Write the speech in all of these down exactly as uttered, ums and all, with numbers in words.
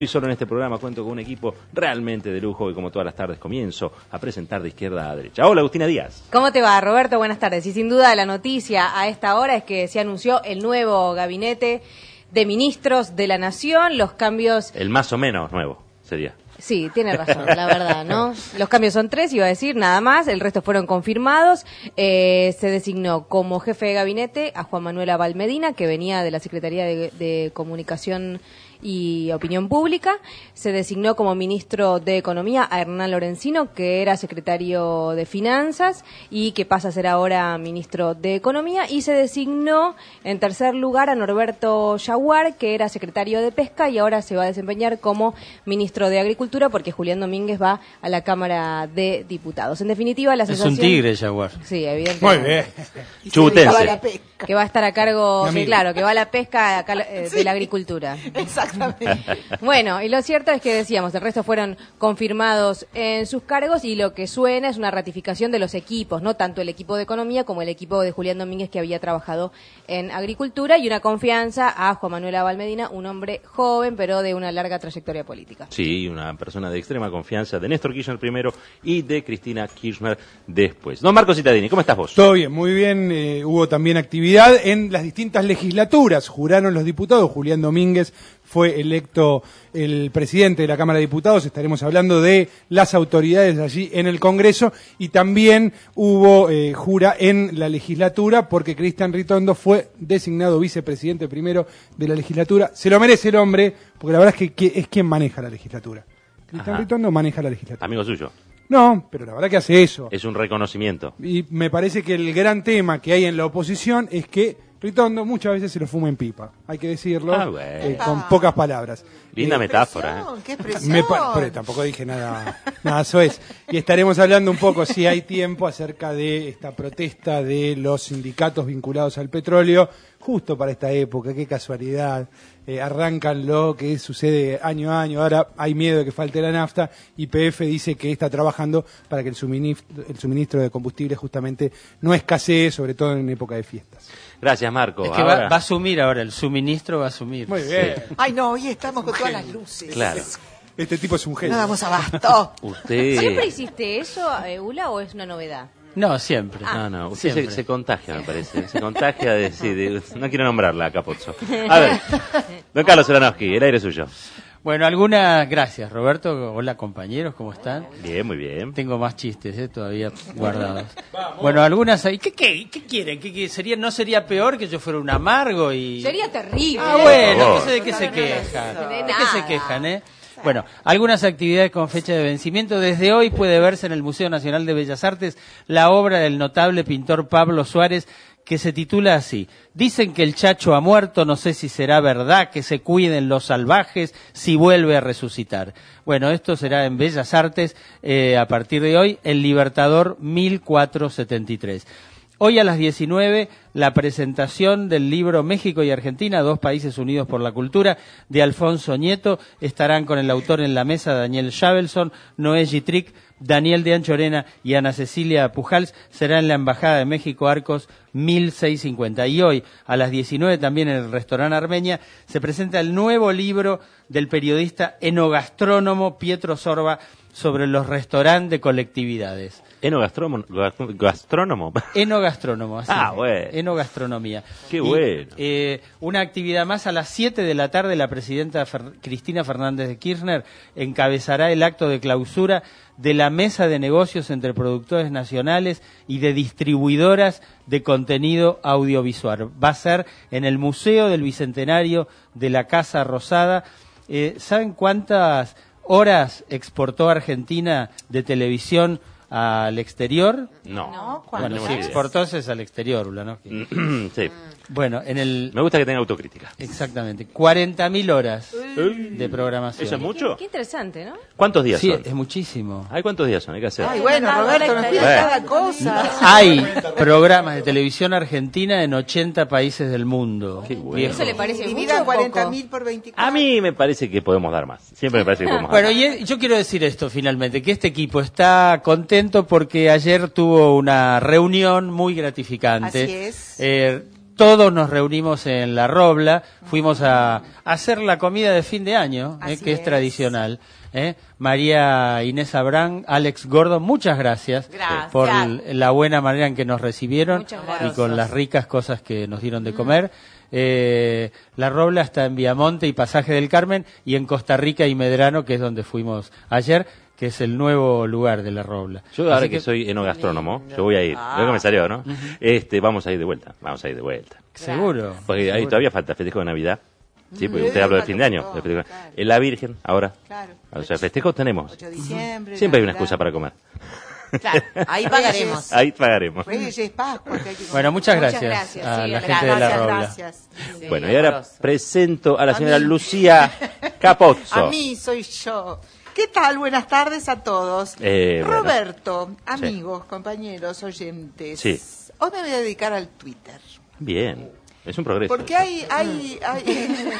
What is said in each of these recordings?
Y solo en este programa cuento con un equipo realmente de lujo y como todas las tardes comienzo a presentar de izquierda a derecha. Hola, Agustina Díaz. ¿Cómo te va, Roberto? Buenas tardes. Y sin duda la noticia a esta hora es que se anunció el nuevo gabinete de ministros de la Nación, los cambios... El más o menos nuevo sería. Sí, tiene razón, la verdad, ¿no? Los cambios son tres, iba a decir, nada más, el resto fueron confirmados. Eh, se designó como jefe de gabinete a Juan Manuel Abal Medina, que venía de la Secretaría de, de Comunicación y Opinión Pública. Se designó como ministro de Economía a Hernán Lorenzino, que era secretario de Finanzas y que pasa a ser ahora ministro de Economía. Y se designó en tercer lugar a Norberto Yaguar, que era secretario de Pesca y ahora se va a desempeñar como ministro de Agricultura porque Julián Domínguez va a la Cámara de Diputados. En definitiva, la sensación... Es un tigre, Yaguar. Sí, evidentemente. Muy bien. Chubutense. Que va a estar a cargo, sí, claro, que va a la pesca acá, eh, Sí. de la agricultura. Exactamente. Bueno, y lo cierto es que decíamos, el resto fueron confirmados en sus cargos y lo que suena es una ratificación de los equipos, no tanto el equipo de Economía como el equipo de Julián Domínguez que había trabajado en Agricultura y una confianza a Juan Manuel Abal Medina, un hombre joven pero de una larga trayectoria política. Sí, una persona de extrema confianza de Néstor Kirchner primero y de Cristina Kirchner después. Don Marco Cittadini, ¿cómo estás vos? Todo bien, muy bien. Eh, hubo también actividad en las distintas legislaturas. Juraron los diputados. Julián Domínguez fue electo el presidente de la Cámara de Diputados. Estaremos hablando de las autoridades allí en el Congreso. Y también hubo eh, jura en la legislatura porque Cristian Ritondo fue designado vicepresidente primero de la legislatura. Se lo merece el hombre, porque la verdad es que, que es quien maneja la legislatura. Cristian Ritondo maneja la legislatura. Amigo suyo. No, pero la verdad que hace eso. Es un reconocimiento. Y me parece que el gran tema que hay en la oposición es que Ritondo muchas veces se lo fuma en pipa, hay que decirlo, Ah, bueno. eh, con pocas palabras. Linda Eh, metáfora, ¿eh? ¡Qué expresión! me pa- pero tampoco dije nada, nada soez. Y estaremos hablando un poco, si hay tiempo, acerca de esta protesta de los sindicatos vinculados al petróleo, justo para esta época, qué casualidad. Eh, arrancan lo que sucede año a año, ahora hay miedo de que falte la nafta, y P F dice que está trabajando para que el suministro, el suministro de combustible justamente no escasee, sobre todo en época de fiestas. Gracias, Marco. Es que Ahora- va, va a asumir ahora, el suministro va a asumir. Muy bien. Ay, no, hoy estamos con todas las luces. Claro. Este tipo es un No genio. damos abasto. Usted... ¿Siempre hiciste eso, eh, Ula, o es una novedad? No, siempre. No, no, usted se, Siempre. se contagia, me parece. Se contagia de, sí, de- no quiero nombrarla a Capozzo. A ver, don Carlos Solanowski, el aire es suyo. Bueno, algunas gracias, Roberto. Hola, compañeros, ¿cómo están? Bien, muy bien. Tengo más chistes, eh, todavía guardados. Bueno, algunas ahí. ¿Qué, qué, qué quieren? ¿Qué, qué sería, ¿No sería peor que yo fuera un amargo y...? Sería terrible. Ah, bueno, Por entonces ¿de qué se quejan? De ¿De qué se nada. quejan, eh? Bueno, algunas actividades con fecha de vencimiento. Desde hoy puede verse en el Museo Nacional de Bellas Artes la obra del notable pintor Pablo Suárez, que se titula así: dicen que el Chacho ha muerto, no sé si será verdad, que se cuiden los salvajes si vuelve a resucitar. Bueno, esto será en Bellas Artes eh, a partir de hoy, el Libertador mil cuatrocientos setenta y tres. Hoy a las diecinueve, la presentación del libro México y Argentina, dos países unidos por la cultura, de Alfonso Nieto. Estarán con el autor en la mesa Daniel Shavelson, Noé Gitric, Daniel de Anchorena y Ana Cecilia Pujals. Será en la Embajada de México, Arcos mil seiscientos cincuenta. Y hoy a las diecinueve, también en el restaurante Armenia, se presenta el nuevo libro del periodista enogastrónomo Pietro Sorba sobre los restaurantes de colectividades. Enogastrónomo. Gastrónomo. Enogastrónomo, así. Ah, bueno. Enogastronomía. Qué Y, bueno. eh, una actividad más a las siete de la tarde, la presidenta Fer- Cristina Fernández de Kirchner encabezará el acto de clausura de la mesa de negocios entre productores nacionales y de distribuidoras de contenido audiovisual. Va a ser en el Museo del Bicentenario de la Casa Rosada. Eh, ¿Saben cuántas horas exportó Argentina de televisión al exterior? No. No, Bueno, tenemos si idea. exportó es al exterior, Ulanowski. Sí. Bueno, en el... Me gusta que tenga autocrítica. Exactamente, cuarenta mil horas de programación. ¿Eso es mucho? Qué interesante, ¿no? ¿Cuántos días Sí, son? es muchísimo. ¿Hay cuántos días son? Hay que hacer. Ay, bueno, Roberto, nos pide Bueno. cada cosa. Hay programas de televisión argentina en ochenta países del mundo. Qué bueno. Viejo. ¿Eso le parece mucho Divida o cuarenta poco? mil por veinticuatro. A mí me parece que podemos dar más. Siempre me parece que podemos dar Bueno, y es- yo quiero decir esto finalmente, que este equipo está contento porque ayer tuvo una reunión muy gratificante. Así es. Eh, todos nos reunimos en La Robla, fuimos a, a hacer la comida de fin de año, eh, que es, es tradicional. ¿eh? María Inés Abrán, Alex Gordo, muchas gracias, Gracias. por la buena manera en que nos recibieron Muchas y gracias. con las ricas cosas que nos dieron de comer. Eh, La Robla está en Viamonte y Pasaje del Carmen, y en Costa Rica y Medrano, que es donde fuimos ayer, que es el nuevo lugar de La Robla. Yo ahora Así que, soy enogastrónomo, yo voy a ir. Ah. Veo que me salió, ¿no? Este, vamos a ir de vuelta, vamos a ir de vuelta. Seguro. Porque ahí seguro. todavía falta festejo de Navidad. Sí, porque Mm. usted habló de Falta fin de año. un de montón, festejo. claro. En la Virgen, ahora. Claro. O sea, festejos tenemos. ocho de diciembre. Siempre hay una Navidad. excusa para comer. Claro, ahí pagaremos. Ahí pagaremos. Reyes, Pascua. que hay que comer. Bueno, muchas Muchas gracias, gracias, a sí, la a la gente de La Gracias, Robla. gracias. Sí, Bueno, y ahora amoroso. presento a la señora A mí. Lucía Capozzo. A mí soy yo. ¿Qué tal? Buenas tardes a todos. Eh, bueno. Roberto, amigos, compañeros, oyentes. Sí. Hoy me voy a dedicar al Twitter. Bien, es un progreso. Porque hay, hay, hay,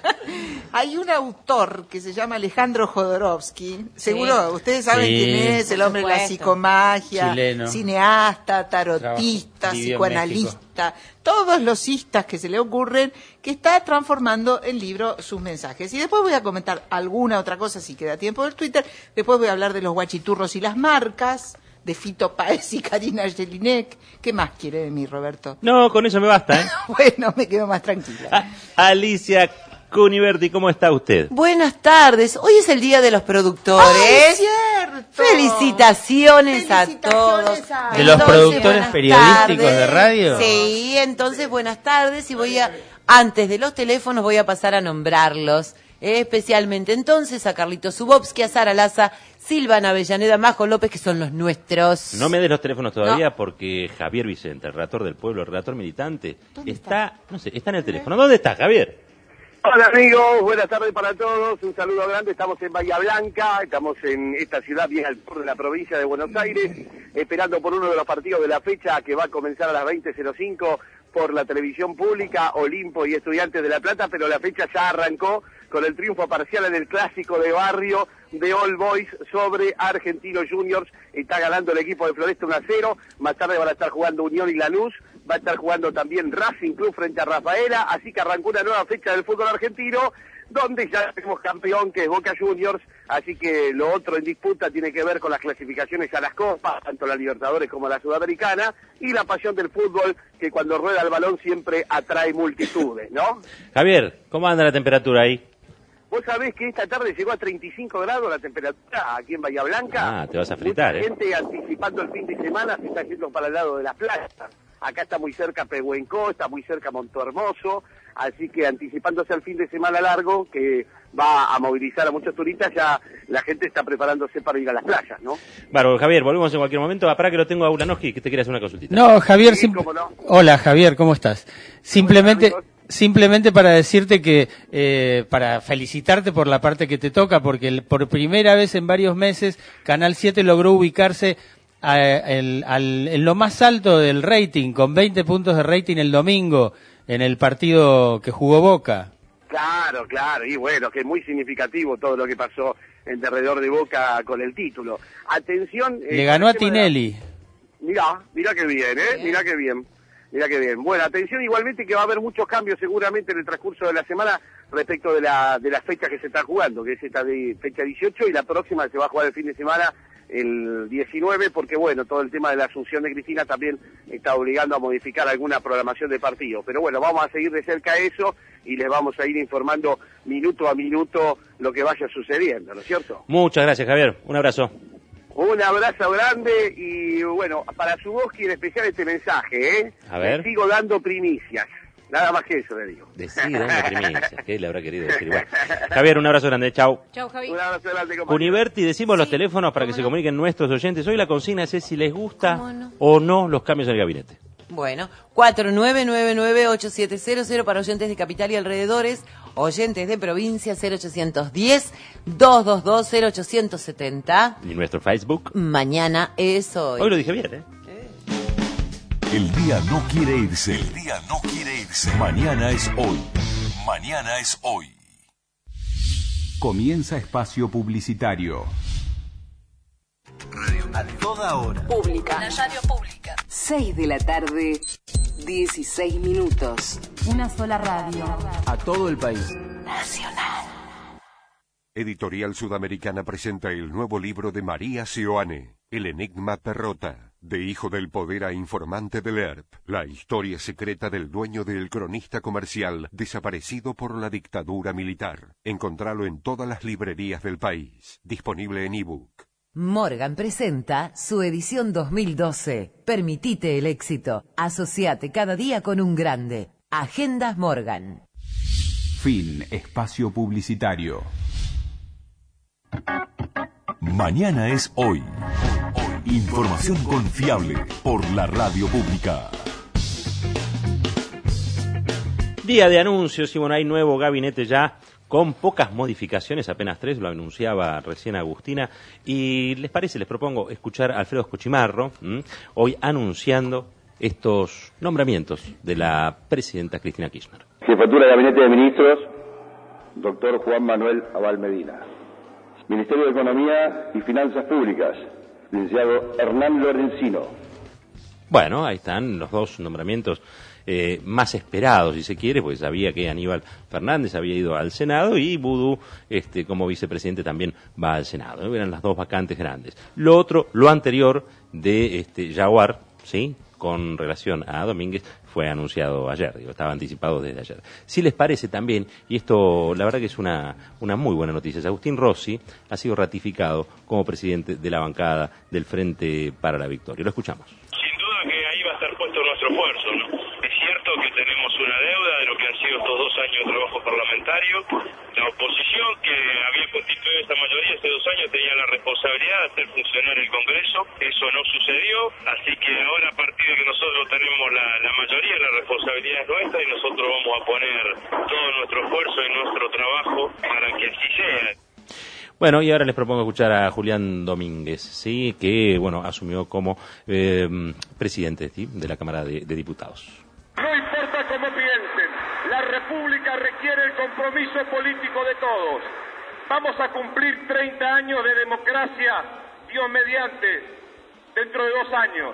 hay un autor que se llama Alejandro Jodorowsky. Seguro, ustedes saben Sí, quién es, el por hombre de la supuesto. psicomagia, Chileno. cineasta, tarotista, Trabajo- vivió en psicoanalista, todos los cistas que se le ocurren, que está transformando en libro sus mensajes. Y después voy a comentar alguna otra cosa, si queda tiempo del Twitter. Después voy a hablar de los guachiturros y las marcas, de Fito Páez y Karina Jelinek. ¿Qué más quiere de mí, Roberto? No, con eso me basta, ¿eh? Bueno, me quedo más tranquila. Ah, Alicia Cuniverti, ¿cómo está usted? Buenas tardes. Hoy es el Día de los Productores. ¡Ay, cierto! Felicitaciones, a Felicitaciones todos. a- ¿De los Entonces, productores buenas periodísticos tardes. de radio? Sí, entonces buenas tardes y voy a, antes de los teléfonos voy a pasar a nombrarlos. eh, especialmente entonces a Carlitos Zubovsky, a Sara Laza, Silvana Avellaneda, Majo López, que son los nuestros. No me des los teléfonos todavía porque Javier Vicente, el relator del pueblo, el relator militante, está, no sé, está en el teléfono. ¿Dónde está, Javier? Hola amigos, buenas tardes para todos, un saludo grande, estamos en Bahía Blanca, estamos en esta ciudad bien al sur de la provincia de Buenos Aires, esperando por uno de los partidos de la fecha que va a comenzar a las veinte cero cinco por la televisión pública, Olimpo y Estudiantes de La Plata, pero la fecha ya arrancó con el triunfo parcial en el clásico de barrio de All Boys sobre Argentinos Juniors. Está ganando el equipo de Floresta uno a cero, más tarde van a estar jugando Unión y Lanús, va a estar jugando también Racing Club frente a Rafaela, así que arrancó una nueva fecha del fútbol argentino, donde ya tenemos campeón que es Boca Juniors, así que lo otro en disputa tiene que ver con las clasificaciones a las copas, tanto la Libertadores como la Sudamericana, y la pasión del fútbol, que cuando rueda el balón siempre atrae multitudes, ¿no? Javier, ¿cómo anda la temperatura ahí? Vos sabés que esta tarde llegó a treinta y cinco grados la temperatura aquí en Bahía Blanca. Ah, te vas a fritar, Mucha ¿eh? gente anticipando el fin de semana se está yendo para el lado de las playas. Acá está muy cerca Pehuenco, está muy cerca Monto Hermoso, así que anticipándose al fin de semana largo, que va a movilizar a muchos turistas, ya la gente está preparándose para ir a las playas, ¿no? Bueno, Javier, volvemos en cualquier momento. Ah, para que lo tengo a Ulanowski, que te quiere hacer una consultita. No, Javier, Sí, sim- cómo no. hola Javier, ¿cómo estás? Simplemente, amigos. simplemente para decirte que, eh, para felicitarte por la parte que te toca, porque el- por primera vez en varios meses Canal siete logró ubicarse a- el- al- en lo más alto del rating, con veinte puntos de rating el domingo, en el partido que jugó Boca. Claro, claro, y bueno, que es muy significativo todo lo que pasó en derredor de Boca con el título. Atención... eh, Le ganó a con el tema de la- Tinelli. Mirá, mirá qué bien, ¿eh? Mirá qué bien. Mirá qué bien. Bueno, atención igualmente que va a haber muchos cambios seguramente en el transcurso de la semana respecto de la de las fechas que se están jugando, que es esta de fecha dieciocho y la próxima se va a jugar el fin de semana el diecinueve, porque bueno, todo el tema de la asunción de Cristina también está obligando a modificar alguna programación de partido. Pero bueno, vamos a seguir de cerca eso y les vamos a ir informando minuto a minuto lo que vaya sucediendo, ¿no es cierto? Muchas gracias, Javier. Un abrazo. Un abrazo grande y bueno, para Zubovsky en especial este mensaje, ¿eh? A ver. Le sigo dando primicias. Nada más que eso le digo. Decí dónde primicias, ¿qué le habrá querido decir? Bueno, Javier, un abrazo grande, chau. Chau, Javi. Un abrazo grande, compañero. Univerti, decimos los Sí, teléfonos para que cómo se no. comuniquen nuestros oyentes. Hoy la consigna es si les gusta ¿Cómo no? o no los cambios en el gabinete. Bueno, cuatro nueve nueve nueve ocho siete cero cero para oyentes de Capital y alrededores, oyentes de provincia cero ochocientos diez, dos dos dos, cero ochocientos setenta. Y nuestro Facebook. Mañana es hoy. Hoy lo dije bien, ¿eh? El día no quiere irse. El día no quiere irse. Mañana es hoy. Mañana es hoy. Comienza espacio publicitario. A toda hora. Pública. La radio pública. seis de la tarde, dieciséis minutos. Una sola radio. A todo el país. Nacional. Editorial Sudamericana presenta el nuevo libro de María Seoane, El enigma Perrota, de hijo del poder a informante del E R P, la historia secreta del dueño del cronista comercial desaparecido por la dictadura militar. Encontralo en todas las librerías del país, disponible en ebook. Morgan presenta su edición dos mil doce. Permitite el éxito. Asociate cada día con un grande. Agendas Morgan. Fin. Espacio publicitario. Mañana es hoy. Información confiable por la radio pública. Día de anuncios y bueno, hay nuevo gabinete ya con pocas modificaciones, apenas tres, lo anunciaba recién Agustina. Y les parece, les propongo escuchar a Alfredo Escochimarro, ¿m? hoy anunciando estos nombramientos de la presidenta Cristina Kirchner. Jefatura de Gabinete de Ministros, doctor Juan Manuel Abal Medina. Ministerio de Economía y Finanzas Públicas, licenciado Hernán Lorenzino. Bueno, ahí están los dos nombramientos eh, más esperados, si se quiere, pues sabía que Aníbal Fernández había ido al Senado y Vudú, este, como vicepresidente, también va al Senado. ¿eh? Eran las dos vacantes grandes. Lo otro, lo anterior de este Jaguar, ¿sí?, con relación a Domínguez, fue anunciado ayer, digo, estaba anticipado desde ayer. Si les parece también, y esto la verdad que es una, una muy buena noticia, Agustín Rossi ha sido ratificado como presidente de la bancada del Frente para la Victoria. Lo escuchamos. Sin duda que ahí va a estar puesto nuestro esfuerzo, ¿no? Es cierto que tenemos una deuda de lo que han sido estos dos años de trabajo parlamentario. La oposición que había constituido esta mayoría hace dos años tenía la responsabilidad de hacer funcionar el Congreso. Eso no sucedió, así que ahora a partir de que nosotros tenemos la, la mayoría, la responsabilidad es nuestra y nosotros vamos a poner todo nuestro esfuerzo y nuestro trabajo para que así sea. Bueno, y ahora les propongo escuchar a Julián Domínguez, sí, que bueno asumió como eh, presidente, ¿sí?, de la Cámara de, de Diputados. No importa cómo piensen, la República requiere el compromiso político de todos. Vamos a cumplir treinta años de democracia, Dios mediante, dentro de dos años.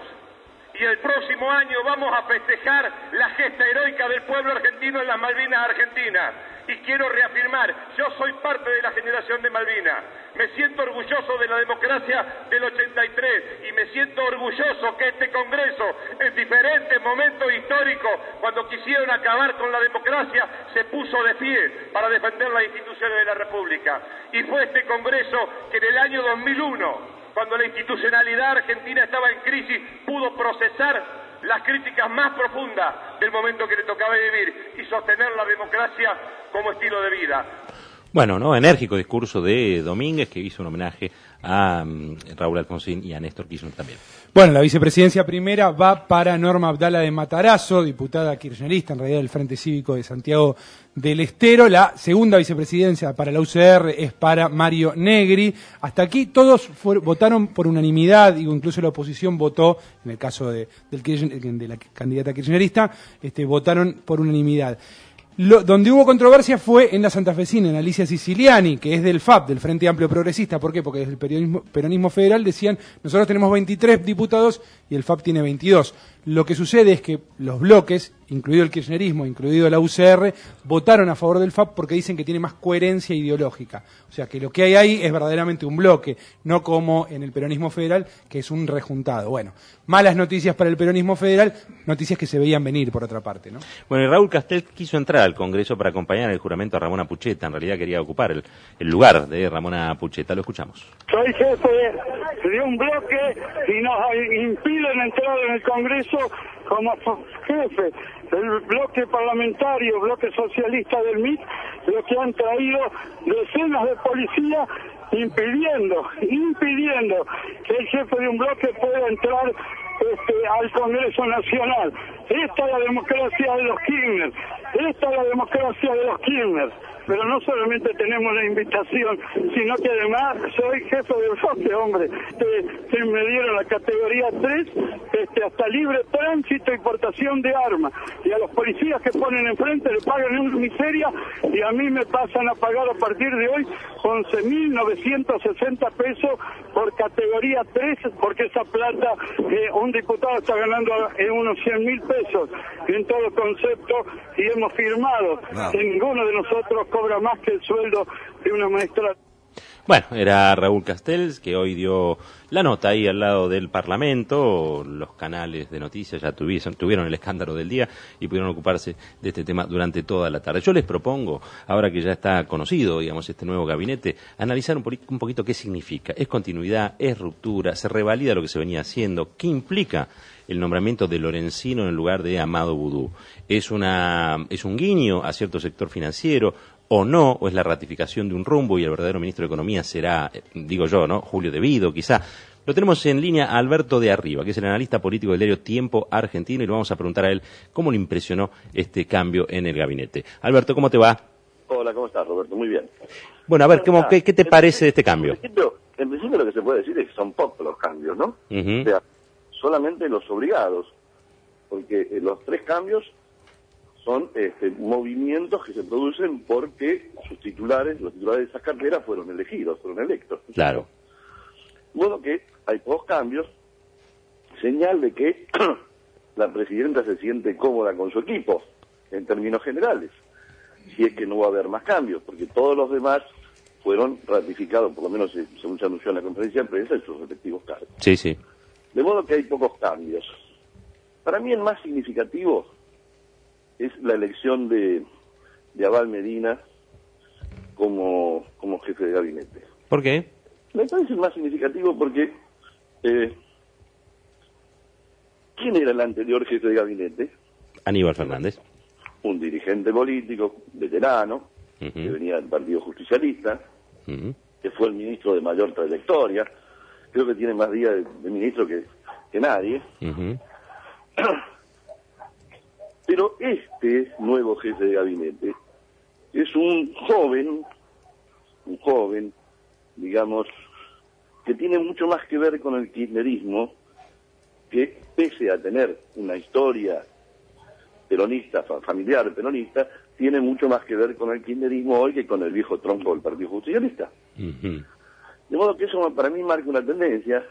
Y el próximo año vamos a festejar la gesta heroica del pueblo argentino en las Malvinas Argentinas. Y quiero reafirmar, yo soy parte de la generación de Malvinas. Me siento orgulloso de la democracia del ochenta y tres y me siento orgulloso que este Congreso, en diferentes momentos históricos, cuando quisieron acabar con la democracia, se puso de pie para defender las instituciones de la República. Y fue este Congreso que en el año dos mil uno, cuando la institucionalidad argentina estaba en crisis, pudo procesar las críticas más profundas del momento que le tocaba vivir y sostener la democracia como estilo de vida. Bueno, ¿no? Enérgico discurso de Domínguez, que hizo un homenaje a um, Raúl Alfonsín y a Néstor Kirchner también. Bueno, la vicepresidencia primera va para Norma Abdala de Matarazzo, diputada kirchnerista, en realidad del Frente Cívico de Santiago del Estero. La segunda vicepresidencia para la U C R es para Mario Negri. Hasta aquí todos fue, votaron por unanimidad, incluso la oposición votó, en el caso de, del Kirchner, de la candidata kirchnerista, este, votaron por unanimidad. Lo, donde hubo controversia fue en la santafesina, en Alicia Siciliani, que es del F A P, del Frente Amplio Progresista. ¿Por qué? Porque desde el peronismo, peronismo federal decían, nosotros tenemos veintitrés diputados y el F A P tiene veintidós. Lo que sucede es que los bloques, incluido el kirchnerismo, incluido la U C R, votaron a favor del F A P porque dicen que tiene más coherencia ideológica. O sea, que lo que hay ahí es verdaderamente un bloque, no como en el peronismo federal, que es un rejuntado. Bueno, malas noticias para el peronismo federal, noticias que se veían venir por otra parte, ¿no? Bueno, y Raúl Castel quiso entrar al Congreso para acompañar el juramento a Ramona Pucheta. En realidad quería ocupar el, el lugar de Ramona Pucheta. Lo escuchamos. Soy jefe de un bloque y nos impiden entrar en el Congreso como jefe del bloque parlamentario, bloque socialista del M I T, lo que han traído decenas de policías impidiendo, impidiendo que el jefe de un bloque pueda entrar este, al Congreso Nacional. Esta es la democracia de los Kirchner, esta es la democracia de los Kirchner. pero no solamente tenemos la invitación, sino que además soy jefe del bloque, hombre, que, que me dieron la categoría tres, este, hasta libre tránsito y portación de armas, y a los policías que ponen enfrente le pagan una miseria, y a mí me pasan a pagar a partir de hoy once mil novecientos sesenta pesos por categoría tres, porque esa plata eh, un diputado está ganando en unos cien mil pesos en todo concepto, y hemos firmado Wow. que ninguno de nosotros cobra más que el sueldo de una maestra. Bueno, era Raúl Castells, que hoy dio la nota ahí al lado del Parlamento. Los canales de noticias ya tuvieron, tuvieron el escándalo del día y pudieron ocuparse de este tema durante toda la tarde. Yo les propongo, ahora que ya está conocido, digamos, este nuevo gabinete, analizar un, po un poquito qué significa. ¿Es continuidad? ¿Es ruptura? ¿Se revalida lo que se venía haciendo? ¿Qué implica el nombramiento de Lorenzino en lugar de Amado Boudou? ¿Es, una, ¿Es un guiño a cierto sector financiero o no? ¿O es la ratificación de un rumbo y el verdadero ministro de Economía será, eh, digo yo, ¿no? Julio De Vido, quizá? Lo tenemos en línea a Alberto de Arriba, que es el analista político del diario Tiempo Argentino, y le vamos a preguntar a él cómo le impresionó este cambio en el gabinete. Alberto, ¿cómo te va? Hola, ¿cómo estás, Roberto? Muy bien. Bueno, a ver, ¿cómo, qué, ¿qué te parece de este cambio? En principio, en principio lo que se puede decir es que son pocos los cambios, ¿no? Uh-huh. O sea, solamente los obligados, porque eh, los tres cambios son este, movimientos que se producen porque sus titulares, los titulares de esas carteras fueron elegidos, fueron electos. Claro. Bueno, que hay pocos cambios, señal de que la presidenta se siente cómoda con su equipo, en términos generales, si es que no va a haber más cambios, porque todos los demás fueron ratificados, por lo menos según se anunció en la conferencia de prensa, en sus respectivos cargos. Sí, sí. De modo que hay pocos cambios. Para mí el más significativo es la elección de, de Abal Medina como, como jefe de gabinete. ¿Por qué? Me parece el más significativo porque eh, ¿quién era el anterior jefe de gabinete? Aníbal Fernández. Un dirigente político, veterano, uh-huh. que venía del Partido Justicialista, uh-huh. que fue el ministro de mayor trayectoria, creo que tiene más días de, de ministro que, que nadie. Uh-huh. Pero este nuevo jefe de gabinete es un joven, un joven, digamos, que tiene mucho más que ver con el kirchnerismo, que pese a tener una historia peronista, familiar peronista, tiene mucho más que ver con el kirchnerismo hoy que con el viejo tronco del Partido Justicialista. Uh-huh. De modo que eso para mí marca una tendencia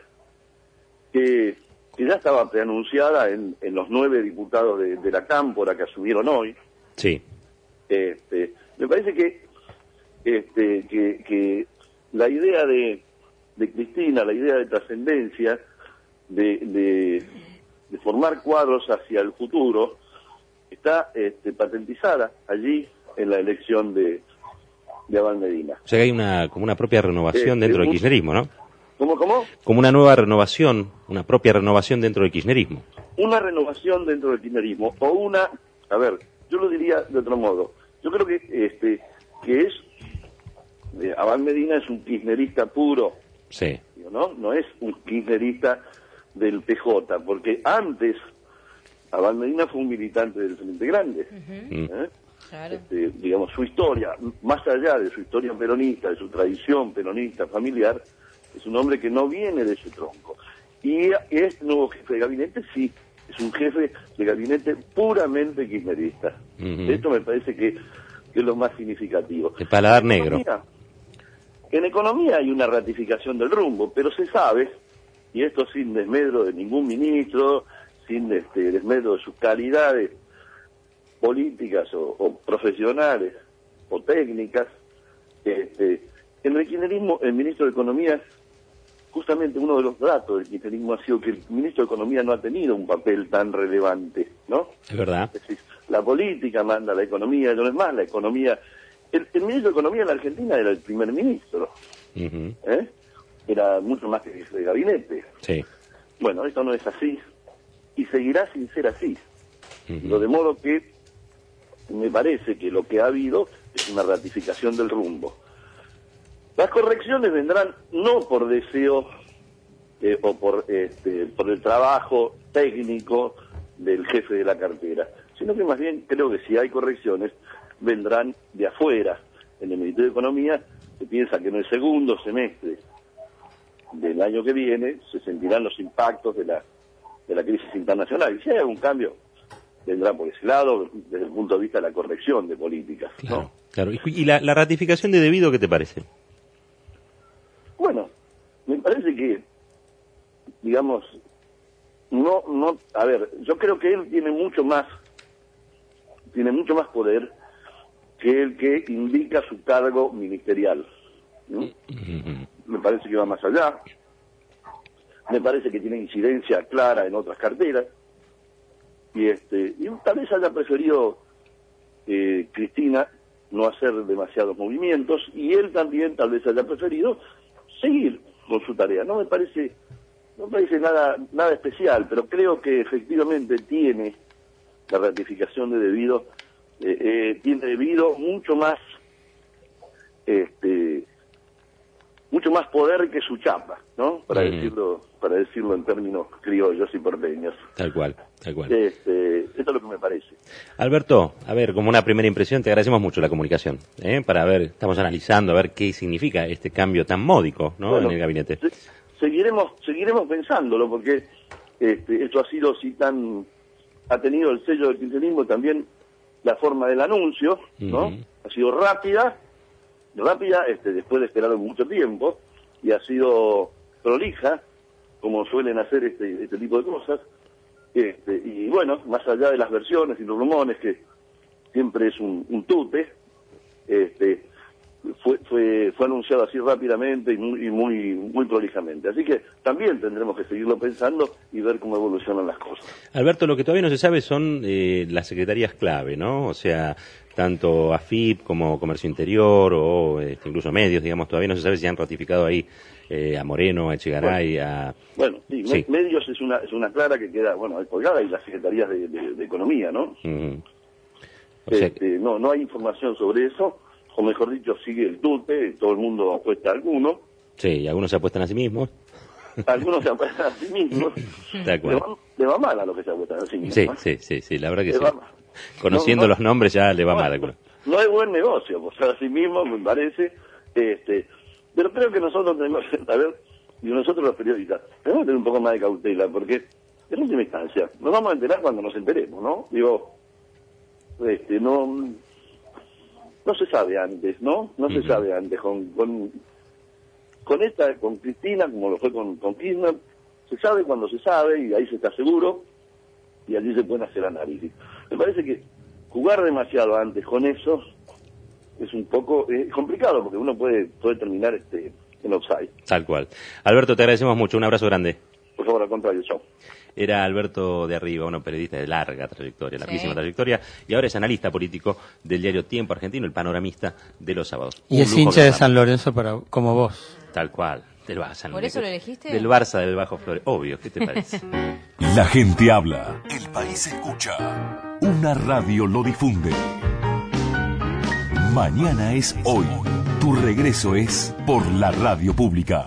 que, que ya estaba preanunciada en, en los nueve diputados de, de la Cámpora que asumieron hoy. Sí. Este, me parece que, este, que, que la idea de, de Cristina, la idea de trascendencia, de, de, de formar cuadros hacia el futuro, está este, patentizada allí en la elección de, de Abal Medina. O sea que hay una, como una propia renovación Eh, dentro del un- kirchnerismo, ¿no? ¿Cómo, cómo? Como una nueva renovación, una propia renovación dentro del kirchnerismo. Una renovación dentro del kirchnerismo, o una, a ver, yo lo diría de otro modo. Yo creo que este que es, eh, Abal Medina es un kirchnerista puro, Sí. digo, ¿no? No es un kirchnerista del P J, porque antes Abal Medina fue un militante del Frente Grande. ¿eh? Claro. Este, digamos, su historia, más allá de su historia peronista, de su tradición peronista familiar, es un hombre que no viene de ese tronco. Y este nuevo jefe de gabinete, sí, es un jefe de gabinete puramente kirchnerista. Ujú. Esto me parece que, que es lo más significativo. El paladar En negro. economía- En economía hay una ratificación del rumbo, pero se sabe, y esto sin desmedro de ningún ministro, sin este, desmedro de sus calidades políticas o, o profesionales o técnicas, este, en el kirchnerismo el ministro de Economía, justamente uno de los datos del kirchnerismo ha sido que el ministro de Economía no ha tenido un papel tan relevante, ¿no? Es verdad. Es decir, la política manda la economía, no es más la economía. El, el ministro de Economía en la Argentina era el primer ministro, Ujú. ¿eh? Era mucho más que jefe de gabinete. Sí. Bueno, esto no es así y seguirá sin ser así. Ujú. Lo de modo que me parece que lo que ha habido es una ratificación del rumbo. Las correcciones vendrán no por deseo eh, o por, este, por el trabajo técnico del jefe de la cartera, sino que más bien creo que si hay correcciones vendrán de afuera, en el Ministerio de Economía se piensa que en el segundo semestre del año que viene se sentirán los impactos de la de la crisis internacional. Y si hay algún cambio, vendrá por ese lado, desde el punto de vista de la corrección de políticas. Claro, ¿no? claro. ¿Y, y la, la ratificación de Devido qué te parece? Bueno, me parece que, digamos, no, no, a ver, yo creo que él tiene mucho más, tiene mucho más poder que el que indica su cargo ministerial, ¿no? Uh-huh. Me parece que va más allá. Me parece que tiene incidencia clara en otras carteras. Y este y tal vez haya preferido eh, Cristina no hacer demasiados movimientos, y él también tal vez haya preferido seguir con su tarea. No me parece no me parece nada nada especial, pero creo que efectivamente tiene la ratificación de Devido, eh, eh, tiene Devido mucho más este mucho más poder que su chapa, ¿no? Para mm. decirlo para decirlo en términos criollos y porteños. Tal cual, tal cual. Este, esto es lo que me parece. Alberto, a ver, como una primera impresión, te agradecemos mucho la comunicación, ¿eh? Para ver, estamos analizando a ver qué significa este cambio tan módico, ¿no? Bueno, en el gabinete. Se, seguiremos, seguiremos pensándolo, porque este, esto ha sido así tan, ha tenido el sello del kirchnerismo también la forma del anuncio, ¿no? Uh-huh. Ha sido rápida, rápida, este, después de esperar mucho tiempo, y ha sido prolija, como suelen hacer este, este tipo de cosas. Este, y bueno, más allá de las versiones y los rumores, que siempre es un, un tute, este, fue, fue, fue anunciado así rápidamente y muy, y muy, muy prolijamente. Así que también tendremos que seguirlo pensando y ver cómo evolucionan las cosas. Alberto, lo que todavía no se sabe son eh, las secretarías clave, ¿no? O sea, tanto A F I P como Comercio Interior o este, incluso medios, digamos, todavía no se sabe si han ratificado ahí eh, a Moreno, a Echegaray, bueno, a... Bueno, sí, sí. Me, medios es una es una clara que queda, bueno, colgada, y las secretarías de, de, de Economía, ¿no? Uh-huh. O sea, este, no, no hay información sobre eso, o mejor dicho, sigue el tute, todo el mundo apuesta a alguno. Sí, y algunos se apuestan a sí mismos. Algunos se apuestan a sí mismos. De acuerdo. Le va, le va mal a los que se apuestan a sí mismos. Sí, ¿no? sí, sí, sí, la verdad que le sí. Va mal. Conociendo no, no, los nombres ya le va no, mal. No, no es buen negocio, pues a sí mismo, me parece. Este, pero creo que nosotros tenemos que saber, y nosotros los periodistas, tenemos que tener un poco más de cautela, porque en última instancia nos vamos a enterar cuando nos enteremos, ¿no? Digo, este, no no se sabe antes, ¿no? No uh-huh. se sabe antes. Con, con con esta, con Cristina, como lo fue con, con Kirchner, se sabe cuando se sabe, y ahí se está seguro, y allí se pueden hacer análisis. Me parece que jugar demasiado antes con eso es un poco eh, complicado, porque uno puede, puede terminar este en offside. Tal cual. Alberto, te agradecemos mucho. Un abrazo grande. Por favor, al contrario, chao. Era Alberto de Arriba, un periodista de larga trayectoria, larguísima sí. trayectoria, y ahora es analista político del diario Tiempo Argentino, el panoramista de los sábados. Y un es hincha de San Lorenzo para, como vos. Tal cual, del Barça. ¿Por eso lo elegiste? Del Barça del Bajo Flores, obvio, ¿qué te parece? La gente habla, el país escucha, una radio lo difunde. Mañana es hoy, tu regreso es por la radio pública.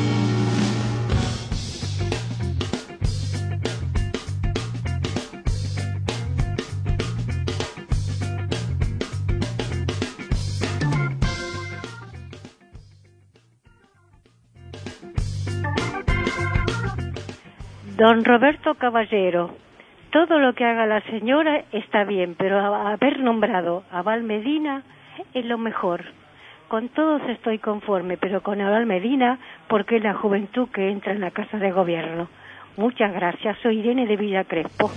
Don Roberto Caballero, todo lo que haga la señora está bien, pero haber nombrado a Val Medina es lo mejor. Con todos estoy conforme, pero con Val Medina, porque es la juventud que entra en la Casa de Gobierno. Muchas gracias, soy Irene de Villa Crespo.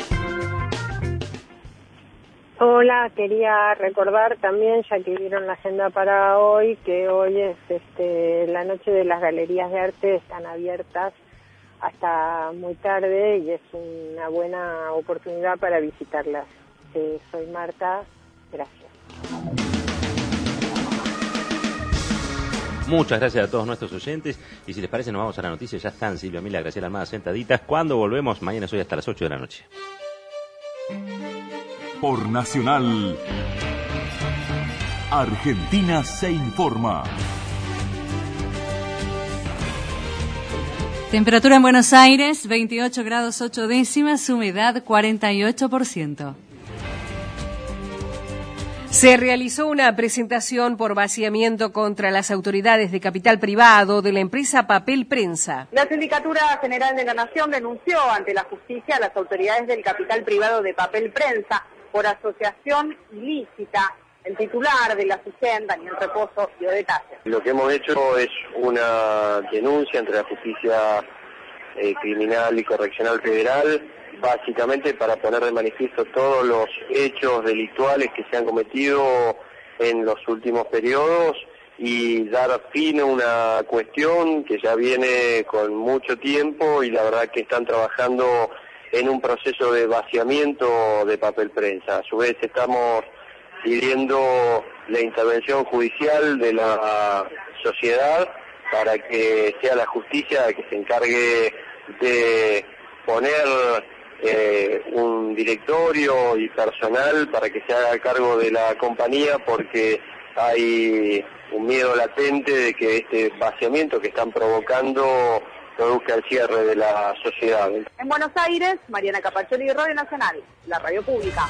Hola, quería recordar también, ya que vieron la agenda para hoy, que hoy es este, la noche de las galerías de arte, están abiertas hasta muy tarde y es una buena oportunidad para visitarlas. Eh, soy Marta, gracias. Muchas gracias a todos nuestros oyentes, y si les parece nos vamos a la noticia. Ya están Silvia Mila, Graciela Armada sentaditas. Cuando volvemos, mañana es hoy hasta las ocho de la noche. Por Nacional, Argentina se informa. Temperatura en Buenos Aires, veintiocho grados ocho décimas, humedad cuarenta y ocho por ciento. Se realizó una presentación por vaciamiento contra las autoridades de capital privado de la empresa Papel Prensa. La Sindicatura General de la Nación denunció ante la justicia a las autoridades del capital privado de Papel Prensa por asociación ilícita. El titular de la SUGEN, Daniel Reposo, dio detalles. Lo que hemos hecho es una denuncia ante la justicia eh, criminal y correccional federal, básicamente para poner de manifiesto todos los hechos delictuales que se han cometido en los últimos periodos y dar fin a una cuestión que ya viene con mucho tiempo y la verdad que están trabajando en un proceso de vaciamiento de Papel Prensa. A su vez estamos pidiendo la intervención judicial de la sociedad para que sea la justicia la que se encargue de poner Eh, un directorio y personal para que se haga cargo de la compañía, porque hay un miedo latente de que este vaciamiento que están provocando produzca el cierre de la sociedad. En Buenos Aires, Mariana Capaccioli, Radio Nacional, la radio pública.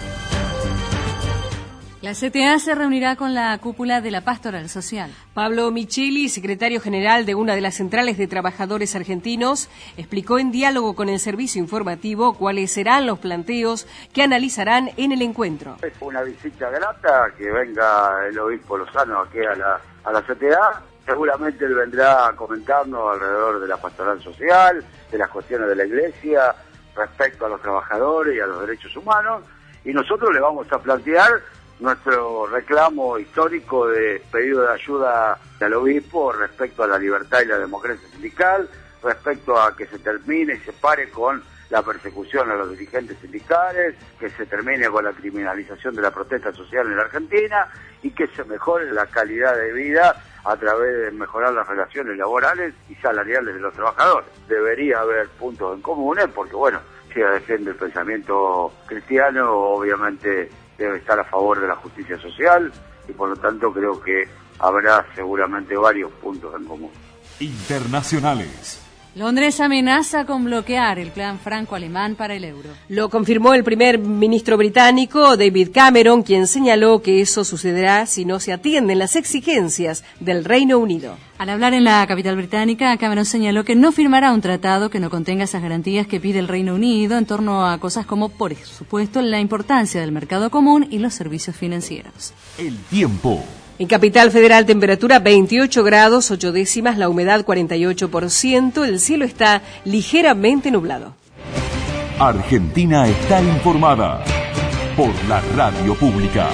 La C T A se reunirá con la cúpula de la Pastoral Social. Pablo Micheli, secretario general de una de las centrales de trabajadores argentinos, explicó en diálogo con el servicio informativo cuáles serán los planteos que analizarán en el encuentro. Es una visita grata, que venga el obispo Lozano aquí a la, a la C T A. Seguramente él vendrá a comentarnos alrededor de la Pastoral Social, de las cuestiones de la Iglesia, respecto a los trabajadores y a los derechos humanos. Y nosotros le vamos a plantear nuestro reclamo histórico de pedido de ayuda al obispo respecto a la libertad y la democracia sindical, respecto a que se termine y se pare con la persecución a los dirigentes sindicales, que se termine con la criminalización de la protesta social en la Argentina y que se mejore la calidad de vida a través de mejorar las relaciones laborales y salariales de los trabajadores. Debería haber puntos en comunes porque, bueno, si defiende el pensamiento cristiano, obviamente debe estar a favor de la justicia social y por lo tanto creo que habrá seguramente varios puntos en común. Internacionales. Londres amenaza con bloquear el plan franco-alemán para el euro. Lo confirmó el primer ministro británico, David Cameron, quien señaló que eso sucederá si no se atienden las exigencias del Reino Unido. Al hablar en la capital británica, Cameron señaló que no firmará un tratado que no contenga esas garantías que pide el Reino Unido en torno a cosas como, por supuesto, la importancia del mercado común y los servicios financieros. El tiempo. En Capital Federal, temperatura veintiocho grados, ocho décimas, la humedad cuarenta y ocho por ciento, el cielo está ligeramente nublado. Argentina está informada por la radio pública.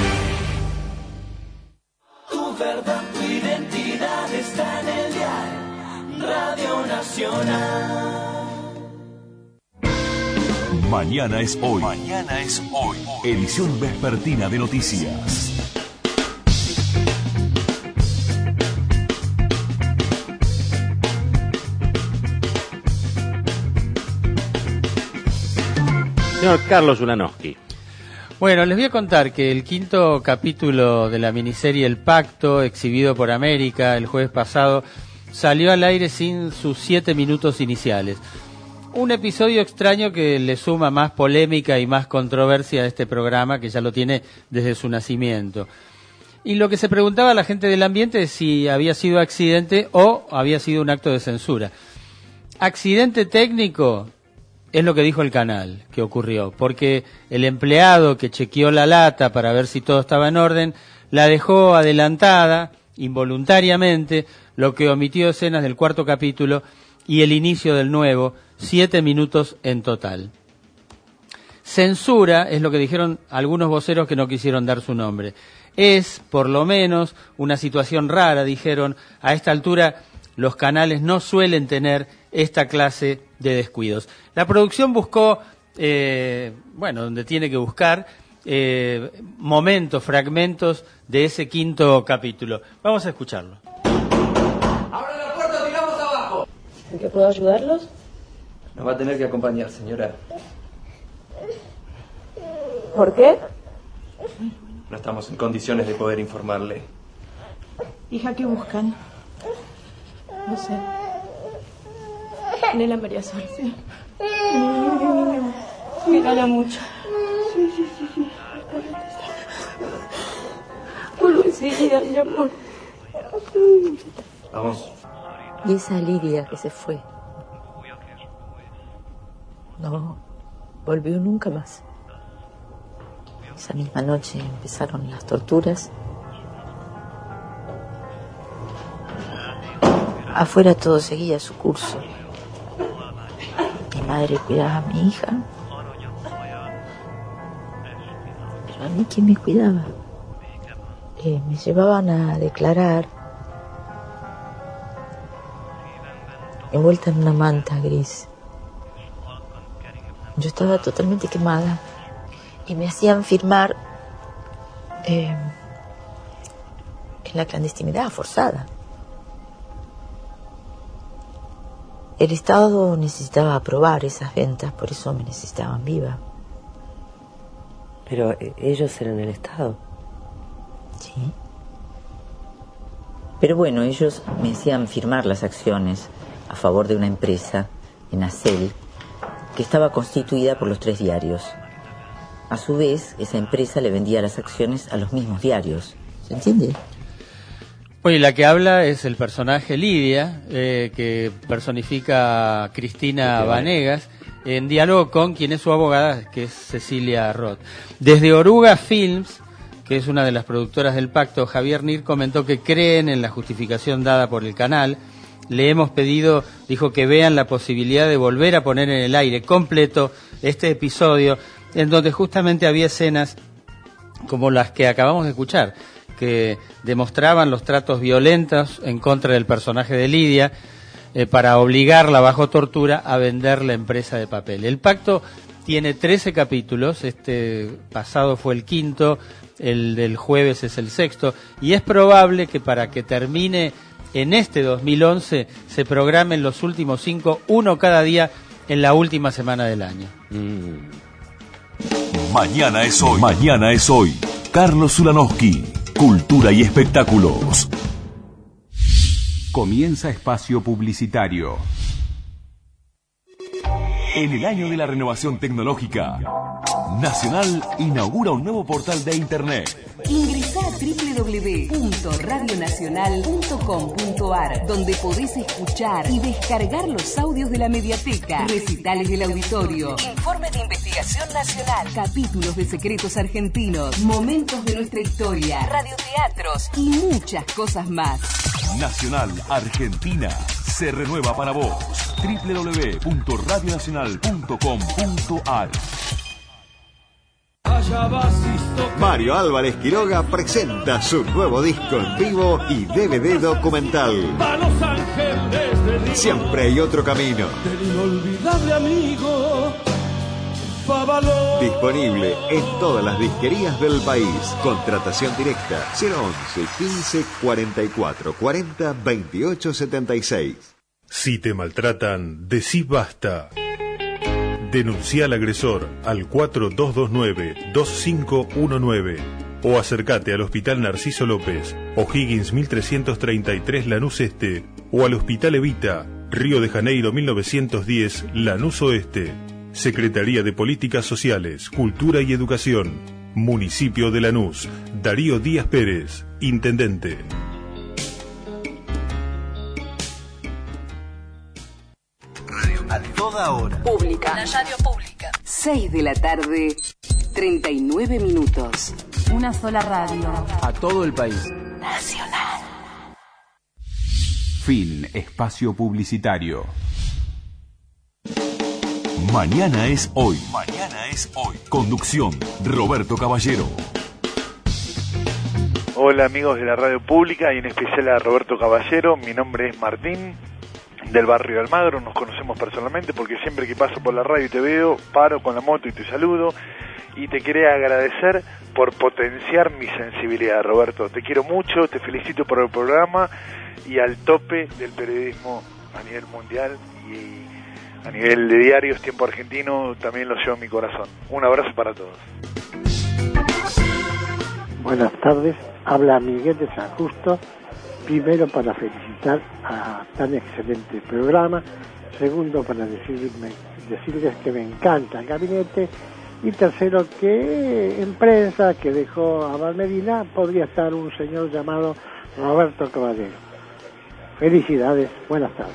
Tu verdad, tu identidad está en el dial Radio Nacional. Mañana es hoy. Mañana es hoy. Edición vespertina de noticias. Señor Carlos Ulanowski. Bueno, les voy a contar que el quinto capítulo de la miniserie El Pacto, exhibido por América el jueves pasado, salió al aire sin sus siete minutos iniciales. Un episodio extraño que le suma más polémica y más controversia a este programa, que ya lo tiene desde su nacimiento. Y lo que se preguntaba a la gente del ambiente es si había sido accidente o había sido un acto de censura. Accidente técnico es lo que dijo el canal que ocurrió, porque el empleado que chequeó la lata para ver si todo estaba en orden, la dejó adelantada involuntariamente, lo que omitió escenas del cuarto capítulo y el inicio del nuevo, siete minutos en total. Censura es lo que dijeron algunos voceros que no quisieron dar su nombre. Es, por lo menos, una situación rara, dijeron. A esta altura los canales no suelen tener esta clase de descuidos. La producción buscó, eh, bueno, donde tiene que buscar, eh, momentos, fragmentos de ese quinto capítulo. Vamos a escucharlo. ¡Abran la puerta, tiramos abajo! ¿En qué puedo ayudarlos? Nos va a tener que acompañar, señora. ¿Por qué? No estamos en condiciones de poder informarle. Hija, ¿qué buscan? No sé. Nela María Sol, sí. Me cala mucho. Sí, sí, sí, sí. vuelvo enseguida, mi amor. Vamos. Y esa Lidia que se fue. No, volvió nunca más. Esa misma noche empezaron las torturas. Afuera todo seguía su curso. Mi madre cuidaba a mi hija. Pero a mí, ¿quién me cuidaba? Eh, me llevaban a declarar envuelta en una manta gris. Yo estaba totalmente quemada y me hacían firmar eh, en la clandestinidad forzada. El Estado necesitaba aprobar esas ventas, por eso me necesitaban viva. Pero eh, ellos eran el Estado. Sí. Pero bueno, ellos me hacían firmar las acciones a favor de una empresa, Enacel, que estaba constituida por los tres diarios. A su vez, esa empresa le vendía las acciones a los mismos diarios. ¿Se entiende? Oye, la que habla es el personaje Lidia, eh, que personifica a Cristina Vanegas, en diálogo con quien es su abogada, que es Cecilia Roth. Desde Oruga Films, que es una de las productoras del pacto, Javier Nir comentó que creen en la justificación dada por el canal. Le hemos pedido, dijo, que vean la posibilidad de volver a poner en el aire completo este episodio, en donde justamente había escenas como las que acabamos de escuchar, que demostraban los tratos violentos en contra del personaje de Lidia, eh, para obligarla bajo tortura a vender la empresa de papel. El pacto tiene trece capítulos, este pasado fue el quinto, el del jueves es el sexto, y es probable que para que termine en este dos mil once se programen los últimos cinco, uno cada día en la última semana del año. Mm. Mañana es hoy. Mañana es hoy. Carlos Zulanowski, Cultura y Espectáculos. Comienza espacio publicitario. En el año de la renovación tecnológica, Nacional inaugura un nuevo portal de Internet. Ingresá a doble u doble u doble u punto radio nacional punto com punto a r, donde podés escuchar y descargar los audios de la mediateca, recitales del auditorio, informes de investigación nacional, capítulos de secretos argentinos, momentos de nuestra historia, radioteatros y muchas cosas más. Nacional Argentina se renueva para vos. doble u doble u doble u punto radio nacional punto com punto a r. Mario Álvarez Quiroga presenta su nuevo disco en vivo y D V D documental. Siempre hay otro camino. Disponible en todas las disquerías del país. Contratación directa cero once quince cuarenta y cuatro cuarenta veintiocho setenta y seis. Si te maltratan, decí basta. Denuncia al agresor al cuatro dos dos nueve dos cinco uno nueve o acércate al Hospital Narciso López, O'Higgins mil trescientos treinta y tres Lanús Este, o al Hospital Evita, Río de Janeiro mil novecientos diez Lanús Oeste. Secretaría de Políticas Sociales, Cultura y Educación, Municipio de Lanús. Darío Díaz Pérez, Intendente. A toda hora. Pública. La radio pública. seis de la tarde, treinta y nueve minutos. Una sola radio. A todo el país. Nacional. Fin. Espacio publicitario. Mañana es hoy. Mañana es hoy. Conducción, Roberto Caballero. Hola amigos de la radio pública y en especial a Roberto Caballero. Mi nombre es Martín, del barrio de Almagro. Nos conocemos personalmente porque siempre que paso por la radio y te veo, paro con la moto y te saludo. Y te quería agradecer por potenciar mi sensibilidad, Roberto. Te quiero mucho, te felicito por el programa y al tope del periodismo a nivel mundial y a nivel de diarios, Tiempo Argentino, también lo llevo en mi corazón. Un abrazo para todos. Buenas tardes, habla Miguel de San Justo. Primero, para felicitar a tan excelente programa. Segundo, para decirme, decirles que me encanta el gabinete. Y tercero, que en prensa que dejó a Abal Medina podría estar un señor llamado Roberto Caballero. Felicidades, buenas tardes.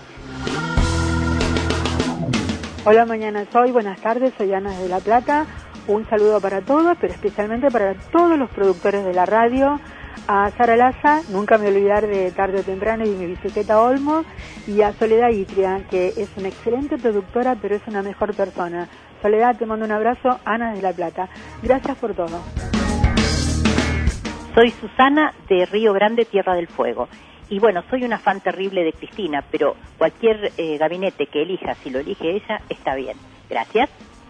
Hola, mañana soy, buenas tardes, soy Ana de La Plata. Un saludo para todos, pero especialmente para todos los productores de la radio. A Sara Laza, nunca me olvidar de Tarde o Temprano y mi bicicleta Olmos. Y a Soledad Itria, que es una excelente productora, pero es una mejor persona. Soledad, te mando un abrazo. Ana de La Plata. Gracias por todo. Soy Susana de Río Grande, Tierra del Fuego. Y bueno, soy una fan terrible de Cristina, pero cualquier eh, gabinete que elija, si lo elige ella, está bien. Gracias.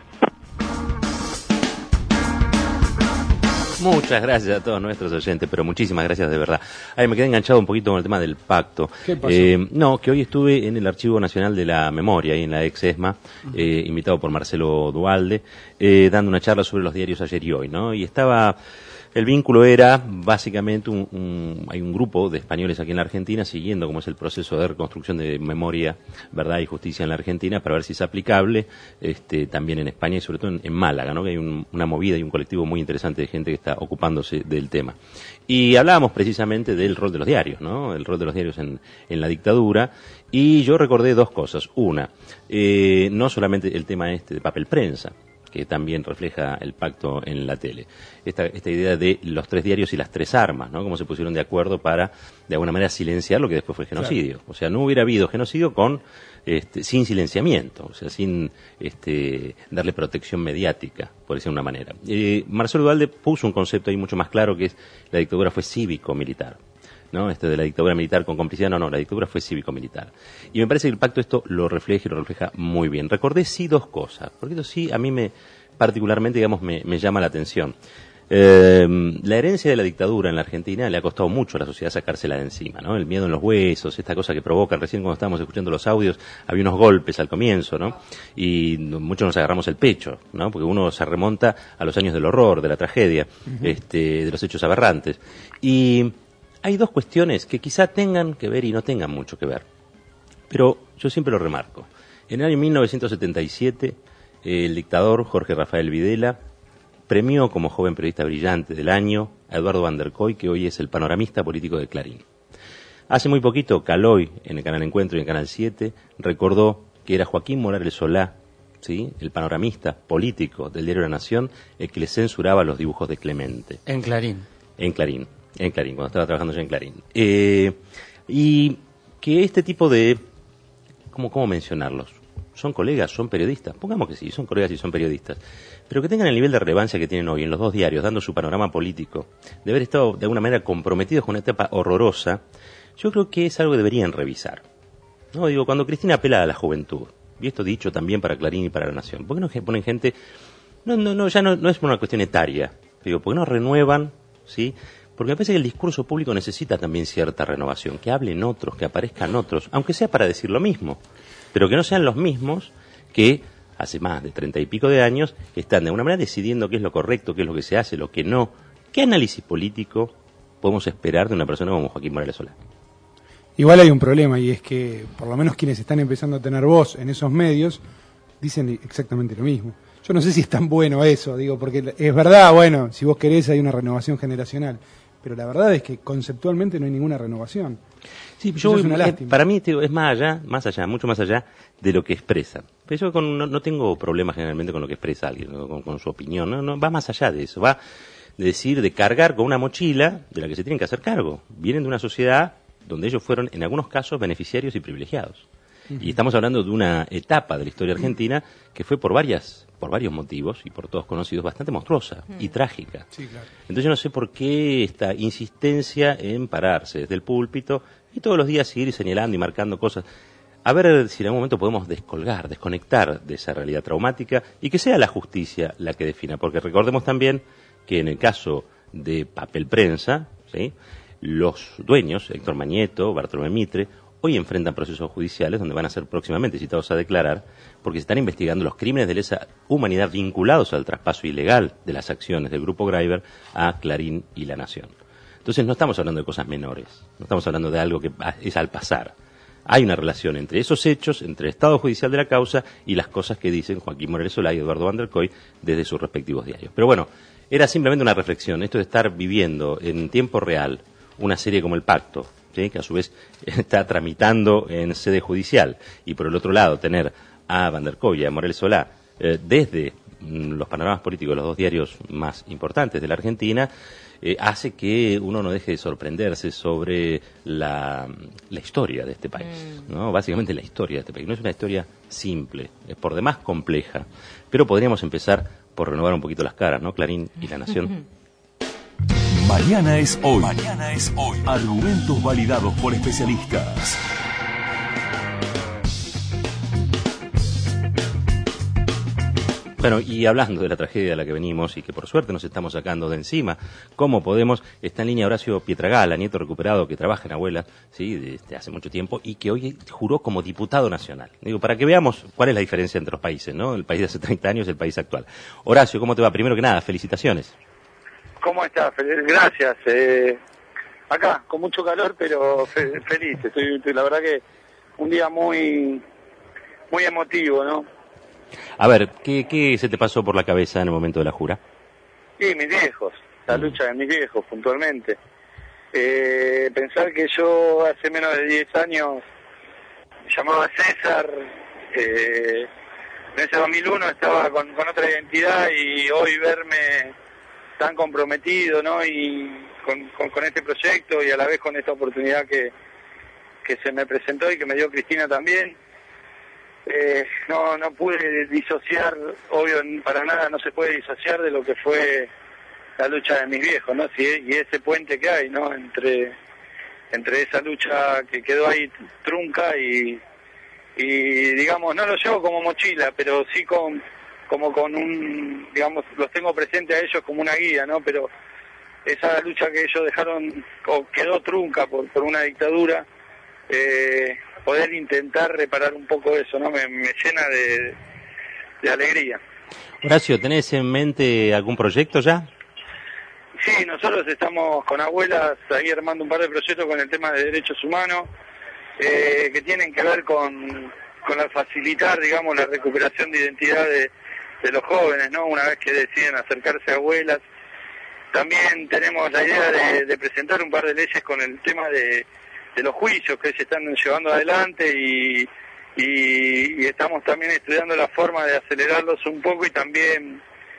Muchas gracias a todos nuestros oyentes, pero muchísimas gracias de verdad. Ay, me quedé enganchado un poquito con el tema del pacto. ¿Qué pasó? Eh, no, que hoy estuve en el Archivo Nacional de la Memoria, ahí en la ex ESMA, eh, invitado por Marcelo Duhalde, eh, dando una charla sobre los diarios ayer y hoy, ¿no? Y estaba... El vínculo era básicamente un, un, hay un grupo de españoles aquí en la Argentina siguiendo cómo es el proceso de reconstrucción de memoria, verdad y justicia en la Argentina para ver si es aplicable este, también en España y sobre todo en, en Málaga, ¿no? Que hay un, una movida y un colectivo muy interesante de gente que está ocupándose del tema. Y hablábamos precisamente del rol de los diarios, ¿no? El rol de los diarios en, en la dictadura. Y yo recordé dos cosas. Una, eh, no solamente el tema este de papel prensa, que también refleja el pacto en la tele. Esta, esta idea de los tres diarios y las tres armas, ¿no? Cómo se pusieron de acuerdo para, de alguna manera, silenciar lo que después fue genocidio. Claro. O sea, no hubiera habido genocidio con, este, sin silenciamiento, o sea, sin este, darle protección mediática, por decirlo de una manera. Eh, Marcelo Duhalde puso un concepto ahí mucho más claro, que es la dictadura fue cívico-militar. ¿No? Este de la dictadura militar con complicidad, no, no, la dictadura fue cívico-militar. Y me parece que el pacto esto lo refleja y lo refleja muy bien. Recordé sí dos cosas, porque esto sí a mí me particularmente, digamos, me, me llama la atención. Eh, la herencia de la dictadura en la Argentina le ha costado mucho a la sociedad sacársela de encima, ¿no? El miedo en los huesos, esta cosa que provoca, recién cuando estábamos escuchando los audios, había unos golpes al comienzo, ¿no? Y muchos nos agarramos el pecho, ¿no? Porque uno se remonta a los años del horror, de la tragedia, uh-huh. este, de los hechos aberrantes. Y hay dos cuestiones que quizá tengan que ver y no tengan mucho que ver, pero yo siempre lo remarco. En el año mil novecientos setenta y siete, el dictador Jorge Rafael Videla premió como joven periodista brillante del año a Eduardo Van der Koy, que hoy es el panoramista político de Clarín. Hace muy poquito, Caloy, en el Canal Encuentro y en Canal siete, recordó que era Joaquín Morales Solá, ¿sí?, el panoramista político del diario La Nación, el que le censuraba los dibujos de Clemente. En Clarín. En Clarín. En Clarín, cuando estaba trabajando yo en Clarín. Eh, y que este tipo de... ¿cómo, ¿Cómo mencionarlos? Son colegas, son periodistas. Pongamos que sí, son colegas y son periodistas. Pero que tengan el nivel de relevancia que tienen hoy en los dos diarios, dando su panorama político, de haber estado de alguna manera comprometidos con una etapa horrorosa, yo creo que es algo que deberían revisar. No, digo, cuando Cristina apela a la juventud, y esto dicho también para Clarín y para La Nación, ¿por qué no ponen gente... No, no, no, ya no, no es por una cuestión etaria. Digo, ¿por qué no renuevan, sí? Porque me parece que el discurso público necesita también cierta renovación, que hablen otros, que aparezcan otros, aunque sea para decir lo mismo, pero que no sean los mismos que hace más de treinta y pico de años están de alguna manera decidiendo qué es lo correcto, qué es lo que se hace, lo que no. ¿Qué análisis político podemos esperar de una persona como Joaquín Morales Solá? Igual hay un problema, y es que por lo menos quienes están empezando a tener voz en esos medios dicen exactamente lo mismo. Yo no sé si es tan bueno eso, digo, porque es verdad, bueno, si vos querés hay una renovación generacional, pero la verdad es que conceptualmente no hay ninguna renovación. Sí, yo, es una lástima. Para mí tío, es más allá, más allá, mucho más allá de lo que expresa. Pero yo con, no, no tengo problemas generalmente con lo que expresa alguien, ¿no? con, con su opinión, no, no, va más allá de eso, va de decir, de cargar con una mochila de la que se tienen que hacer cargo. Vienen de una sociedad donde ellos fueron, en algunos casos, beneficiarios y privilegiados. Uh-huh. Y estamos hablando de una etapa de la historia argentina que fue por varias, por varios motivos y por todos conocidos bastante monstruosa uh-huh. y trágica. Sí, claro. Entonces yo no sé por qué esta insistencia en pararse desde el púlpito y todos los días seguir señalando y marcando cosas. A ver si en algún momento podemos descolgar, desconectar de esa realidad traumática y que sea la justicia la que defina. Porque recordemos también que en el caso de Papel Prensa, ¿sí?, los dueños, Héctor Mañeto, Bartolomé Mitre, hoy enfrentan procesos judiciales donde van a ser próximamente citados a declarar porque se están investigando los crímenes de lesa humanidad vinculados al traspaso ilegal de las acciones del Grupo Greiber a Clarín y La Nación. Entonces no estamos hablando de cosas menores, no estamos hablando de algo que es al pasar. hay una relación entre esos hechos, entre el estado judicial de la causa y las cosas que dicen Joaquín Morales Solá y Eduardo Van der Koy desde sus respectivos diarios. Pero bueno, era simplemente una reflexión, esto de estar viviendo en tiempo real una serie como El Pacto, ¿sí?, que a su vez está tramitando en sede judicial, y por el otro lado tener a Van der Koy y a Morales Solá eh, desde mm, los panoramas políticos de los dos diarios más importantes de la Argentina, eh, hace que uno no deje de sorprenderse sobre la, la historia de este país, ¿no? Básicamente la historia de este país. No es una historia simple, es por demás compleja, pero podríamos empezar por renovar un poquito las caras, ¿no? Clarín y La Nación. Mañana es hoy. Mañana es hoy. Argumentos validados por especialistas. Bueno, y hablando de la tragedia a la que venimos y que por suerte nos estamos sacando de encima, ¿cómo podemos? Está en línea Horacio Pietragala, nieto recuperado que trabaja en Abuela, sí, desde hace mucho tiempo, y que hoy juró como diputado nacional. Digo, para que veamos cuál es la diferencia entre los países, ¿no? El país de hace treinta años y el país actual. Horacio, ¿cómo te va? Primero que nada, felicitaciones. ¿Cómo estás? Gracias. Eh, acá, con mucho calor, pero fe feliz. Estoy, estoy, la verdad que un día muy, muy emotivo, ¿no? A ver, ¿qué, ¿qué se te pasó por la cabeza en el momento de la jura? Sí, mis viejos, la lucha de mis viejos, puntualmente. Eh, pensar que yo hace menos de diez años me llamaba César, eh, en ese dos mil uno estaba con, con otra identidad, y hoy verme tan comprometido, ¿no? Y con, con, con este proyecto, y a la vez con esta oportunidad que, que se me presentó y que me dio Cristina también. Eh, no no pude disociar, obvio, para nada no se puede disociar de lo que fue la lucha de mis viejos, ¿no? Sí, y ese puente que hay, ¿no? Entre entre esa lucha que quedó ahí trunca y, y digamos, no lo llevo como mochila, pero sí con como con un, digamos, los tengo presente a ellos como una guía, ¿no? Pero esa lucha que ellos dejaron, o quedó trunca por, por una dictadura, eh, poder intentar reparar un poco eso, ¿no? Me, me llena de, de alegría. Horacio, ¿tenés en mente algún proyecto ya? Sí, nosotros estamos con Abuelas ahí armando un par de proyectos con el tema de derechos humanos, eh, que tienen que ver con, con la facilitar, digamos, la recuperación de identidad de, de los jóvenes, ¿no? Una vez que deciden acercarse a Abuelas. También tenemos la idea de, de presentar un par de leyes con el tema de de los juicios que se están llevando adelante, y, y, y estamos también estudiando la forma de acelerarlos un poco, y también,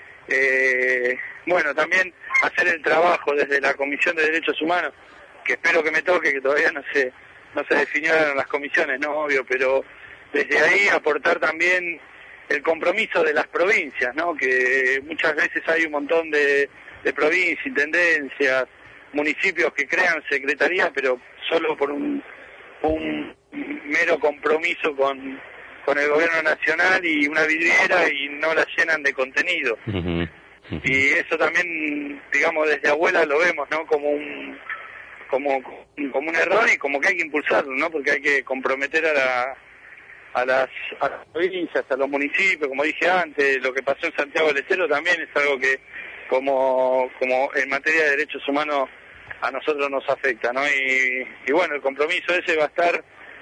eh, bueno, también hacer el trabajo desde la Comisión de Derechos Humanos, que espero que me toque, que todavía no se, no se definieron las comisiones, no, obvio, pero desde ahí aportar también el compromiso de las provincias, ¿no? Que muchas veces hay un montón de, de provincias, intendencias, municipios que crean secretarías, pero solo por un, un mero compromiso con, con el gobierno nacional y una vidriera, y no la llenan de contenido. Uh-huh. Uh-huh. Y eso también, digamos, desde Abuela lo vemos, ¿no? Como un como como un error, y como que hay que impulsarlo, ¿no? Porque hay que comprometer a la a las, a las provincias, a los municipios, como dije antes. Lo que pasó en Santiago del Estero también es algo que, como como en materia de derechos humanos, a nosotros nos afecta, ¿no? Y, y bueno, el compromiso ese va a estar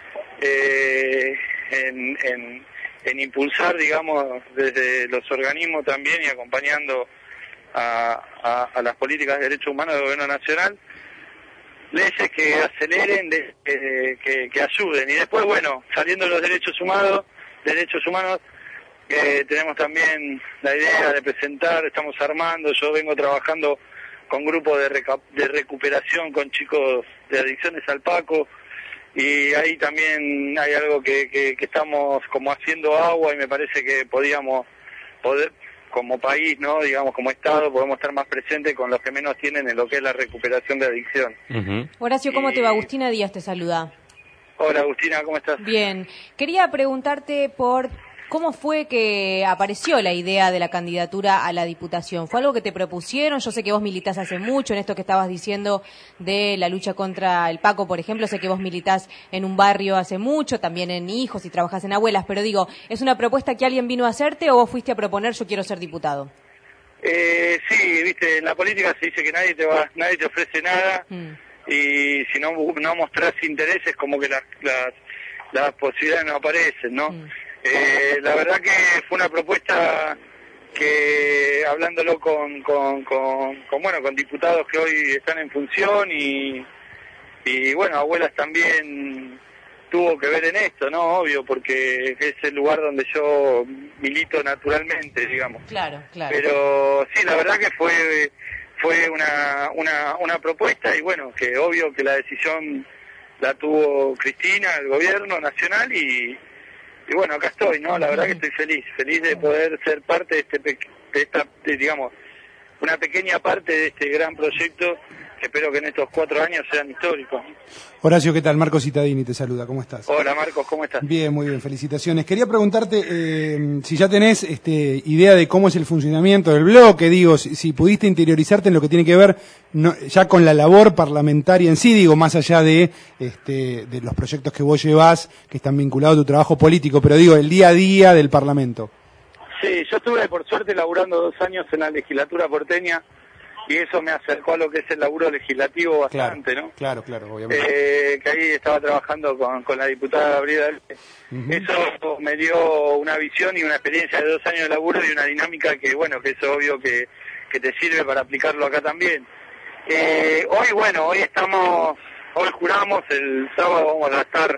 eh, en, en, en impulsar, digamos, desde los organismos también, y acompañando a, a, a las políticas de derechos humanos del gobierno nacional, leyes que aceleren, de, eh, que, que ayuden. Y después, bueno, saliendo de los derechos humanos, derechos humanos, eh, tenemos también la idea de presentar, estamos armando, yo vengo trabajando con grupos de, reca de recuperación con chicos de adicciones al Paco, y ahí también hay algo que, que, que estamos como haciendo agua, y me parece que podíamos, poder, como país, ¿no? Digamos, como Estado, podemos estar más presentes con los que menos tienen en lo que es la recuperación de adicción. Uh-huh. Horacio, ¿cómo y... te va? Agustina Díaz te saluda. Hola, Agustina, ¿cómo estás? Bien. Quería preguntarte por ¿cómo fue que apareció la idea de la candidatura a la Diputación? ¿Fue algo que te propusieron? Yo sé que vos militás hace mucho en esto que estabas diciendo de la lucha contra el Paco, por ejemplo. Sé que vos militás en un barrio hace mucho, también en Hijos, y trabajás en Abuelas. Pero digo, ¿es una propuesta que alguien vino a hacerte, o vos fuiste a proponer yo quiero ser diputado? Eh, sí, viste, en la política se dice que nadie te va, nadie te ofrece nada, mm. y si no, no mostrás intereses, como que las... las las posibilidades no aparecen, ¿no? Mm. Eh, la verdad que fue una propuesta que, hablándolo con, con, con, con, bueno, con diputados que hoy están en función y, y bueno, Abuelas también tuvo que ver en esto, ¿no? Obvio, porque es el lugar donde yo milito naturalmente, digamos. Claro, claro. Pero sí, la verdad que fue fue una, una, una propuesta y bueno, que obvio que la decisión la tuvo Cristina, el gobierno nacional y, y bueno, acá estoy, ¿no? La verdad que estoy feliz, feliz de poder ser parte de este, de esta, de, digamos, una pequeña parte de este gran proyecto que espero que en estos cuatro años sean históricos. Horacio, ¿qué tal? Marcos Cittadini te saluda, ¿cómo estás? Hola Marcos, ¿cómo estás? Bien, muy bien, felicitaciones. Quería preguntarte eh, si ya tenés este, idea de cómo es el funcionamiento del bloque, digo, si, si pudiste interiorizarte en lo que tiene que ver no, ya con la labor parlamentaria en sí, digo, más allá de, este, de los proyectos que vos llevás, que están vinculados a tu trabajo político, pero digo, el día a día del Parlamento. Sí, yo estuve por suerte laburando dos años en la legislatura porteña, y eso me acercó a lo que es el laburo legislativo bastante, claro, ¿no? Claro, claro, obviamente. Eh, que ahí estaba trabajando con, con la diputada Gabriela. Uh-huh. Eso me dio una visión y una experiencia de dos años de laburo y una dinámica que, bueno, que es obvio que, que te sirve para aplicarlo acá también. Eh, hoy, bueno, hoy estamos, hoy juramos, el sábado vamos a estar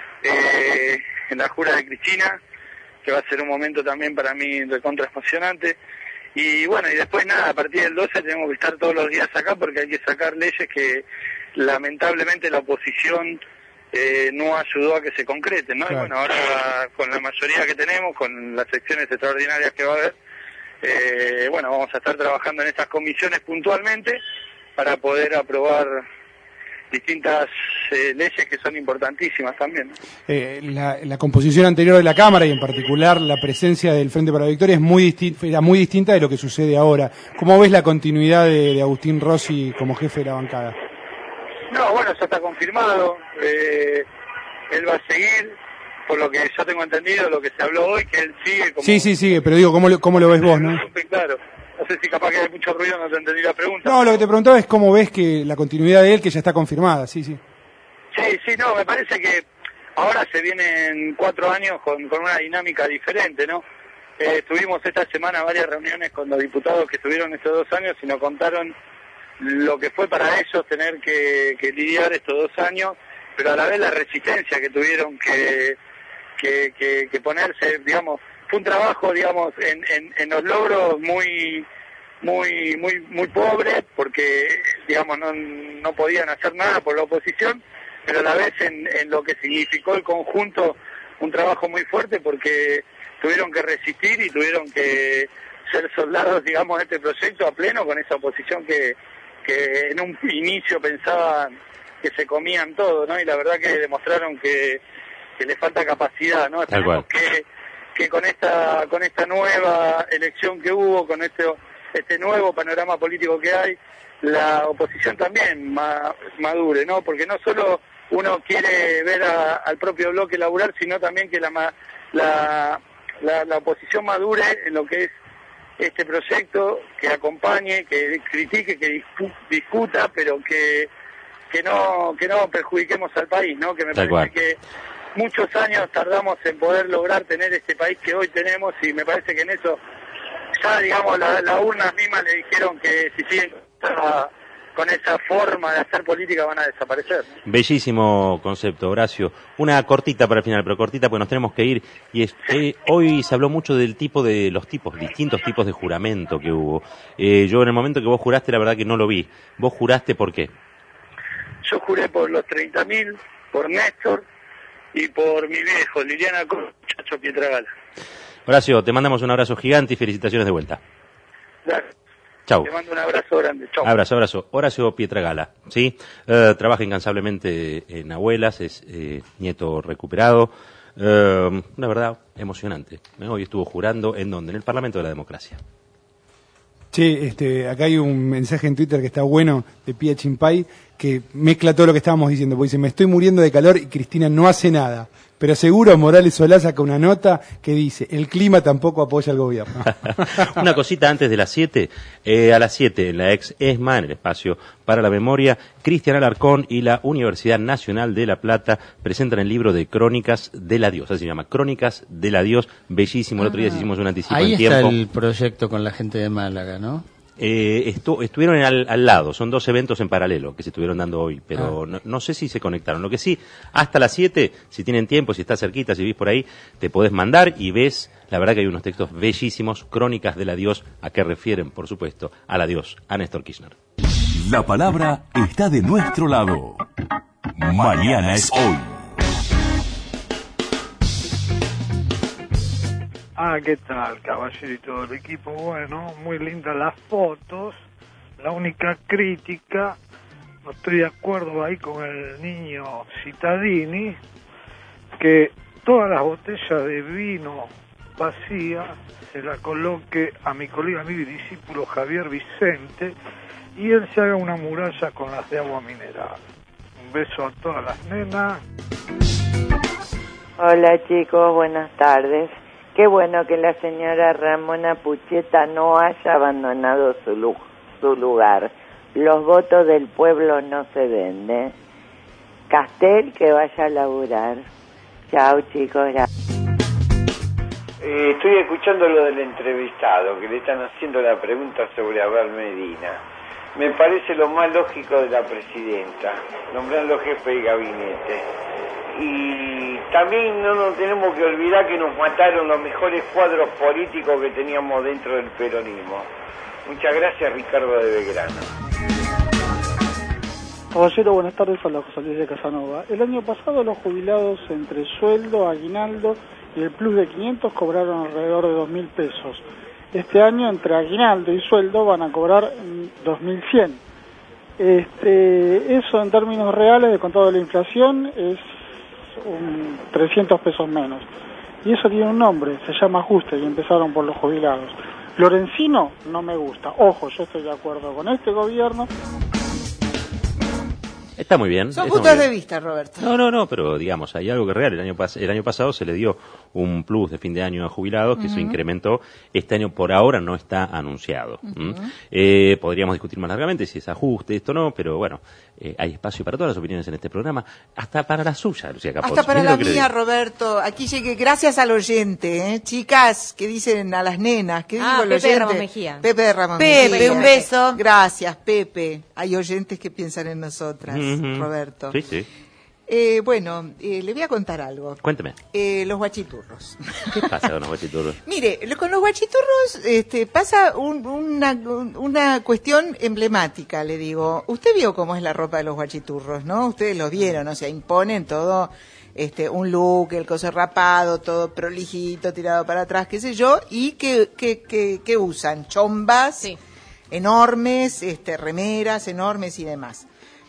eh, en la jura de Cristina, que va a ser un momento también para mí recontra emocionante. Y bueno, y después nada, a partir del doce tenemos que estar todos los días acá porque hay que sacar leyes que lamentablemente la oposición eh, no ayudó a que se concreten, ¿no? Claro. Y bueno, ahora con la mayoría que tenemos, con las secciones extraordinarias que va a haber, eh, bueno, vamos a estar trabajando en estas comisiones puntualmente para poder aprobar distintas eh, leyes que son importantísimas también, ¿no? Eh, la, la composición anterior de la Cámara y en particular la presencia del Frente para la Victoria es muy distinta, era muy distinta de lo que sucede ahora. ¿Cómo ves la continuidad de, de Agustín Rossi como jefe de la bancada? No, bueno, ya está confirmado, eh, él va a seguir, por lo que yo tengo entendido, lo que se habló hoy, que él sigue como... Sí, sí, sigue, pero digo, ¿cómo lo, cómo lo ves vos, no? Claro. No sé si capaz que hay mucho ruido, no te entendí la pregunta. No, lo que te preguntaba es cómo ves que la continuidad de él, que ya está confirmada, sí, sí. Sí, sí, no, me parece que ahora se vienen cuatro años con, con una dinámica diferente, ¿no? Eh, tuvimos esta semana varias reuniones con los diputados que estuvieron estos dos años y nos contaron lo que fue para ellos tener que, que lidiar estos dos años, pero a la vez la resistencia que tuvieron que, que, que, que ponerse, digamos... Fue un trabajo, digamos, en, en, en los logros muy muy muy muy pobre, porque, digamos, no, no podían hacer nada por la oposición, pero a la vez en, en lo que significó el conjunto, un trabajo muy fuerte, porque tuvieron que resistir y tuvieron que ser soldados, digamos, de este proyecto a pleno con esa oposición que, que en un inicio pensaban que se comían todo, ¿no? Y la verdad que demostraron que, que les falta capacidad, ¿no? Esperemos que que con esta con esta nueva elección que hubo, con este este nuevo panorama político que hay, la oposición también ma, madure, ¿no? Porque no solo uno quiere ver a, al propio bloque laburar, sino también que la, la, la, la oposición madure en lo que es este proyecto, que acompañe, que critique, que discu, discuta, pero que que no que no perjudiquemos al país, ¿no? Que me Tal parece cual. que muchos años tardamos en poder lograr tener este país que hoy tenemos y me parece que en eso ya, digamos, las la urnas mismas le dijeron que si siguen con esa forma de hacer política van a desaparecer. Bellísimo concepto, Horacio. Una cortita para el final, pero cortita porque nos tenemos que ir. Y es, eh, hoy se habló mucho del tipo de los tipos, distintos tipos de juramento que hubo. Eh, yo en el momento que vos juraste, la verdad que no lo vi. ¿Vos juraste por qué? Yo juré por los treinta mil, por Néstor y por mi viejo, Liliana Chacho Pietragala. Horacio, te mandamos un abrazo gigante y felicitaciones de vuelta. Gracias. Chau. Te mando un abrazo grande. Chau. Abrazo, abrazo. Horacio Pietragala, ¿sí? Uh, trabaja incansablemente en Abuelas, es eh, nieto recuperado. Uh, una verdad emocionante. Hoy estuvo jurando, ¿en dónde? En el Parlamento de la Democracia. Che, este, acá hay un mensaje en Twitter que está bueno, de Pia Chimpay, que mezcla todo lo que estábamos diciendo, porque dice, me estoy muriendo de calor y Cristina no hace nada. pero seguro Morales Solá saca una nota que dice, el clima tampoco apoya al gobierno. Una cosita antes de las siete, eh, a las siete en la ex ESMA, en el espacio para la memoria, Cristian Alarcón y la Universidad Nacional de La Plata presentan el libro de Crónicas del Adiós, así se llama, Crónicas del Adiós, bellísimo, el otro día hicimos un anticipo Ahí en tiempo. Ahí está el proyecto con la gente de Málaga, ¿no? Eh, estu estuvieron al, al lado, son dos eventos en paralelo que se estuvieron dando hoy, pero ah. no, no sé si se conectaron. Lo que sí, hasta las siete, si tienen tiempo, si estás cerquita, si vivís por ahí, te podés mandar y ves, la verdad que hay unos textos bellísimos, Crónicas del Adiós, a que refieren, por supuesto, al adiós, a Néstor Kirchner. La palabra está de nuestro lado. Mañana es hoy. Ah, ¿qué tal, caballero y todo el equipo? Bueno, muy lindas las fotos. La única crítica, no estoy de acuerdo ahí con el niño Cittadini, que todas las botellas de vino vacías se la coloque a mi colega, a mi discípulo Javier Vicente, y él se haga una muralla con las de agua mineral. Un beso a todas las nenas. Hola chicos, buenas tardes. Qué bueno que la señora Ramona Pucheta no haya abandonado su, lu su lugar. Los votos del pueblo no se venden. Castel, que vaya a laburar. Chao, chicos. Ya. Eh, estoy escuchando lo del entrevistado, que le están haciendo la pregunta sobre Abel Medina. Me parece lo más lógico de la presidenta, nombrarlo jefe de gabinete. Y también no nos tenemos que olvidar que nos mataron los mejores cuadros políticos que teníamos dentro del peronismo. Muchas gracias, Ricardo de Belgrano. Caballero, buenas tardes, a la José Luis de Casanova. El año pasado los jubilados entre sueldo, aguinaldo y el plus de quinientos cobraron alrededor de dos mil pesos. Este año entre aguinaldo y sueldo van a cobrar dos mil cien. Este, eso en términos reales de contado de la inflación es un trescientos pesos menos. Y eso tiene un nombre, se llama ajuste, y empezaron por los jubilados. Lorenzino no me gusta. Ojo, yo estoy de acuerdo con este gobierno. Está muy bien. Son puntos de vista, Roberto. No, no, no, pero digamos, hay algo que es real. El año, pas el año pasado se le dio un plus de fin de año a jubilados que uh-huh. se incrementó. Este año por ahora no está anunciado. Uh-huh. ¿Mm? eh, podríamos discutir más largamente si es ajuste, esto no, pero bueno, eh, hay espacio para todas las opiniones en este programa, hasta para la suya, Lucía Capozzi. Hasta para la mía, Roberto. Aquí llegué, gracias al oyente, ¿eh? Chicas, que dicen a las nenas, ¿qué ah, digo el Pepe oyente? de Ramos Mejía. Pepe de Ramos Pepe, Mejía. un beso. Gracias, Pepe. Hay oyentes que piensan en nosotras, uh-huh. Roberto. Sí, sí. Eh, bueno, eh, le voy a contar algo. Cuénteme. Eh, los guachiturros. ¿Qué pasa con los guachiturros? Mire, con los guachiturros este, pasa un, una, una cuestión emblemática, le digo. Usted vio cómo es la ropa de los guachiturros, ¿no? Ustedes lo vieron, o sea, imponen todo, este, un look, el coso rapado, todo prolijito, tirado para atrás, qué sé yo, y que, que, que, que usan chombas sí. enormes, este, remeras enormes y demás.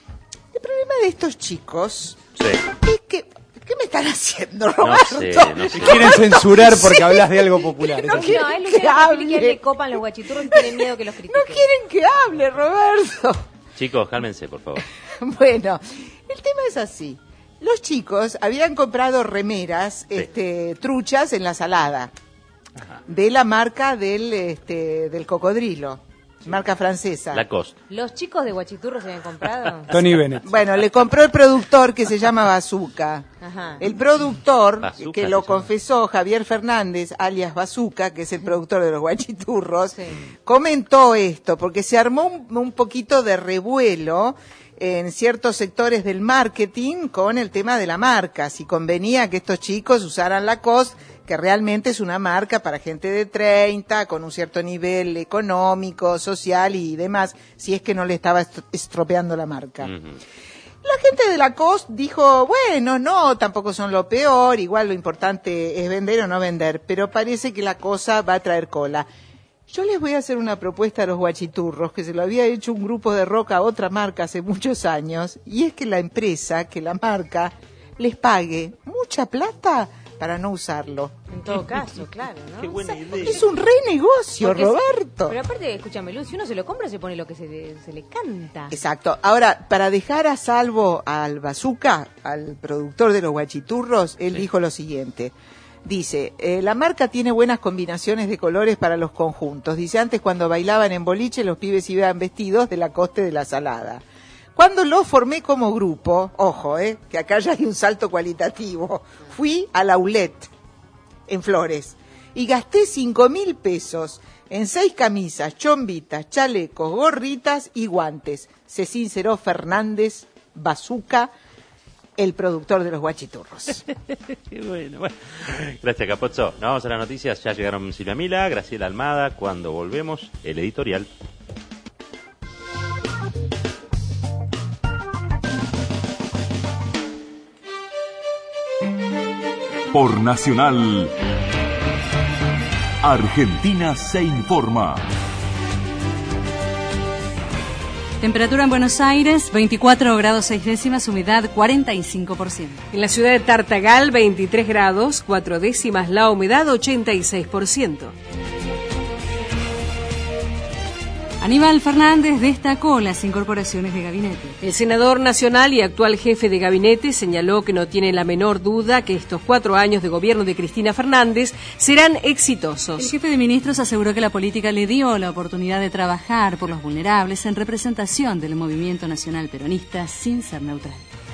El problema de estos chicos sí. es que... ¿Qué me están haciendo, Roberto? No sé, no sé. Quieren censurar porque sí. hablas de algo popular. No, no, es lo que hable. Le copan los guachiturros y tienen miedo que los critiquen. No quieren que hable, Roberto. Chicos, cálmense, por favor. Bueno, el tema es así. Los chicos habían comprado remeras sí. este, truchas en la salada. Ajá. De la marca del, este, del cocodrilo. Marca francesa. Lacoste. ¿Los chicos de Guachiturros se habían comprado? Tony Bennett. Bueno, le compró el productor que se llama Bazooka. Ajá. El productor, Bazooka, que lo confesó Javier Fernández, alias Bazooka, que es el productor de los Guachiturros, sí. comentó esto, porque se armó un, un poquito de revuelo en ciertos sectores del marketing con el tema de la marca. Si convenía que estos chicos usaran Lacoste, que realmente es una marca para gente de treinta, con un cierto nivel económico, social y demás, si es que no le estaba estropeando la marca. Uh-huh. La gente de Lacoste dijo, bueno, no, tampoco son lo peor, igual lo importante es vender o no vender, pero parece que la cosa va a traer cola. Yo les voy a hacer una propuesta a los guachiturros, que se lo había hecho un grupo de rock a otra marca hace muchos años, y es que la empresa, que la marca, les pague mucha plata para no usarlo. En todo caso, claro, ¿no? Qué buena idea. Es un re negocio, Porque Roberto. se- pero aparte, escúchame, Luz, si uno se lo compra, se pone lo que se le, se le canta. Exacto. Ahora, para dejar a salvo al Bazooka, al productor de los guachiturros, él dijo lo siguiente. Dice, eh, la marca tiene buenas combinaciones de colores para los conjuntos. Dice, antes cuando bailaban en boliche, los pibes iban vestidos de la coste de la salada. Cuando lo formé como grupo, ojo, eh, que acá ya hay un salto cualitativo, fui al outlet en Flores y gasté cinco mil pesos en seis camisas, chombitas, chalecos, gorritas y guantes. Se sinceró Fernández Bazooka, el productor de los guachiturros. Qué bueno, bueno. Gracias, Capozzo. Nos vamos a las noticias. Ya llegaron Silvia Mila, Graciela Almada. Cuando volvemos, el editorial. Por Nacional, Argentina se informa. Temperatura en Buenos Aires, veinticuatro grados seis décimas, humedad cuarenta y cinco por ciento. En la ciudad de Tartagal, veintitrés grados, cuatro décimas, la humedad ochenta y seis por ciento. Aníbal Fernández destacó las incorporaciones de gabinete. El senador nacional y actual jefe de gabinete señaló que no tiene la menor duda que estos cuatro años de gobierno de Cristina Fernández serán exitosos. El jefe de ministros aseguró que la política le dio la oportunidad de trabajar por los vulnerables en representación del movimiento nacional peronista sin ser neutral.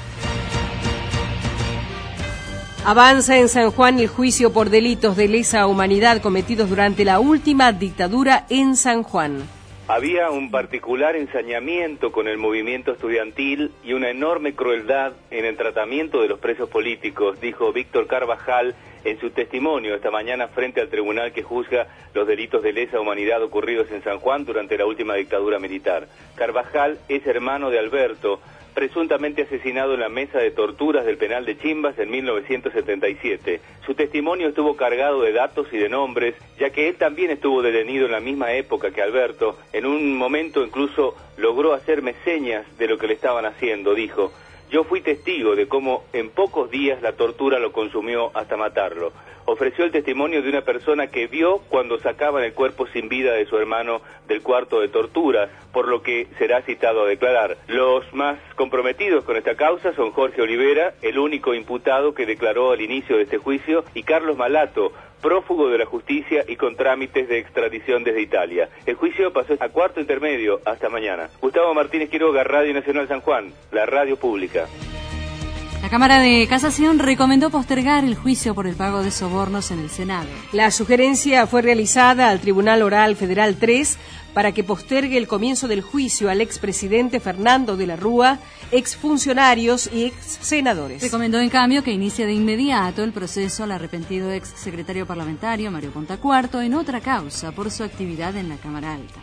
Avanza en San Juan el juicio por delitos de lesa humanidad cometidos durante la última dictadura en San Juan. Había un particular ensañamiento con el movimiento estudiantil y una enorme crueldad en el tratamiento de los presos políticos, dijo Víctor Carvajal en su testimonio esta mañana frente al tribunal que juzga los delitos de lesa humanidad ocurridos en San Juan durante la última dictadura militar. Carvajal es hermano de Alberto, presuntamente asesinado en la mesa de torturas del penal de Chimbas en mil novecientos setenta y siete. Su testimonio estuvo cargado de datos y de nombres, ya que él también estuvo detenido en la misma época que Alberto. En un momento incluso logró hacerme señas de lo que le estaban haciendo, dijo. Yo fui testigo de cómo en pocos días la tortura lo consumió hasta matarlo. Ofreció el testimonio de una persona que vio cuando sacaban el cuerpo sin vida de su hermano del cuarto de tortura, por lo que será citado a declarar. Los más comprometidos con esta causa son Jorge Olivera, el único imputado que declaró al inicio de este juicio, y Carlos Malato, prófugo de la justicia y con trámites de extradición desde Italia. El juicio pasó a cuarto intermedio hasta mañana. Gustavo Martínez Quiroga, Radio Nacional San Juan, la radio pública. La Cámara de Casación recomendó postergar el juicio por el pago de sobornos en el Senado. La sugerencia fue realizada al Tribunal Oral Federal tres para que postergue el comienzo del juicio al expresidente Fernando de la Rúa, exfuncionarios y exsenadores. Recomendó en cambio que inicie de inmediato el proceso al arrepentido exsecretario parlamentario Mario Pontacuarto en otra causa por su actividad en la Cámara Alta.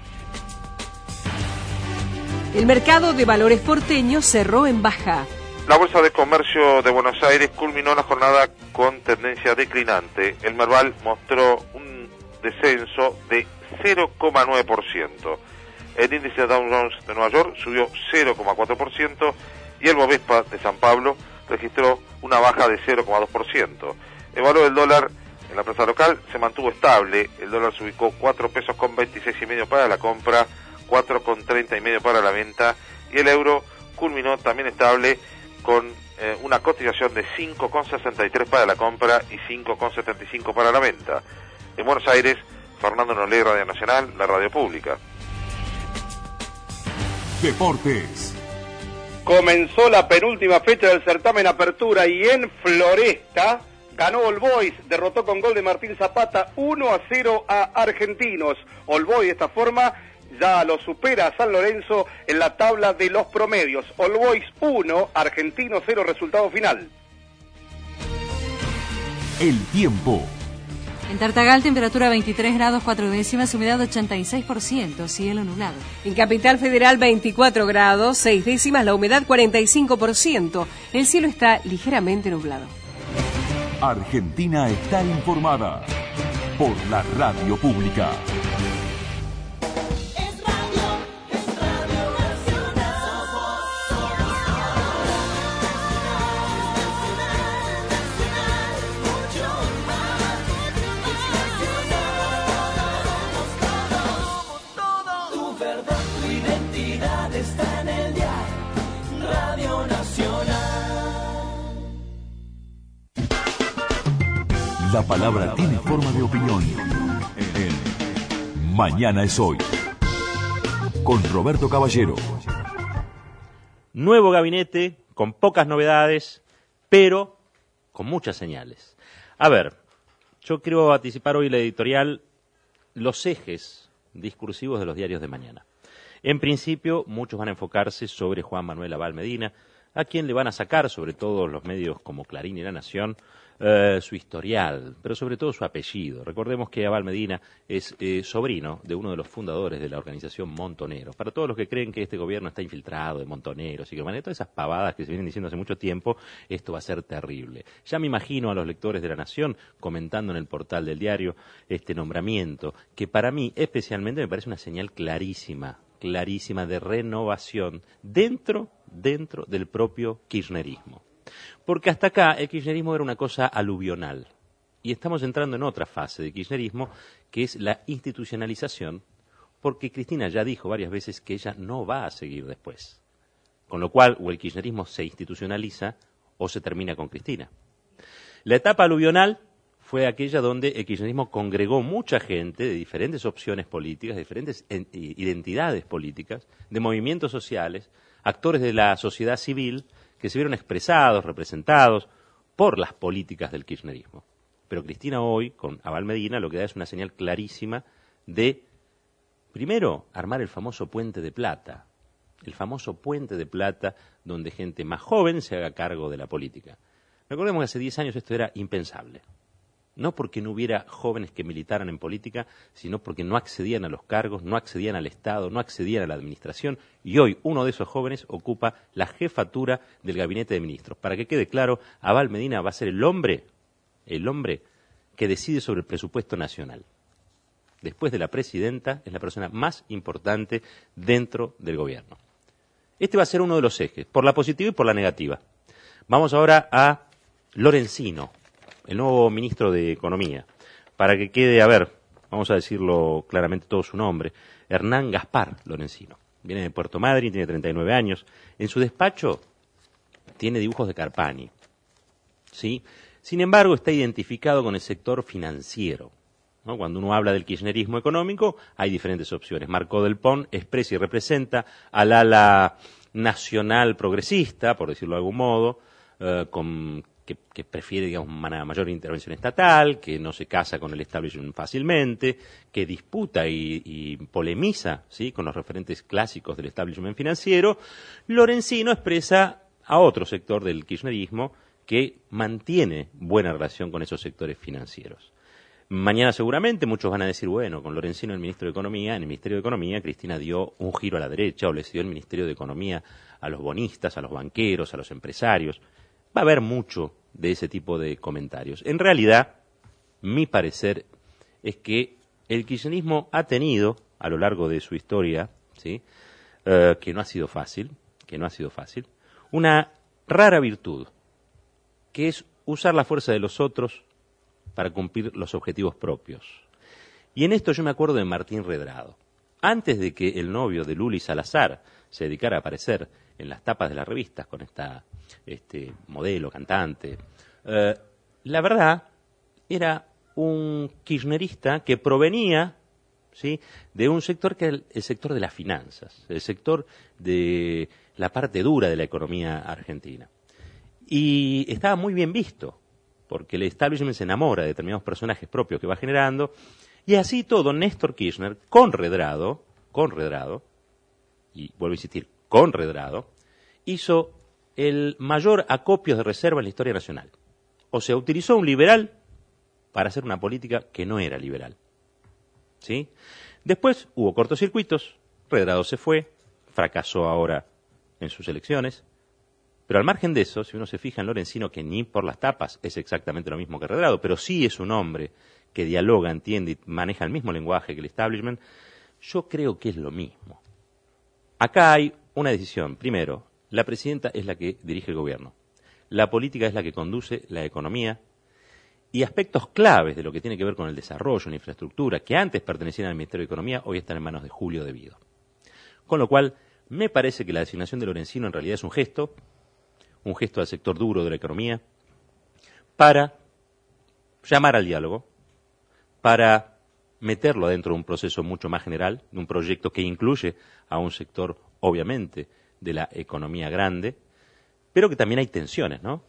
El mercado de valores porteño cerró en baja. La Bolsa de Comercio de Buenos Aires culminó la jornada con tendencia declinante. El Merval mostró un descenso de cero coma nueve por ciento. El índice Dow Jones de Nueva York subió cero coma cuatro por ciento y el Bovespa de San Pablo registró una baja de cero coma dos por ciento. El valor del dólar en la plaza local se mantuvo estable. El dólar se ubicó cuatro pesos con veintiséis y medio para la compra, cuatro con treinta y medio para la venta, y el euro culminó también estable con eh, una cotización de cinco con sesenta y tres para la compra y cinco con setenta y cinco para la venta. En Buenos Aires, Fernando Nolé, Radio Nacional, la radio pública. Deportes. Comenzó la penúltima fecha del certamen Apertura y en Floresta ganó All Boys, derrotó con gol de Martín Zapata uno a cero a Argentinos. All Boys de esta forma ya lo supera a San Lorenzo en la tabla de los promedios. All Boys uno, Argentinos cero, resultado final. El tiempo. En Tartagal, temperatura veintitrés grados cuatro décimas, humedad ochenta y seis por ciento, cielo nublado. En Capital Federal, veinticuatro grados seis décimas, la humedad cuarenta y cinco por ciento. El cielo está ligeramente nublado. Argentina está informada por la radio pública. La palabra tiene forma de opinión. En Mañana es Hoy. Con Roberto Caballero. Nuevo gabinete, con pocas novedades, pero con muchas señales. A ver, yo quiero anticipar hoy la editorial, los ejes discursivos de los diarios de mañana. En principio, muchos van a enfocarse sobre Juan Manuel Abal Medina, a quien le van a sacar, sobre todo los medios como Clarín y La Nación, eh, su historial, pero sobre todo su apellido. Recordemos que Abal Medina es eh, sobrino de uno de los fundadores de la organización Montoneros. Para todos los que creen que este gobierno está infiltrado de montoneros y que maneja todas esas pavadas que se vienen diciendo hace mucho tiempo, esto va a ser terrible. Ya me imagino a los lectores de La Nación comentando en el portal del diario este nombramiento, que para mí especialmente me parece una señal clarísima, clarísima de renovación dentro, dentro del propio kirchnerismo. Porque hasta acá el kirchnerismo era una cosa aluvional y estamos entrando en otra fase de kirchnerismo que es la institucionalización, porque Cristina ya dijo varias veces que ella no va a seguir después, con lo cual o el kirchnerismo se institucionaliza o se termina con Cristina. La etapa aluvional fue aquella donde el kirchnerismo congregó mucha gente de diferentes opciones políticas, de diferentes identidades políticas, de movimientos sociales, actores de la sociedad civil que se vieron expresados, representados por las políticas del kirchnerismo. Pero Cristina hoy, con Abal Medina, lo que da es una señal clarísima de, primero, armar el famoso puente de plata, el famoso puente de plata donde gente más joven se haga cargo de la política. Recordemos que hace diez años esto era impensable. No porque no hubiera jóvenes que militaran en política, sino porque no accedían a los cargos, no accedían al Estado, no accedían a la administración, y hoy uno de esos jóvenes ocupa la jefatura del gabinete de ministros. Para que quede claro, Abal Medina va a ser el hombre, el hombre que decide sobre el presupuesto nacional. Después de la presidenta, es la persona más importante dentro del gobierno. Este va a ser uno de los ejes, por la positiva y por la negativa. Vamos ahora a Lorenzino, el nuevo ministro de Economía, para que quede, a ver, vamos a decirlo claramente todo su nombre, Hernán Gaspar Lorenzino. Viene de Puerto Madryn, tiene treinta y nueve años. En su despacho tiene dibujos de Carpani, ¿sí? Sin embargo, está identificado con el sector financiero, ¿no? Cuando uno habla del kirchnerismo económico, hay diferentes opciones. Marco Del Pon expresa y representa al ala nacional progresista, por decirlo de algún modo, eh, con... Que, que prefiere, digamos, una mayor intervención estatal, que no se casa con el establishment fácilmente, que disputa y, y polemiza, ¿sí?, con los referentes clásicos del establishment financiero. Lorenzino expresa a otro sector del kirchnerismo que mantiene buena relación con esos sectores financieros. Mañana seguramente muchos van a decir, bueno, con Lorenzino el ministro de Economía, en el Ministerio de Economía Cristina dio un giro a la derecha o le dio el Ministerio de Economía a los bonistas, a los banqueros, a los empresarios. Va a haber mucho de ese tipo de comentarios. En realidad, mi parecer es que el kirchnerismo ha tenido, a lo largo de su historia, ¿sí?, uh, que no ha sido fácil, que no ha sido fácil, una rara virtud, que es usar la fuerza de los otros para cumplir los objetivos propios. Y en esto yo me acuerdo de Martín Redrado. Antes de que el novio de Luli Salazar se dedicara a aparecer en las tapas de las revistas con esta este modelo, cantante, eh, la verdad era un kirchnerista que provenía, ¿sí?, de un sector que era el, el sector de las finanzas, el sector de la parte dura de la economía argentina. Y estaba muy bien visto, porque el establishment se enamora de determinados personajes propios que va generando, y así todo Néstor Kirchner, con Redrado, con Redrado, y vuelvo a insistir, con Redrado, hizo el mayor acopio de reserva en la historia nacional. O sea, utilizó un liberal para hacer una política que no era liberal, ¿sí? Después hubo cortocircuitos, Redrado se fue, fracasó ahora en sus elecciones, pero al margen de eso, si uno se fija en Lorenzino, que ni por las tapas es exactamente lo mismo que Redrado, pero sí es un hombre que dialoga, entiende y maneja el mismo lenguaje que el establishment, yo creo que es lo mismo. Acá hay una decisión. Primero, la presidenta es la que dirige el gobierno. La política es la que conduce la economía y aspectos claves de lo que tiene que ver con el desarrollo, la infraestructura, que antes pertenecían al Ministerio de Economía, hoy están en manos de Julio De Vido. Con lo cual, me parece que la designación de Lorenzino en realidad es un gesto, un gesto al sector duro de la economía, para llamar al diálogo, para meterlo dentro de un proceso mucho más general, de un proyecto que incluye a un sector, obviamente, de la economía grande, pero que también hay tensiones, ¿no?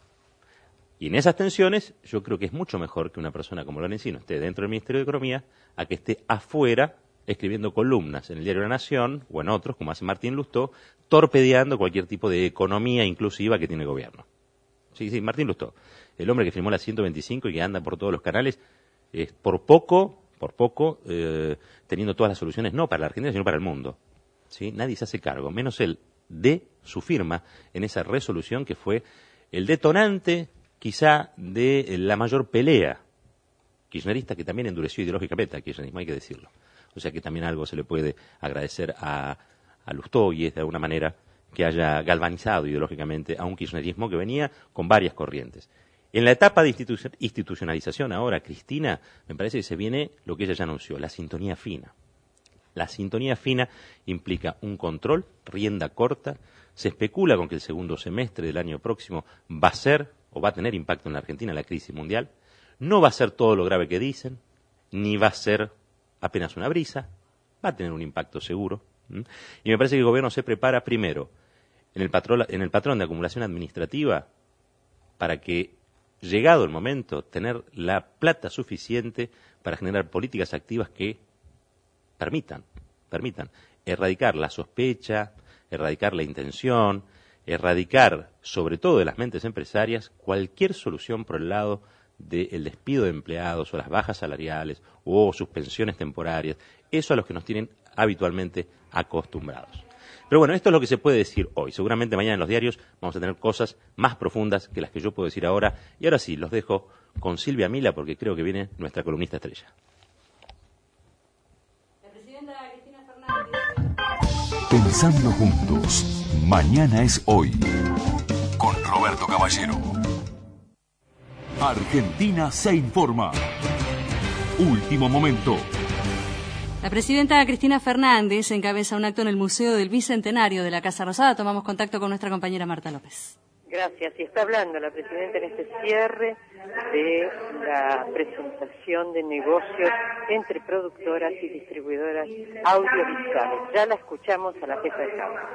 Y en esas tensiones yo creo que es mucho mejor que una persona como Lorenzino esté dentro del Ministerio de Economía a que esté afuera escribiendo columnas en el diario La Nación o en otros, como hace Martín Lustó, torpedeando cualquier tipo de economía inclusiva que tiene el gobierno. Sí, sí, Martín Lustó, el hombre que firmó la ciento veinticinco y que anda por todos los canales, eh, por poco, por poco, eh, teniendo todas las soluciones, no para la Argentina, sino para el mundo. ¿Sí? Nadie se hace cargo, menos él, de su firma en esa resolución que fue el detonante quizá de la mayor pelea kirchnerista, que también endureció ideológicamente al kirchnerismo, hay que decirlo. O sea que también algo se le puede agradecer a, a Lustó, y es de alguna manera que haya galvanizado ideológicamente a un kirchnerismo que venía con varias corrientes. En la etapa de institu- institucionalización ahora, Cristina, me parece que se viene lo que ella ya anunció, la sintonía fina. La sintonía fina implica un control, rienda corta. Se especula con que el segundo semestre del año próximo va a ser o va a tener impacto en la Argentina la crisis mundial. No va a ser todo lo grave que dicen, ni va a ser apenas una brisa, va a tener un impacto seguro. ¿Mm? Y me parece que el gobierno se prepara primero en el, patrón, en el patrón de acumulación administrativa para que, llegado el momento, tener la plata suficiente para generar políticas activas que permitan, permitan erradicar la sospecha, erradicar la intención, erradicar, sobre todo de las mentes empresarias, cualquier solución por el lado del despido de empleados o las bajas salariales o suspensiones temporarias, eso a los que nos tienen habitualmente acostumbrados. Pero bueno, esto es lo que se puede decir hoy. Seguramente mañana en los diarios vamos a tener cosas más profundas que las que yo puedo decir ahora. Y ahora sí, los dejo con Silvia Mila porque creo que viene nuestra columnista estrella. Pensando juntos, mañana es hoy. Con Roberto Caballero. Argentina se informa. Último momento. La presidenta Cristina Fernández encabeza un acto en el Museo del Bicentenario de la Casa Rosada. Tomamos contacto con nuestra compañera Marta López. Gracias. Y está hablando la presidenta en este cierre de la presentación de negocios entre productoras y distribuidoras audiovisuales. Ya la escuchamos a la jefa de Cámara.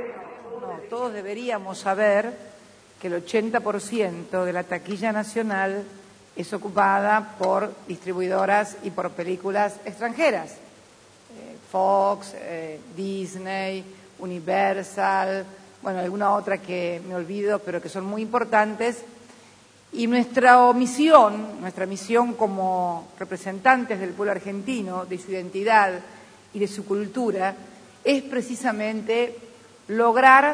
No, todos deberíamos saber que el ochenta por ciento de la taquilla nacional es ocupada por distribuidoras y por películas extranjeras. Eh, Fox, eh, Disney, Universal, bueno, alguna otra que me olvido, pero que son muy importantes. Y nuestra misión, nuestra misión como representantes del pueblo argentino, de su identidad y de su cultura, es precisamente lograr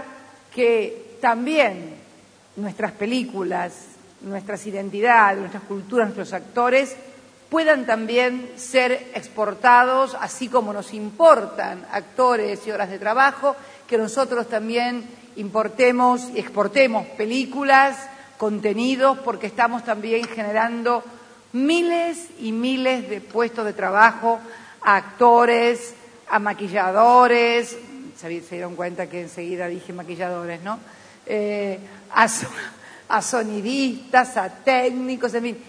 que también nuestras películas, nuestras identidades, nuestras culturas, nuestros actores puedan también ser exportados, así como nos importan actores y horas de trabajo, que nosotros también importemos y exportemos películas, contenidos, porque estamos también generando miles y miles de puestos de trabajo a actores, a maquilladores, se, se dieron cuenta que enseguida dije maquilladores, ¿no? Eh, a, a sonidistas, a técnicos, en fin.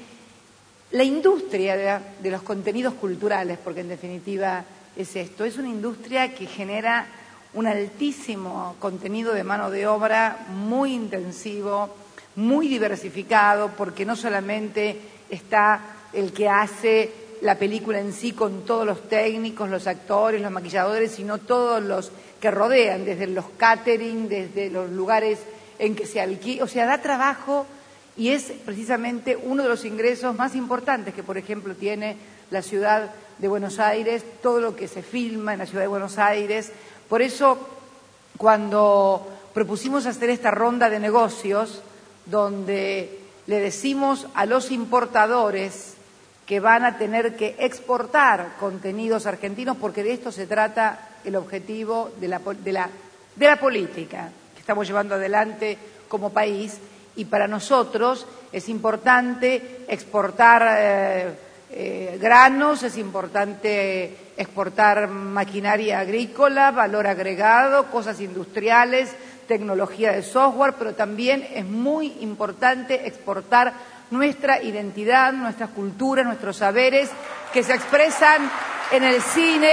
La industria de, de los contenidos culturales, porque en definitiva es esto, es una industria que genera un altísimo contenido de mano de obra muy intensivo, muy diversificado, porque no solamente está el que hace la película en sí con todos los técnicos, los actores, los maquilladores, sino todos los que rodean, desde los catering, desde los lugares en que se alquila, o sea, da trabajo y es precisamente uno de los ingresos más importantes que, por ejemplo, tiene la ciudad de Buenos Aires, todo lo que se filma en la ciudad de Buenos Aires. Por eso, cuando propusimos hacer esta ronda de negocios, donde le decimos a los importadores que van a tener que exportar contenidos argentinos, porque de esto se trata el objetivo de la, de la, de la política que estamos llevando adelante como país, y para nosotros es importante exportar eh, eh, granos, es importante exportar maquinaria agrícola, valor agregado, cosas industriales, tecnología de software, pero también es muy importante exportar nuestra identidad, nuestras culturas, nuestros saberes, que se expresan en el cine,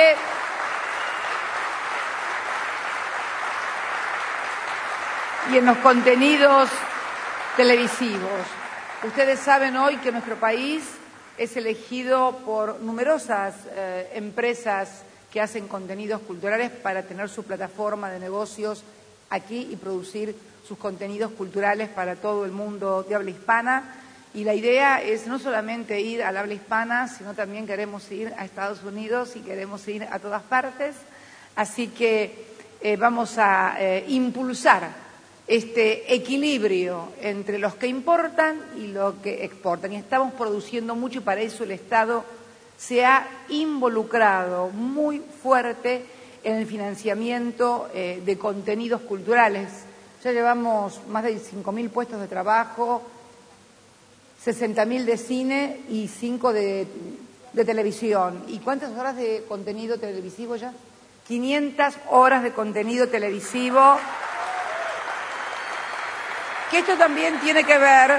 y en los contenidos televisivos. Ustedes saben hoy que nuestro país es elegido por numerosas eh, empresas que hacen contenidos culturales para tener su plataforma de negocios aquí y producir sus contenidos culturales para todo el mundo de habla hispana. Y la idea es no solamente ir al habla hispana, sino también queremos ir a Estados Unidos y queremos ir a todas partes. Así que eh, vamos a eh, impulsar este equilibrio entre los que importan y los que exportan. Y estamos produciendo mucho y para eso el Estado se ha involucrado muy fuerte en el financiamiento eh, de contenidos culturales. Ya llevamos más de cinco mil puestos de trabajo, sesenta mil de cine y cinco de, de televisión. ¿Y cuántas horas de contenido televisivo ya? quinientas horas de contenido televisivo. Que esto también tiene que ver,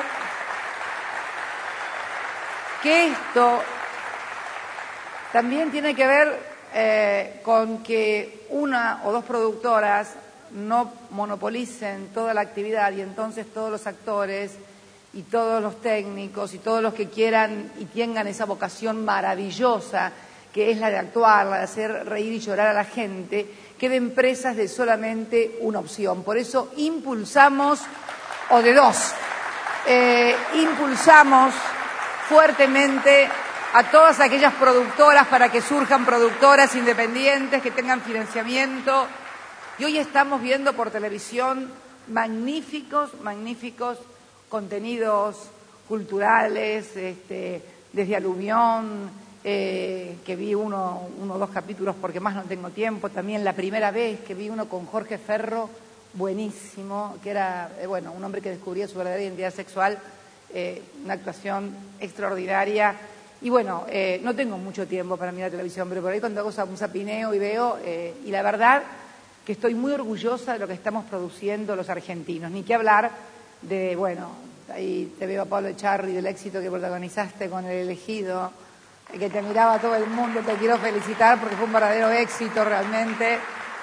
que esto también tiene que ver eh, con que una o dos productoras no monopolicen toda la actividad y entonces todos los actores y todos los técnicos y todos los que quieran y tengan esa vocación maravillosa que es la de actuar, la de hacer reír y llorar a la gente, queden presas de solamente una opción. Por eso impulsamos, o de dos, eh, impulsamos fuertemente a todas aquellas productoras para que surjan productoras independientes, que tengan financiamiento. Y hoy estamos viendo por televisión magníficos, magníficos contenidos culturales, este, desde Aluvión, eh, que vi uno, uno o dos capítulos porque más no tengo tiempo, también la primera vez que vi uno con Jorge Ferro, buenísimo, que era, eh, bueno, un hombre que descubría su verdadera identidad sexual, eh, una actuación extraordinaria. Y bueno, eh, no tengo mucho tiempo para mirar televisión, pero por ahí cuando hago un zapineo y veo, eh, y la verdad que estoy muy orgullosa de lo que estamos produciendo los argentinos. Ni que hablar de, bueno, ahí te veo a Pablo Echarri, del éxito que protagonizaste con El Elegido, que te miraba todo el mundo, te quiero felicitar porque fue un verdadero éxito realmente.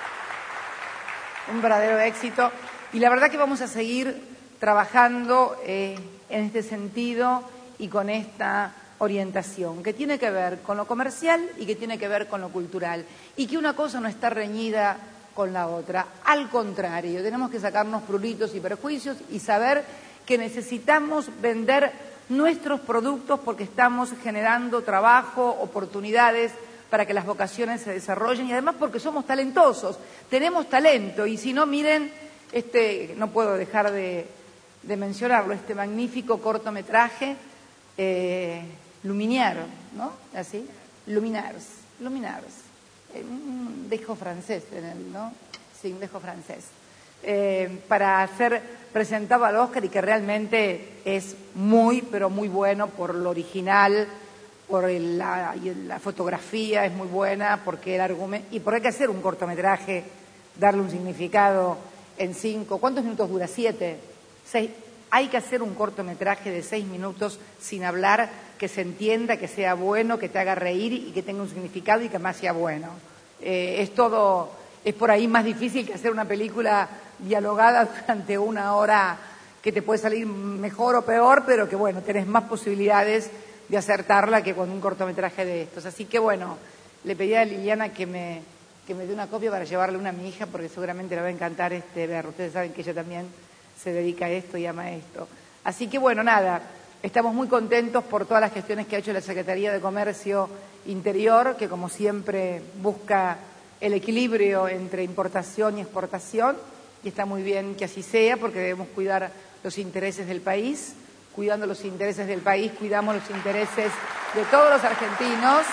Un verdadero éxito. Y la verdad que vamos a seguir trabajando eh, en este sentido y con esta orientación, que tiene que ver con lo comercial y que tiene que ver con lo cultural. Y que una cosa no está reñida con la otra. Al contrario, tenemos que sacarnos pruritos y perjuicios y saber que necesitamos vender nuestros productos porque estamos generando trabajo, oportunidades, para que las vocaciones se desarrollen y además porque somos talentosos, tenemos talento y si no, miren, este, no puedo dejar de, de mencionarlo, este magnífico cortometraje eh, Luminaire, ¿no? ¿Así? Luminaires, Luminaires, eh, un dejo francés, en el, ¿no? Sí, un dejo francés, eh, para ser presentado al Oscar y que realmente es muy, pero muy bueno por lo original, por el, la, la fotografía es muy buena, porque el argumento, y por hay que hacer un cortometraje, darle un significado en cinco, ¿cuántos minutos dura? Siete, seis, hay que hacer un cortometraje de seis minutos sin hablar, que se entienda, que sea bueno, que te haga reír y que tenga un significado y que más sea bueno. Eh, es todo, es por ahí más difícil que hacer una película dialogada durante una hora que te puede salir mejor o peor, pero que bueno, tenés más posibilidades de acertarla que con un cortometraje de estos. Así que bueno, le pedí a Liliana que me, que me dé una copia para llevarle una a mi hija, porque seguramente le va a encantar este ver. Ustedes saben que ella también se dedica a esto y ama esto. Así que bueno, nada, estamos muy contentos por todas las gestiones que ha hecho la Secretaría de Comercio Interior, que como siempre busca el equilibrio entre importación y exportación, y está muy bien que así sea, porque debemos cuidar los intereses del país. Cuidando los intereses del país, cuidamos los intereses de todos los argentinos.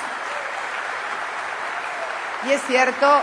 Y es cierto,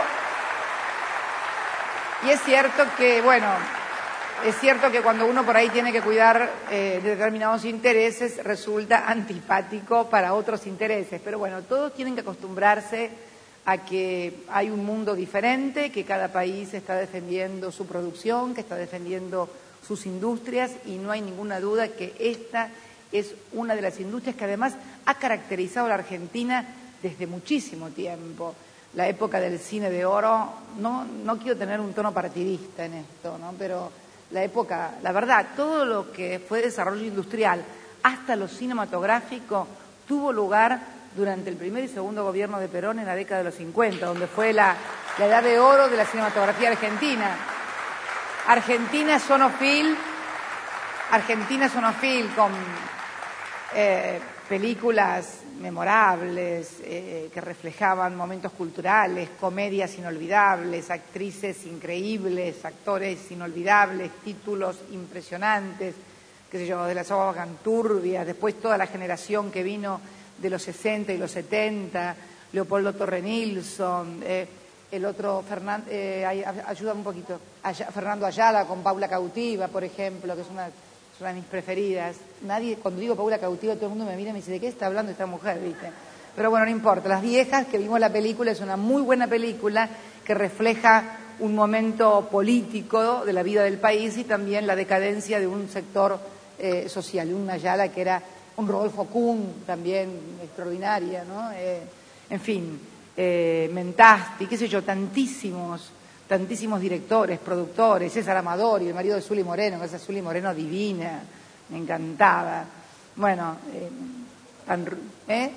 y es cierto que, bueno, es cierto que cuando uno por ahí tiene que cuidar eh, de determinados intereses, resulta antipático para otros intereses. Pero bueno, todos tienen que acostumbrarse a que hay un mundo diferente, que cada país está defendiendo su producción, que está defendiendo sus industrias, y no hay ninguna duda que esta es una de las industrias que además ha caracterizado a la Argentina desde muchísimo tiempo. La época del cine de oro, no, no quiero tener un tono partidista en esto, ¿no? Pero la época, la verdad, todo lo que fue desarrollo industrial, hasta lo cinematográfico, tuvo lugar durante el primer y segundo gobierno de Perón en la década de los cincuenta, donde fue la, la edad de oro de la cinematografía argentina. Argentina Sonofil, Argentina Sonofil con eh, películas memorables, eh, que reflejaban momentos culturales, comedias inolvidables, actrices increíbles, actores inolvidables, títulos impresionantes, qué sé yo, de las aguas Canturbias, después toda la generación que vino de los sesenta y los setenta, Leopoldo Torre Nilsson, eh, el otro, Fernan, eh, ayúdame un poquito, Ay- Fernando Ayala con Paula Cautiva, por ejemplo, que es una... es una de mis preferidas. Nadie, cuando digo Paula Cautiva, todo el mundo me mira y me dice, ¿de qué está hablando esta mujer? ¿Viste? Pero bueno, no importa. Las viejas, que vimos la película, es una muy buena película que refleja un momento político de la vida del país y también la decadencia de un sector eh, social. Un Ayala que era un Rodolfo Kuhn, también extraordinaria, ¿no? Eh, en fin, eh, Mentasti, qué sé yo, tantísimos... tantísimos directores, productores, César Amadori, el marido de Zuli Moreno, que esa Zuli Moreno divina, me encantaba. Bueno, eh, tan, ¿eh?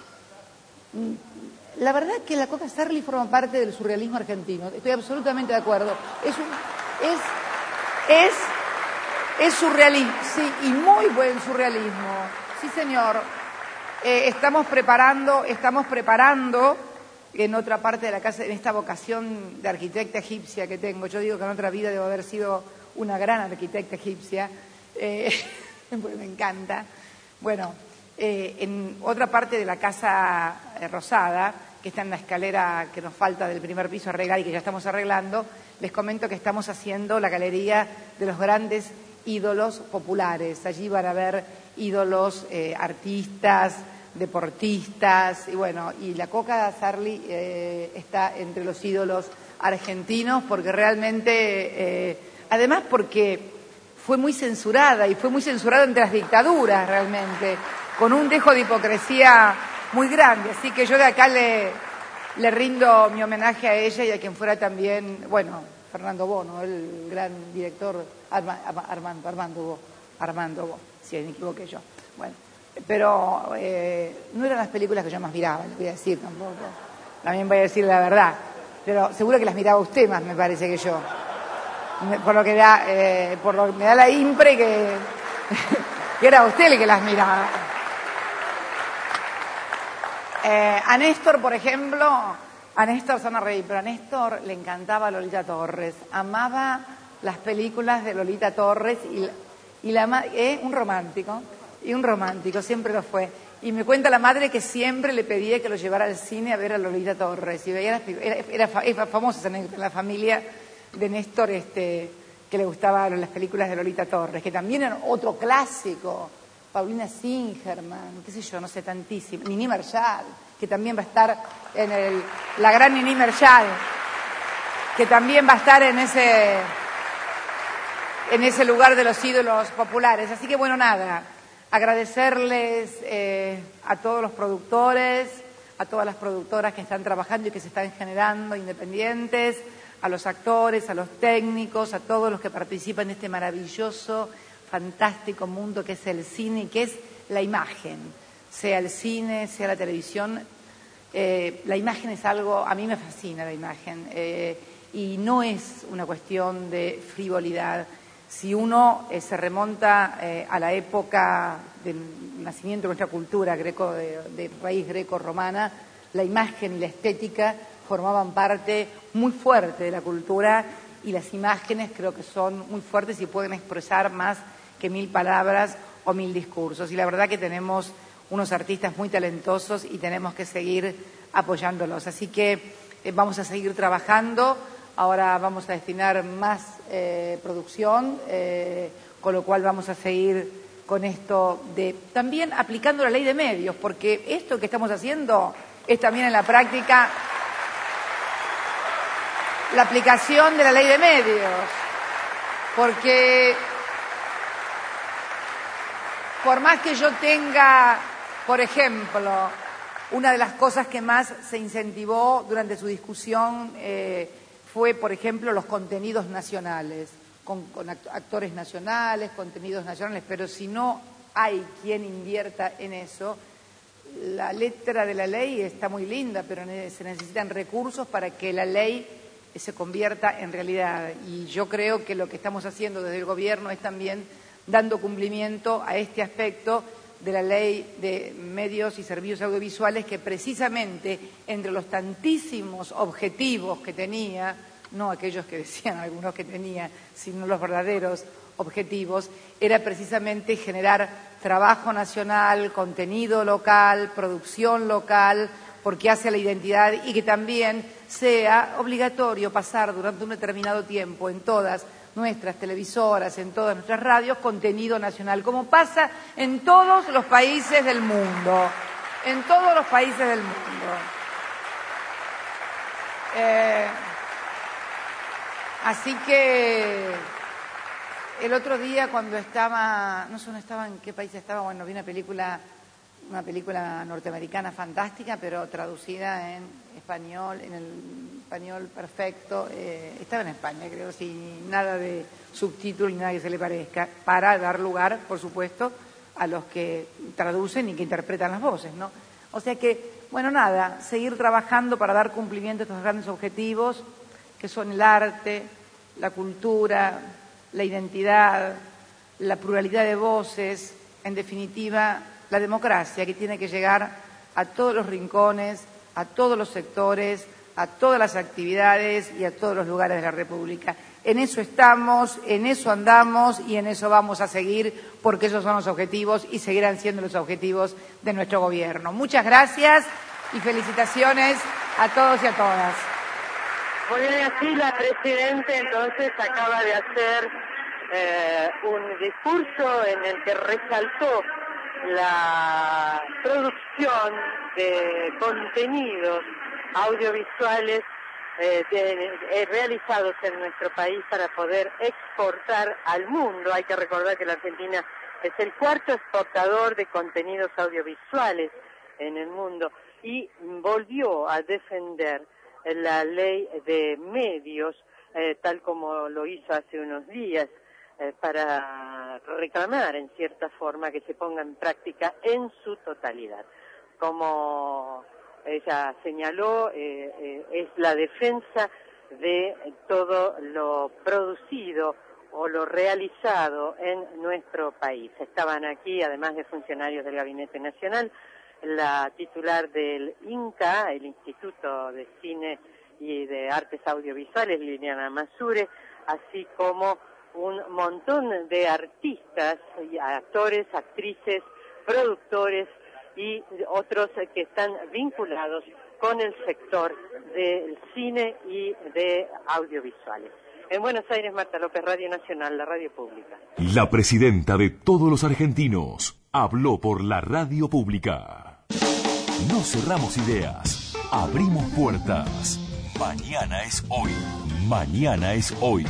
La verdad que la Coca Sarli forma parte del surrealismo argentino, estoy absolutamente de acuerdo. Es un, es, es, es surrealismo, sí, y muy buen surrealismo. Sí, señor. Eh, estamos preparando, estamos preparando en otra parte de la casa, en esta vocación de arquitecta egipcia que tengo. Yo digo que en otra vida debo haber sido una gran arquitecta egipcia, eh, porque me encanta. Bueno, eh, en otra parte de la casa eh, rosada, que está en la escalera que nos falta del primer piso arreglar y que ya estamos arreglando, les comento que estamos haciendo la galería de los grandes ídolos populares. Allí van a ver ídolos, eh, artistas, deportistas, y bueno, y la Coca Sarli eh, está entre los ídolos argentinos porque realmente, eh, además porque fue muy censurada y fue muy censurada entre las dictaduras realmente, con un dejo de hipocresía muy grande, así que yo de acá le, le rindo mi homenaje a ella y a quien fuera también, bueno, Fernando Bono, el gran director, Arma, Armando, Armando Bo, Armando Bo, si me equivoqué yo, bueno. Pero eh, no eran las películas que yo más miraba, les voy a decir tampoco. También voy a decir la verdad. Pero seguro que las miraba usted más, me parece, que yo. Por lo que da, eh, por lo que me da la impre que, que era usted el que las miraba. Eh, a Néstor, por ejemplo, a Néstor se van a reír, pero a Néstor le encantaba Lolita Torres. Amaba las películas de Lolita Torres y, y la, eh, un romántico. Y un romántico, siempre lo fue. Y me cuenta la madre que siempre le pedía que lo llevara al cine a ver a Lolita Torres. Y veía las, era, era, era famosa en la familia de Néstor, este, que le gustaban las películas de Lolita Torres, que también eran otro clásico. Paulina Singerman, qué sé yo, no sé, tantísimo. Nini Marshall, que también va a estar en el... La gran Nini Marshall, que también va a estar en ese, en ese lugar de los ídolos populares. Así que bueno, nada... Agradecerles eh, a todos los productores, a todas las productoras que están trabajando y que se están generando independientes, a los actores, a los técnicos, a todos los que participan en este maravilloso, fantástico mundo que es el cine y que es la imagen, sea el cine, sea la televisión. Eh, la imagen es algo, a mí me fascina la imagen, eh, y no es una cuestión de frivolidad. Si uno eh, se remonta eh, a la época del nacimiento de nuestra cultura greco, de, de raíz greco-romana, la imagen y la estética formaban parte muy fuerte de la cultura y las imágenes creo que son muy fuertes y pueden expresar más que mil palabras o mil discursos. Y la verdad que tenemos unos artistas muy talentosos y tenemos que seguir apoyándolos. Así que eh, vamos a seguir trabajando. Ahora vamos a destinar más eh, producción, eh, con lo cual vamos a seguir con esto de también aplicando la ley de medios, porque esto que estamos haciendo es también en la práctica la aplicación de la ley de medios, porque por más que yo tenga, por ejemplo, una de las cosas que más se incentivó durante su discusión eh, fue, por ejemplo, los contenidos nacionales, con, con actores nacionales, contenidos nacionales, pero si no hay quien invierta en eso, la letra de la ley está muy linda, pero se necesitan recursos para que la ley se convierta en realidad. Y yo creo que lo que estamos haciendo desde el gobierno es también dando cumplimiento a este aspecto de la ley de medios y servicios audiovisuales, que precisamente entre los tantísimos objetivos que tenía, no aquellos que decían algunos que tenía, sino los verdaderos objetivos, era precisamente generar trabajo nacional, contenido local, producción local, porque hace la identidad, y que también sea obligatorio pasar durante un determinado tiempo en todas nuestras televisoras, en todas nuestras radios, contenido nacional, como pasa en todos los países del mundo, en todos los países del mundo. Eh, así que el otro día cuando estaba, no sé dónde estaba, en qué país estaba, bueno, vi una película, una película norteamericana fantástica, pero traducida en español, en el español perfecto, eh, estaba en España, creo, sin nada de subtítulo ni nada que se le parezca, para dar lugar, por supuesto, a los que traducen y que interpretan las voces, ¿no? O sea que, bueno, nada, seguir trabajando para dar cumplimiento a estos grandes objetivos, que son el arte, la cultura, la identidad, la pluralidad de voces, en definitiva, la democracia, que tiene que llegar a todos los rincones, a todos los sectores, a todas las actividades y a todos los lugares de la República. En eso estamos, en eso andamos y en eso vamos a seguir, porque esos son los objetivos y seguirán siendo los objetivos de nuestro gobierno. Muchas gracias y felicitaciones a todos y a todas. Muy bien, así la Presidenta entonces acaba de hacer eh, un discurso en el que resaltó la producción de contenidos audiovisuales eh, de, eh, realizados en nuestro país para poder exportar al mundo. Hay que recordar que la Argentina es el cuarto exportador de contenidos audiovisuales en el mundo y volvió a defender la ley de medios, eh, tal como lo hizo hace unos días, eh, para reclamar en cierta forma que se ponga en práctica en su totalidad. Como ella señaló, eh, eh, es la defensa de todo lo producido o lo realizado en nuestro país. Estaban aquí, además de funcionarios del Gabinete Nacional, la titular del INCA, el Instituto de Cine y de Artes Audiovisuales, Liliana Masure, así como un montón de artistas, y actores, actrices, productores y otros que están vinculados con el sector del cine y de audiovisuales. En Buenos Aires, Marta López, Radio Nacional, la radio pública. La presidenta de todos los argentinos habló por la radio pública. No cerramos ideas, abrimos puertas. Mañana es hoy. Mañana es hoy.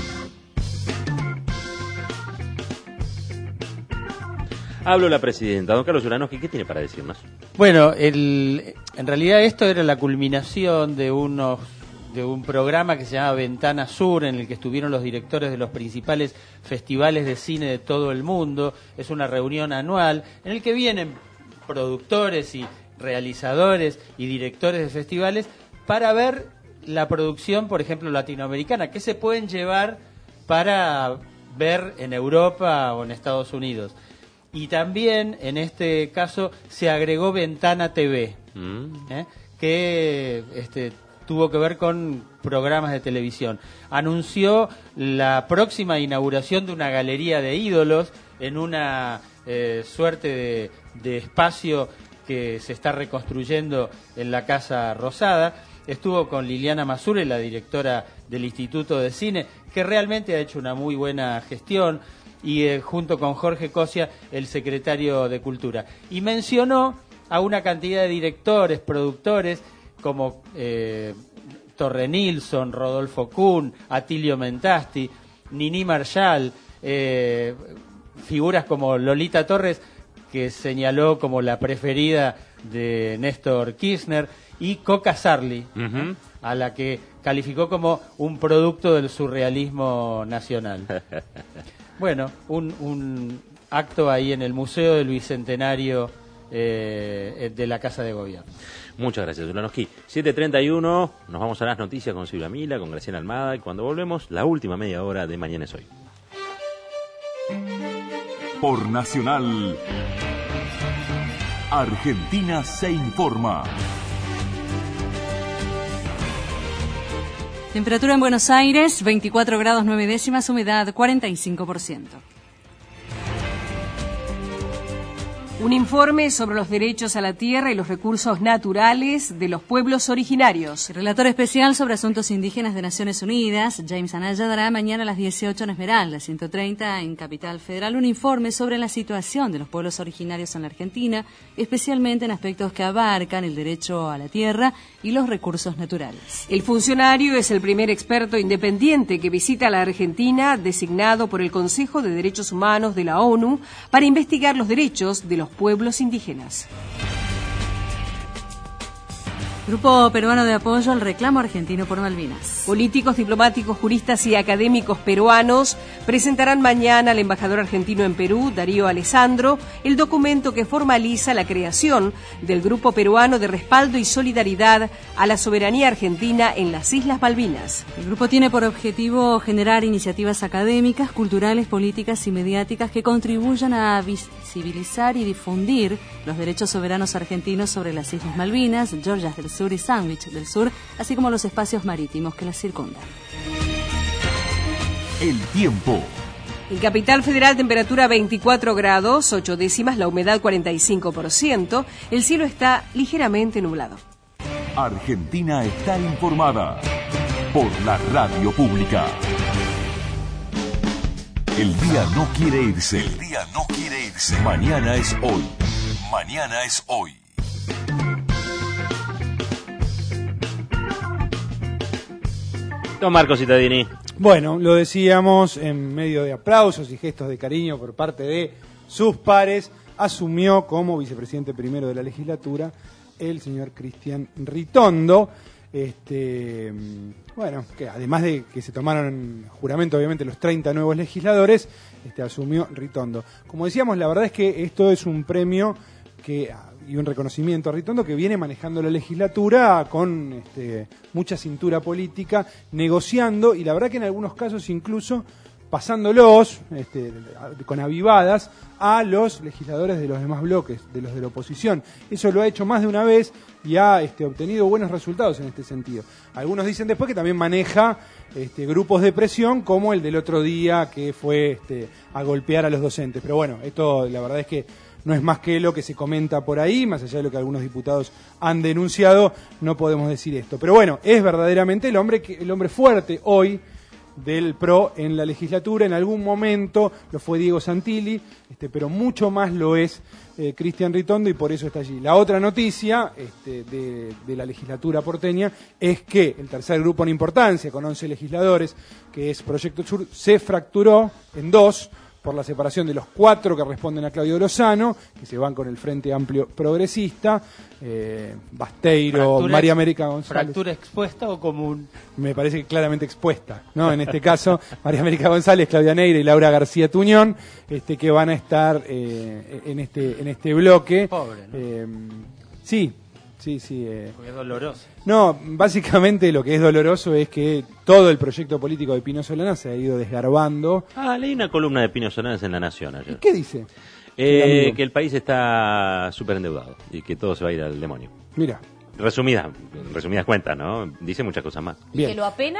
Habló la presidenta. Don Carlos Uranowski, ¿qué tiene para decirnos? Bueno, el, en realidad esto era la culminación de unos de un programa que se llama Ventana Sur, en el que estuvieron los directores de los principales festivales de cine de todo el mundo. Es una reunión anual en el que vienen productores y realizadores y directores de festivales para ver la producción, por ejemplo, latinoamericana, que se pueden llevar para ver en Europa o en Estados Unidos. Y también, en este caso, se agregó Ventana T V, mm. ¿eh? que este, tuvo que ver con programas de televisión. Anunció la próxima inauguración de una galería de ídolos en una eh, suerte de, de espacio que se está reconstruyendo en la Casa Rosada. Estuvo con Liliana Masure, la directora del Instituto de Cine, que realmente ha hecho una muy buena gestión, y eh, junto con Jorge Cosia, el secretario de Cultura. Y mencionó a una cantidad de directores, productores, como eh, Torre Nilsson, Rodolfo Kuhn, Atilio Mentasti, Nini Marshall, eh, figuras como Lolita Torres, que señaló como la preferida de Néstor Kirchner, y Coca Sarli, Uh-huh. a la que calificó como un producto del surrealismo nacional. Bueno, un, un acto ahí en el Museo del Bicentenario eh, de la Casa de Gobierno. Muchas gracias, Ulanowski. siete treinta y uno, nos vamos a las noticias con Silvia Mila, con Graciela Almada, y cuando volvemos, la última media hora de Mañana es Hoy. Por Nacional, Argentina se informa. Temperatura en Buenos Aires, veinticuatro grados nueve décimas, humedad cuarenta y cinco por ciento. Un informe sobre los derechos a la tierra y los recursos naturales de los pueblos originarios. El relator especial sobre asuntos indígenas de Naciones Unidas, James Anaya, dará mañana a las dieciocho en Esmeralda, ciento treinta en Capital Federal, un informe sobre la situación de los pueblos originarios en la Argentina, especialmente en aspectos que abarcan el derecho a la tierra y los recursos naturales. El funcionario es el primer experto independiente que visita la Argentina, designado por el Consejo de Derechos Humanos de la ONU para investigar los derechos de los pueblos indígenas. Grupo peruano de apoyo al reclamo argentino por Malvinas. Políticos, diplomáticos, juristas y académicos peruanos presentarán mañana al embajador argentino en Perú, Darío Alessandro, el documento que formaliza la creación del Grupo Peruano de Respaldo y Solidaridad a la Soberanía Argentina en las Islas Malvinas. El grupo tiene por objetivo generar iniciativas académicas, culturales, políticas y mediáticas que contribuyan a visibilizar y difundir los derechos soberanos argentinos sobre las Islas Malvinas, Georgias del Sur y Sandwich del Sur, así como los espacios marítimos que las circundan. El tiempo. En Capital Federal, temperatura veinticuatro grados, ocho décimas, la humedad cuarenta y cinco por ciento, el cielo está ligeramente nublado. Argentina está informada por la radio pública. El día no quiere irse. El día no quiere irse. Mañana es hoy. Mañana es hoy. Don Marco Cittadini. Bueno, lo decíamos, en medio de aplausos y gestos de cariño por parte de sus pares, asumió como vicepresidente primero de la legislatura el señor Cristian Ritondo. Este, bueno, que además de que se tomaron juramento obviamente los treinta nuevos legisladores, este, asumió Ritondo. Como decíamos, la verdad es que esto es un premio que y un reconocimiento a Ritondo, que viene manejando la legislatura con este, mucha cintura política, negociando, y la verdad que en algunos casos incluso pasándolos este, con avivadas a los legisladores de los demás bloques, de los de la oposición. Eso lo ha hecho más de una vez y ha este, obtenido buenos resultados en este sentido. Algunos dicen después que también maneja este, grupos de presión, como el del otro día que fue este, a golpear a los docentes. Pero bueno, esto la verdad es que no es más que lo que se comenta por ahí, más allá de lo que algunos diputados han denunciado, no podemos decir esto. Pero bueno, es verdaderamente el hombre, que, el hombre fuerte hoy del P R O en la legislatura. En algún momento lo fue Diego Santilli, este, pero mucho más lo es eh, Cristian Ritondo, y por eso está allí. La otra noticia este, de, de la legislatura porteña es que el tercer grupo en importancia, con once legisladores, que es Proyecto Sur, se fracturó en dos por la separación de los cuatro que responden a Claudio Lozano, que se van con el Frente Amplio Progresista, eh, Basteiro, Fractura María ex- América González. ¿Fractura expuesta o común? Me parece que claramente expuesta, ¿no? En este caso, María América González, Claudia Neira y Laura García Tuñón, este, que van a estar eh, en este en este bloque. Pobre, ¿no? Eh, sí, sí, sí. Eh. Porque es doloroso. No, básicamente lo que es doloroso es que todo el proyecto político de Pino Solana se ha ido desgarbando. Ah, leí una columna de Pino Solanas en La Nación ayer. ¿Qué dice? Eh, que el país está súper endeudado y que todo se va a ir al demonio. Mira. Resumidas, resumidas cuentas, ¿no? Dice muchas cosas más. ¿Y que lo apena?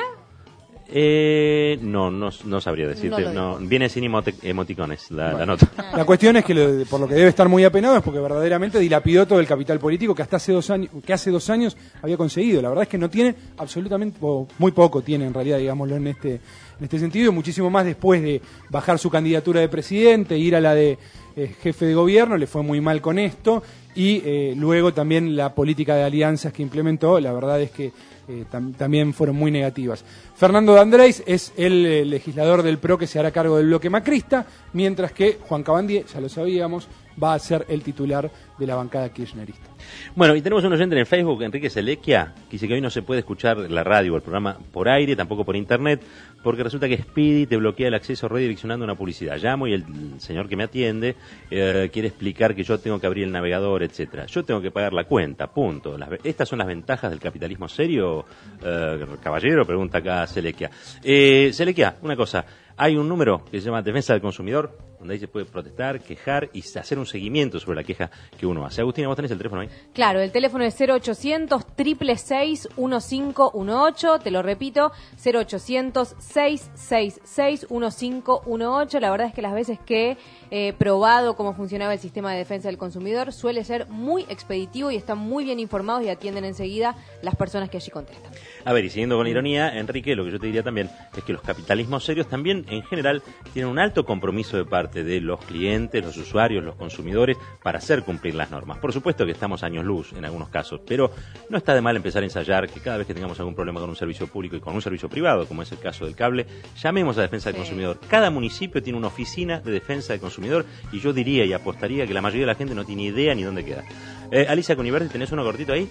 Eh, no, no, no sabría decirte. No lo No, dijo. viene sin emote- emoticones la, Bueno. la nota. La cuestión es que lo- por lo que debe estar muy apenado es porque verdaderamente dilapidó todo el capital político que hasta hace dos años, que hace dos años había conseguido. La verdad es que no tiene absolutamente, o muy poco tiene en realidad, digámoslo en este, en este sentido, y muchísimo más después de bajar su candidatura de presidente, ir a la de eh, jefe de gobierno, le fue muy mal con esto, y eh, luego también la política de alianzas que implementó, la verdad es que eh, tam- también fueron muy negativas. Fernando D'Andrés es el eh, legislador del P R O que se hará cargo del bloque macrista, mientras que Juan Cabandier, ya lo sabíamos, va a ser el titular de la bancada kirchnerista. Bueno, y tenemos un oyente en el Facebook, Enrique Selequia, que dice que hoy no se puede escuchar la radio o el programa por aire, tampoco por internet, porque resulta que Speedy te bloquea el acceso redireccionando una publicidad. Llamo y el señor que me atiende eh, quiere explicar que yo tengo que abrir el navegador, etcétera. Yo tengo que pagar la cuenta, punto. Las, estas son las ventajas del capitalismo serio, eh, caballero, pregunta acá Selequia. Eh, Selequia, una cosa, hay un número que se llama Defensa del Consumidor, donde ahí se puede protestar, quejar y hacer un seguimiento sobre la queja que uno hace. Agustina, ¿vos tenés el teléfono ahí? Claro, el teléfono es cero ochocientos, seiscientos sesenta y seis, quince dieciocho, te lo repito, cero ochocientos, seiscientos sesenta y seis, quince dieciocho. La verdad es que las veces que he probado cómo funcionaba el sistema de defensa del consumidor suele ser muy expeditivo y están muy bien informados y atienden enseguida las personas que allí contestan. A ver, y siguiendo con ironía, Enrique, lo que yo te diría también es que los capitalismos serios también, en general, tienen un alto compromiso de parte de los clientes, los usuarios, los consumidores, para hacer cumplir las normas. Por supuesto que estamos años luz en algunos casos, pero no está de mal empezar a ensayar que cada vez que tengamos algún problema con un servicio público y con un servicio privado, como es el caso del cable, llamemos a Defensa del Consumidor. Cada municipio tiene una oficina de Defensa del Consumidor y yo diría y apostaría que la mayoría de la gente no tiene idea ni dónde queda. Eh, Alicia Cuniverti, ¿tenés uno cortito ahí?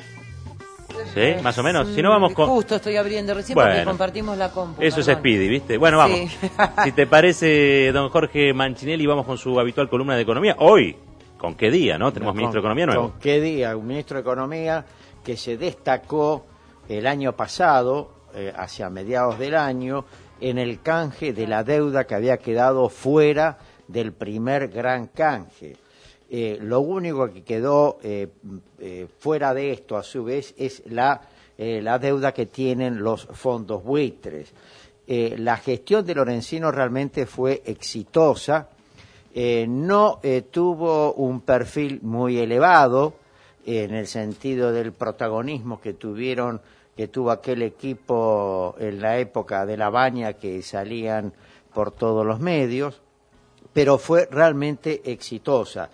¿Sí? ¿Más o menos? Si no, vamos con... Justo estoy abriendo recién bueno, porque compartimos la compu. Eso perdón. es Speedy, ¿viste? Bueno, vamos. Sí. Si te parece, don Jorge Manchinelli, vamos con su habitual columna de economía. Hoy, ¿con qué día, no? Tenemos con, ministro de Economía nuevo. ¿Con qué día? Un ministro de Economía que se destacó el año pasado, eh, hacia mediados del año, en el canje de la deuda que había quedado fuera del primer gran canje. Eh, lo único que quedó eh, eh, fuera de esto, a su vez, es la, eh, la deuda que tienen los fondos buitres. Eh, la gestión de Lorenzino realmente fue exitosa, eh, no eh, tuvo un perfil muy elevado eh, en el sentido del protagonismo que tuvieron, que tuvo aquel equipo en la época de la Baña, que salían por todos los medios, pero fue realmente exitosa.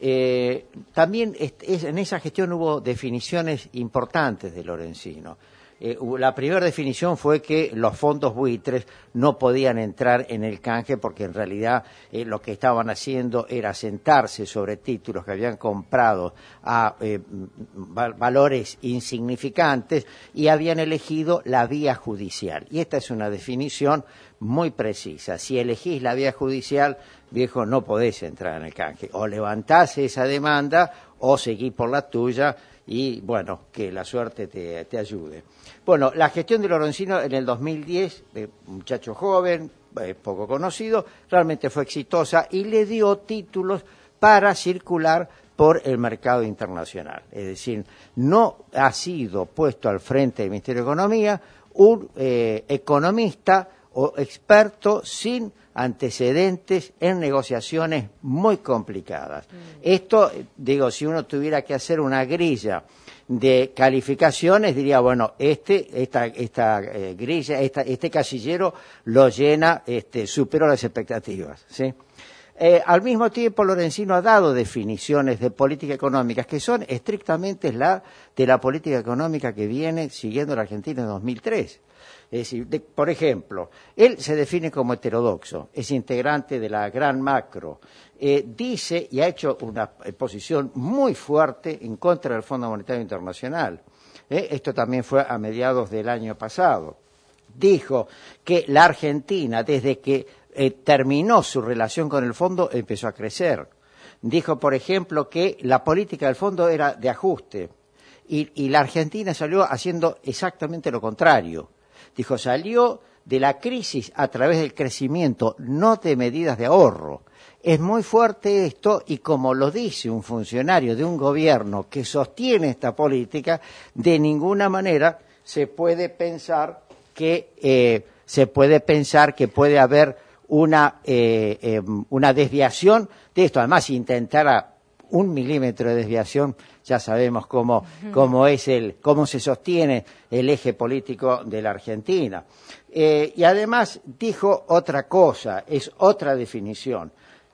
Eh, también es, es, en esa gestión hubo definiciones importantes de Lorenzino. Eh, la primera definición fue que los fondos buitres no podían entrar en el canje porque en realidad eh, lo que estaban haciendo era sentarse sobre títulos que habían comprado a eh, val- valores insignificantes y habían elegido la vía judicial. Y esta es una definición muy precisa. Si elegís la vía judicial, viejo, no podés entrar en el canje. O levantás esa demanda o seguís por la tuya y, bueno, que la suerte te, te ayude. Bueno, la gestión de Lorenzino en el dos mil diez, de muchacho joven, eh, poco conocido, realmente fue exitosa y le dio títulos para circular por el mercado internacional. Es decir, no ha sido puesto al frente del Ministerio de Economía un eh, economista o experto sin antecedentes en negociaciones muy complicadas. Mm. Esto, digo, si uno tuviera que hacer una grilla de calificaciones, diría, bueno, este, esta, esta eh, grilla, esta, este casillero lo llena, este, superó las expectativas, ¿sí? Eh, al mismo tiempo, Lorenzino ha dado definiciones de política económica que son estrictamente la de la política económica que viene siguiendo la Argentina en dos mil tres. Es decir, de, por ejemplo, él se define como heterodoxo, es integrante de la gran macro, eh, dice y ha hecho una posición muy fuerte en contra del Fondo Monetario Internacional. Eh, esto también fue a mediados del año pasado. Dijo que la Argentina, desde que eh, terminó su relación con el fondo, empezó a crecer. Dijo, por ejemplo, que la política del fondo era de ajuste y, y la Argentina salió haciendo exactamente lo contrario. Dijo, salió de la crisis a través del crecimiento, no de medidas de ahorro. Es muy fuerte esto y como lo dice un funcionario de un gobierno que sostiene esta política, de ninguna manera se puede pensar que eh, se puede pensar que puede haber una eh, eh, una desviación de esto. Además, si intentara un milímetro de desviación, ya sabemos cómo, uh-huh. cómo es el, cómo se sostiene el eje político de la Argentina. Eh, y además dijo otra cosa, es otra definición.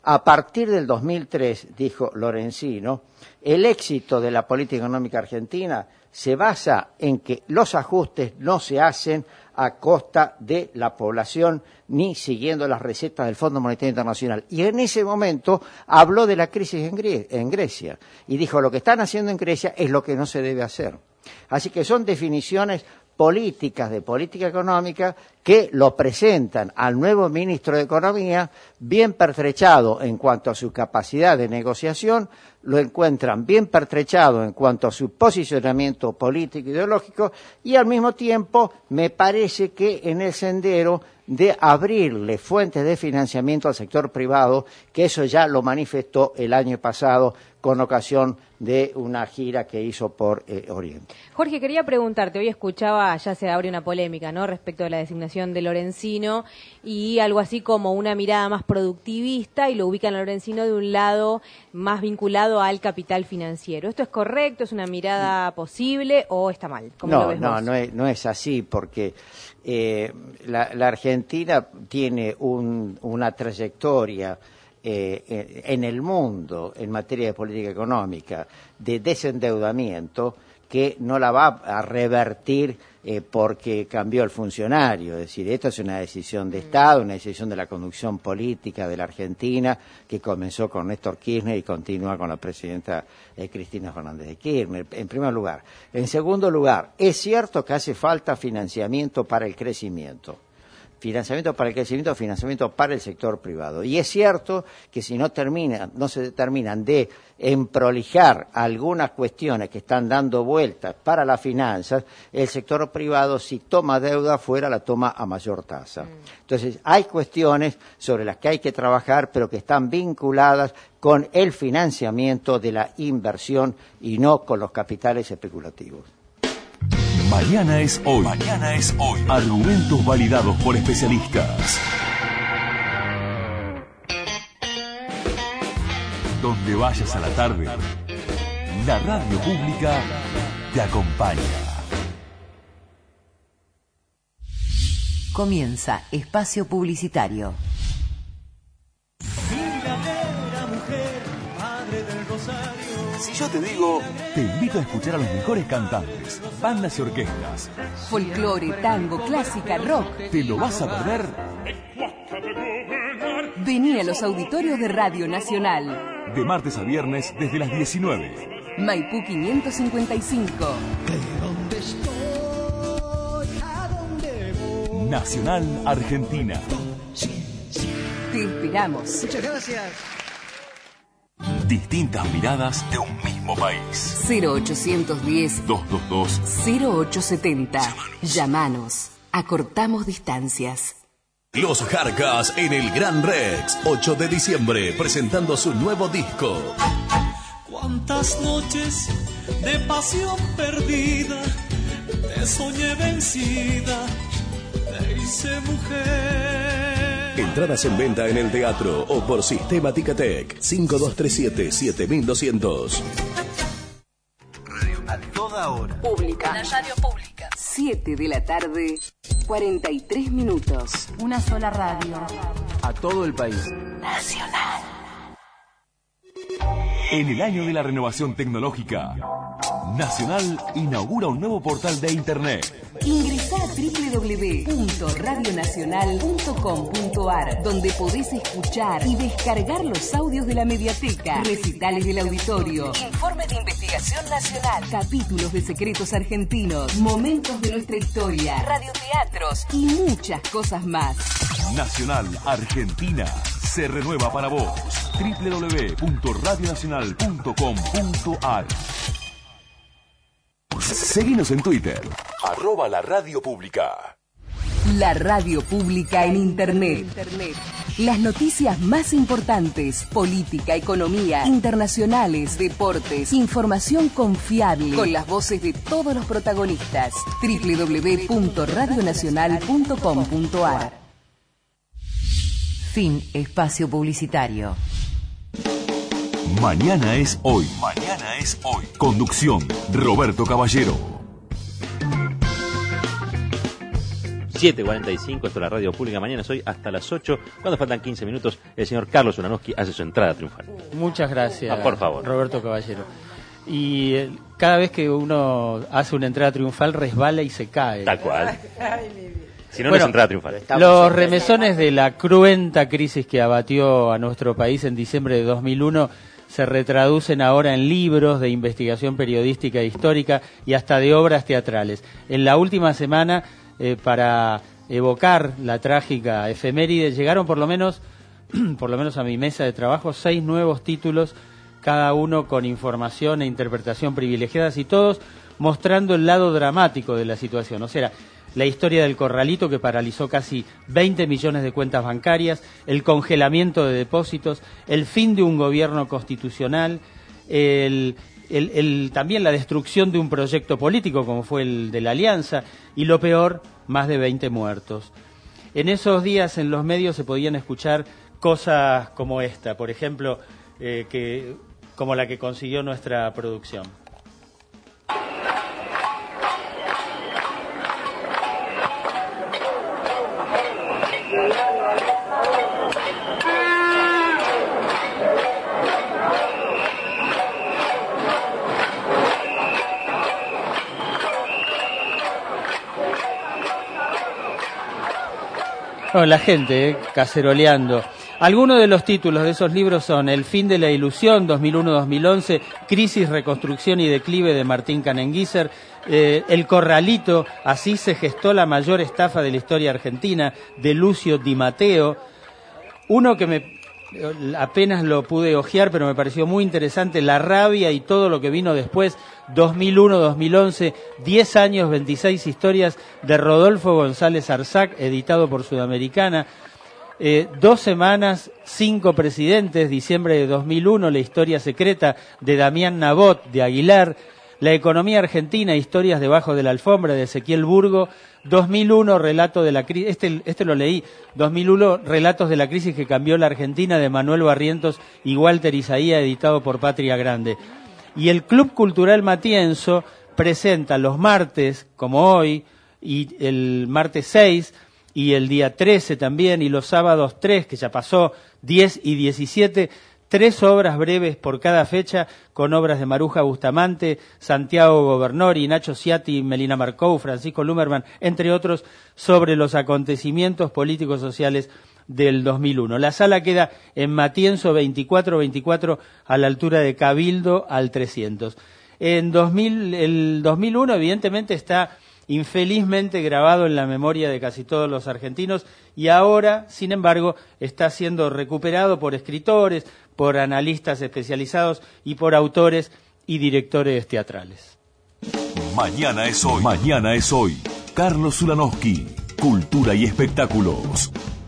A partir del dos mil tres, dijo Lorenzino, el éxito de la política económica argentina se basa en que los ajustes no se hacen a costa de la población ni siguiendo las recetas del Fondo Monetario Internacional. Y en ese momento habló de la crisis en, Gre- en Grecia y dijo lo que están haciendo en Grecia es lo que no se debe hacer. Así que son definiciones políticas de política económica que lo presentan al nuevo ministro de Economía bien pertrechado en cuanto a su capacidad de negociación, lo encuentran bien pertrechado en cuanto a su posicionamiento político e ideológico y al mismo tiempo me parece que en el sendero de abrirle fuentes de financiamiento al sector privado, que eso ya lo manifestó el año pasado con ocasión de una gira que hizo por eh, Oriente. Jorge, quería preguntarte, hoy escuchaba, ya se abre una polémica, ¿no?, respecto a la designación de Lorenzino y algo así como una mirada más productivista y lo ubican a Lorenzino de un lado más vinculado al capital financiero. ¿Esto es correcto? ¿Es una mirada posible o está mal? ¿Cómo No, lo ves no, vos? no es, no es así porque eh, la, la Argentina tiene un, una trayectoria Eh, en el mundo en materia de política económica de desendeudamiento que no la va a revertir eh, porque cambió el funcionario. Es decir, esto es una decisión de Estado, una decisión de la conducción política de la Argentina que comenzó con Néstor Kirchner y continúa con la presidenta eh, Cristina Fernández de Kirchner, en primer lugar. En segundo lugar, es cierto que hace falta financiamiento para el crecimiento. Financiamiento para el crecimiento, financiamiento para el sector privado. Y es cierto que si no terminan, no se terminan de emprolijar algunas cuestiones que están dando vueltas para las finanzas, el sector privado, si toma deuda fuera, la toma a mayor tasa. Entonces, hay cuestiones sobre las que hay que trabajar, pero que están vinculadas con el financiamiento de la inversión y no con los capitales especulativos. Mañana es hoy. Mañana es hoy. Argumentos validados por especialistas. Donde vayas a la tarde, la radio pública te acompaña. Comienza Espacio Publicitario. Si yo te digo, te invito a escuchar a los mejores cantantes, bandas y orquestas. Folclore, tango, clásica, rock. ¿Te lo vas a perder? Vení a los auditorios de Radio Nacional. De martes a viernes desde las diecinueve. Maipú quinientos cincuenta y cinco. Nacional Argentina. Te esperamos. Muchas gracias. Distintas miradas de un mismo país. cero ochocientos diez, dos dos dos, cero ocho setenta. Llámanos. Acortamos distancias. Los Jarcas en el Gran Rex, ocho de diciembre, presentando su nuevo disco. Cuántas noches de pasión perdida, te soñé vencida, te hice mujer. Entradas en venta en el teatro o por Sistema Ticatec cinco dos tres siete, siete dos cero cero. A toda hora. Pública. La radio pública. siete de la tarde, cuarenta y tres minutos. Una sola radio. A todo el país. Nacional. En el año de la renovación tecnológica, Nacional inaugura un nuevo portal de Internet. Ingresá a doble u doble u doble u punto radio nacional punto com punto a r, donde podés escuchar y descargar los audios de la mediateca, recitales del auditorio, informes de investigación nacional, capítulos de secretos argentinos, momentos de nuestra historia, radioteatros y muchas cosas más. Nacional Argentina se renueva para vos. doble u doble u doble u punto radio nacional punto com punto a r. Seguinos en Twitter. Arroba la radio pública. La radio pública en Internet. Las noticias más importantes, política, economía, internacionales, deportes, información confiable, con las voces de todos los protagonistas. doble u doble u doble u punto radio nacional punto com punto a r. Fin espacio publicitario. Mañana es hoy. Mañana es hoy. Conducción, Roberto Caballero. siete cuarenta y cinco, esto es la radio pública. Mañana soy hasta las ocho. Cuando faltan quince minutos, el señor Carlos Ulanowski hace su entrada triunfal. Muchas gracias, Ah, por favor. Roberto Caballero. Y eh, cada vez que uno hace una entrada triunfal, resbala y se cae. Tal cual. Si no, no Bueno, es entrada triunfal. Los remesones de la cruenta crisis que abatió a nuestro país en diciembre de dos mil uno se retraducen ahora en libros de investigación periodística e histórica y hasta de obras teatrales. En la última semana, eh, para evocar la trágica efeméride, llegaron por lo menos, por lo menos a mi mesa de trabajo, seis nuevos títulos, cada uno con información e interpretación privilegiadas y todos mostrando el lado dramático de la situación. O sea, la historia del corralito que paralizó casi veinte millones de cuentas bancarias, el congelamiento de depósitos, el fin de un gobierno constitucional, el, el, el, también la destrucción de un proyecto político como fue el de la Alianza y lo peor, más de veinte muertos. En esos días en los medios se podían escuchar cosas como esta, por ejemplo, eh, que, como la que consiguió nuestra producción. No, la gente, eh, caceroleando. Algunos de los títulos de esos libros son El fin de la ilusión, dos mil uno a dos mil once, Crisis, reconstrucción y declive de Martín Canenguícer, eh, El corralito, así se gestó la mayor estafa de la historia argentina, de Lucio Di Matteo. Uno que me apenas lo pude hojear, pero me pareció muy interesante, La rabia y todo lo que vino después, dos mil uno a dos mil once, diez años, veintiséis historias, de Rodolfo González Arzac, editado por Sudamericana. Eh, dos semanas, cinco presidentes, diciembre de dos mil uno, La historia secreta, de Damián Nabot, de Aguilar. La economía argentina, historias debajo de la alfombra, de Ezequiel Burgo. dos mil uno, relato de la crisis, este, este lo leí, dos mil uno, relatos de la crisis que cambió la Argentina, de Manuel Barrientos y Walter Isaía, editado por Patria Grande. Y el Club Cultural Matienzo presenta los martes, como hoy, y el martes seis, y el día trece también, y los sábados tres, que ya pasó, diez y diecisiete, tres obras breves por cada fecha, con obras de Maruja Bustamante, Santiago Governori, Nacho Ciatti, Melina Marcou, Francisco Lumerman, entre otros, sobre los acontecimientos políticos sociales del dos mil uno. La sala queda en Matienzo veinticuatro veinticuatro, a la altura de Cabildo al trescientos. En dos mil, el dos mil uno, evidentemente, está infelizmente grabado en la memoria de casi todos los argentinos y ahora, sin embargo, está siendo recuperado por escritores, por analistas especializados y por autores y directores teatrales. Mañana es hoy. Mañana es hoy. Carlos Ulanowski, Cultura y Espectáculos.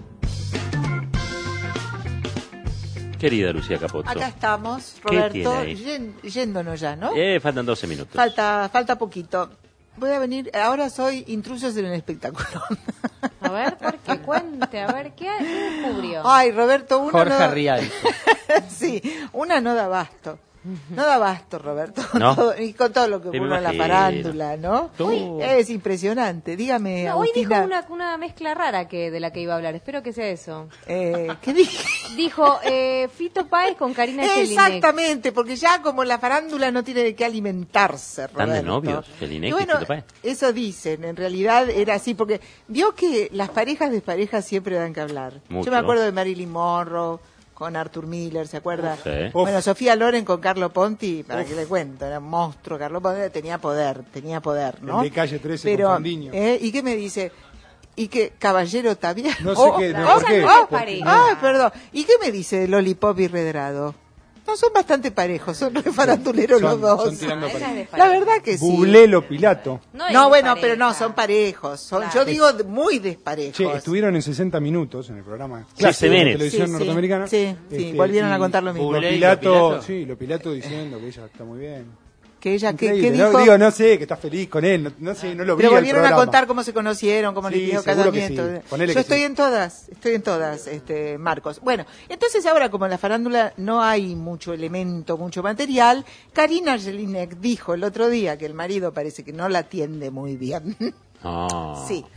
Querida Lucía Capozzo. Acá estamos, ¿Qué Roberto, tiene ahí? yen- yéndonos ya, ¿no? Eh, faltan doce minutos. Falta, falta poquito. Voy a venir, ahora soy intrusos en el espectáculo. A ver, ¿por qué? Cuente, a ver, ¿qué, qué descubrió? Ay, Roberto, una Jorge no... Rialto. Sí, una no da abasto. No da abasto, Roberto. ¿No? Todo- y con todo lo que Sí, me ocurre en la imagino. farándula, ¿no? Tú. Es impresionante. Dígame, No, hoy dijo Agustina. una, una mezcla rara que de la que iba a hablar. Espero que sea eso. Eh, ¿Qué dije? Dijo eh, Fito Páez con Karina Jelinek. Exactamente, porque ya como la farándula no tiene de qué alimentarse, Están de Roberto. novios, Jelinek Y y bueno, Fito Páez. eso dicen, en realidad era así, porque vio que las parejas desparejas siempre dan que hablar. Mucho. Yo me acuerdo de Marilyn Monroe con Arthur Miller, ¿se acuerda? Sí. Bueno, Sofía Loren con Carlo Ponti, para que le cuento, era un monstruo, Carlo Ponti tenía poder, tenía poder, ¿no? El de Calle trece Pero, con Fandiño. ¿eh? ¿Y qué me dice? ¿Y qué, caballero Taviano? No sé Oh, qué, no, oh, ¿por qué? oh, ¿Por qué? ah, perdón. ¿Y qué me dice de Lollipop y Redrado? No, son bastante parejos, son re faranduleros Son- los dos. son tirando para- La verdad que sí. Bublelo, Pilato. No, es bueno, pareja. pero no, son parejos. Son, Claro. Yo digo muy desparejos. Che, estuvieron en sesenta minutos en el programa Clase clásico de Vélez. televisión Sí, sí, norteamericana. sí, sí, volvieron a y contar lo mismo. Lo Bublé y Pilato, lo Pilato. sí, lo Pilato diciendo que ella está muy bien. Que ella, ¿qué, Increíble, qué ¿no? dijo? Digo, no sé, que está feliz con él, no, no sé, no lo vi Pero el volvieron a programa. contar cómo se conocieron, cómo Sí, les pidió seguro que casamiento. sí. Ponele Yo que estoy sí. en todas, estoy en todas, este, Marcos. Bueno, entonces ahora como en la farándula no hay mucho elemento, mucho material, Karina Jelinek dijo el otro día que el marido parece que no la atiende muy bien. Ah. Sí.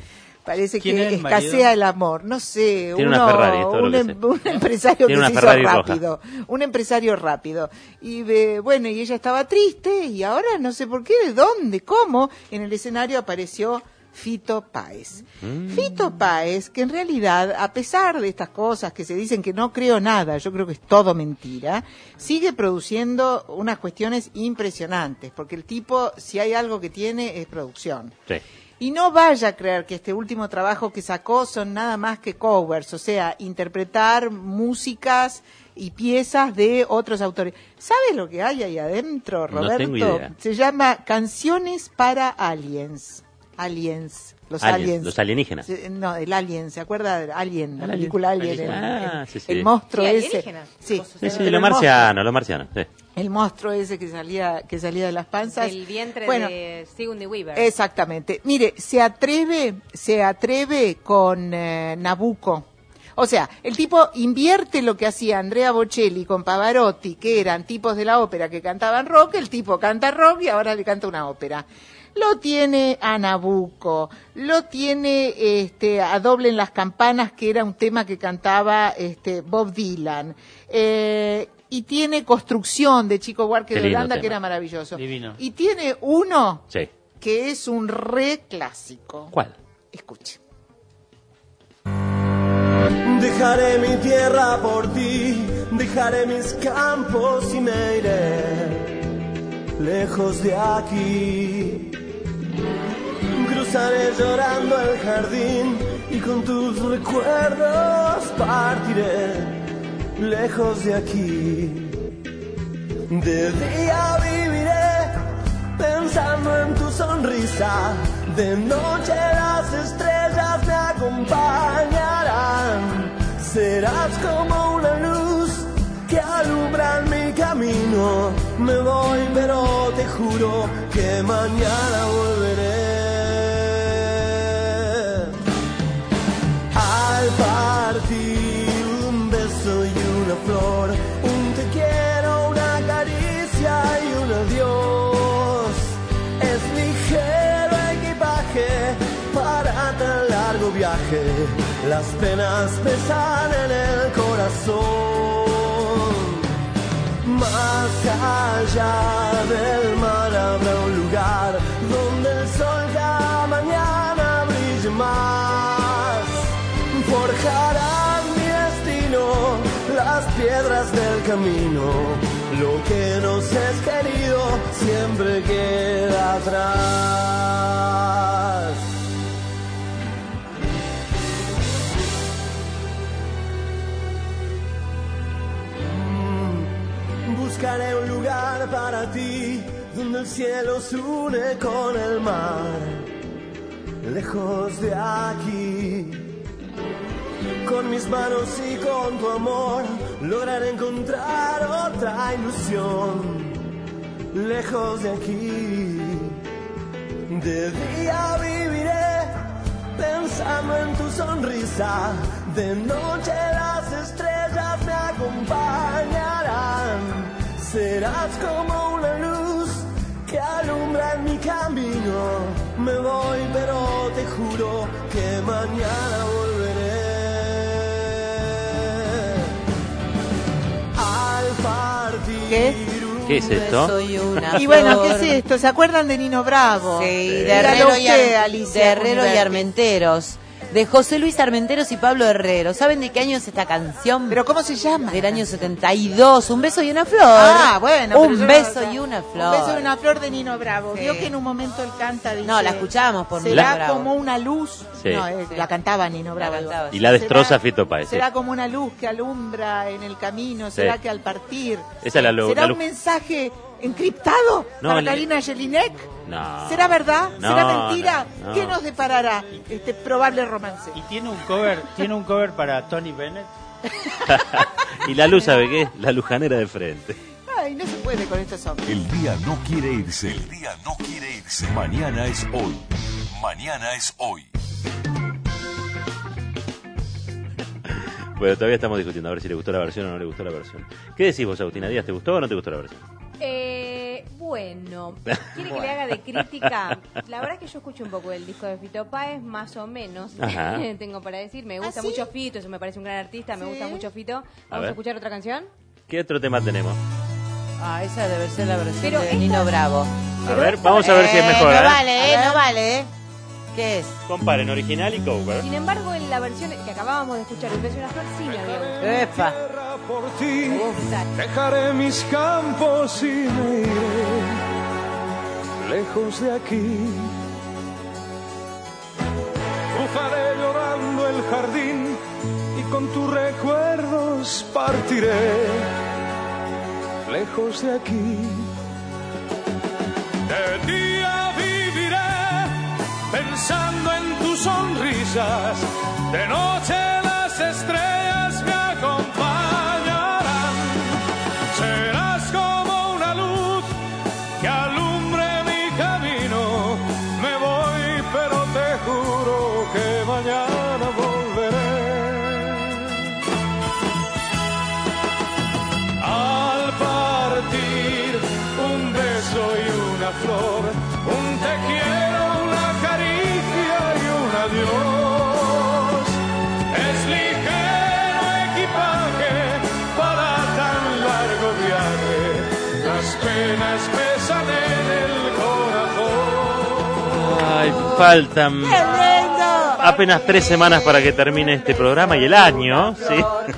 Parece ¿Quién que es el marido? escasea el amor. No sé, Tiene uno, una Ferrari, todo un, lo que em- sé. un empresario Tiene que una se hizo Ferrari roja. rápido. Un empresario rápido. Y eh, bueno, y ella estaba triste y ahora no sé por qué, de dónde, cómo, en el escenario apareció Fito Páez. Mm. Fito Páez, que en realidad, a pesar de estas cosas que se dicen que no creo nada, yo creo que es todo mentira, sigue produciendo unas cuestiones impresionantes, porque el tipo, si hay algo que tiene, es producción. Sí. Y no vaya a creer que este último trabajo que sacó son nada más que covers, o sea, interpretar músicas y piezas de otros autores. ¿Sabe lo que hay ahí adentro, No Roberto? tengo idea. Se llama Canciones para Aliens. Aliens. Los Aliens, aliens. los alienígenas. Se- No, el Alien, ¿se acuerda? de Alien, la Alien. película Alien. el- Ah, el, sí, sí. el monstruo Sí, ese. alienígenas. Sí, Sí, sí, pero los el marcianos, los marcianos. Sí. monstruo- El monstruo ese que salía, que salía de las panzas. Del vientre Bueno, de Sigourney Weaver. exactamente. Mire, se atreve, se atreve con eh, Nabucco. O sea, el tipo invierte lo que hacía Andrea Bocelli con Pavarotti, que eran tipos de la ópera que cantaban rock, el tipo canta rock y ahora le canta una ópera. Lo tiene a Nabucco, lo tiene este, a Doble en las Campanas, que era un tema que cantaba este, Bob Dylan. Eh, y tiene Construcción de Chico Buarque Qué de lindo Holanda, tema. que era maravilloso. Divino. Y tiene uno Sí. que es un re clásico. ¿Cuál? Escuche. Dejaré mi tierra por ti, dejaré mis campos y me iré lejos de aquí. Cruzaré llorando el jardín y con tus recuerdos partiré lejos de aquí. De día viviré pensando en tu sonrisa, de noche las estrellas me acompañarán. Serás como una luz que alumbra mi camino. Me voy, pero te juro que mañana volveré. Al partir un beso y una flor, un te quiero, una caricia y un adiós. Es ligero equipaje para tan largo viaje. Las penas pesan en el corazón. Más allá del mar habrá un lugar donde el sol cada mañana brille más. Forjarán mi destino las piedras del camino. Lo que nos es querido siempre queda atrás. Buscaré un lugar para ti, donde el cielo se une con el mar, lejos de aquí. Con mis manos y con tu amor, lograré encontrar otra ilusión, lejos de aquí. De día viviré pensando en tu sonrisa, de noche las estrellas me acompañarán. Serás como una luz que alumbra en mi camino. Me voy, pero te juro que mañana volveré. Al partir. ¿Qué? ¿Qué es esto? Soy una Y bueno, flor. ¿qué es esto? ¿Se acuerdan de Nino Bravo? Sí, de Dígalo Herrero, y, usted, Ar- Alicia de Herrero y Cuniverti. Armenteros. De José Luis Armenteros y Pablo Herrero. ¿Saben de qué año es esta canción? ¿Pero cómo se llama? Del año setenta y dos. Un beso y una flor. Ah, bueno. pero Un yo no- beso y una flor. Un beso y una flor de Nino Bravo. Sí. Vio que en un momento él canta, dice... No, la escuchábamos por Nino Será Bravo. como una luz... Sí. No, eh, la cantaba Nino Bravo. La cantaba, Y la destroza Fito Páez. sí. Será como una luz que alumbra en el camino, será Sí. que al partir... Esa es la luz. ¿Será la un luz- mensaje encriptado No, para le- Karina Jelinek? No. ¿Será verdad? No, ¿Será mentira? no, no. ¿Qué nos deparará este probable romance? Y tiene un cover, tiene un cover para Tony Bennett. Y la luz, ¿sabe qué? La lujanera de frente. Ay, no se puede con estos hombres. El día no quiere irse. El día no quiere irse. Mañana es hoy. Mañana es hoy. Bueno, todavía estamos discutiendo a ver si le gustó la versión o no le gustó la versión. ¿Qué decís vos, Agustina Díaz? ¿Te gustó o no te gustó la versión? Eh, Bueno, ¿quiere que le haga de crítica? La verdad es que yo escucho un poco el disco de Fito Páez, más o menos, tengo para decir. Me gusta ¿Ah, sí? mucho Fito, eso me parece un gran artista, me ¿Sí? gusta mucho Fito. A ¿Vamos ver. a escuchar otra canción? ¿Qué otro tema tenemos? Ah, esa debe ser la versión Pero de esta- Nino Bravo. A ver, vamos a ver si es mejor. No ¿eh? vale, eh, no vale, eh. ¿Qué es? Comparen original y cover. Sin embargo, en la versión que acabábamos de escuchar, El beso de una flor, sí me había Epa. Por ti dejaré mis campos y me iré lejos de aquí. Cruzaré llorando el jardín y con tus recuerdos partiré lejos de aquí. De día viviré pensando en tus sonrisas, de noche las estrellas me acompañarán. Serás como una luz que alumbre mi camino. Me voy, pero te juro que mañana volveré. Al partir, un beso y una flor, un te quiero, una caricia y un adiós. Es ligero equipaje para tan largo viaje. Las penas pesan en el corazón. Ay, faltan apenas tres semanas para que termine este programa y el año, ¿sí?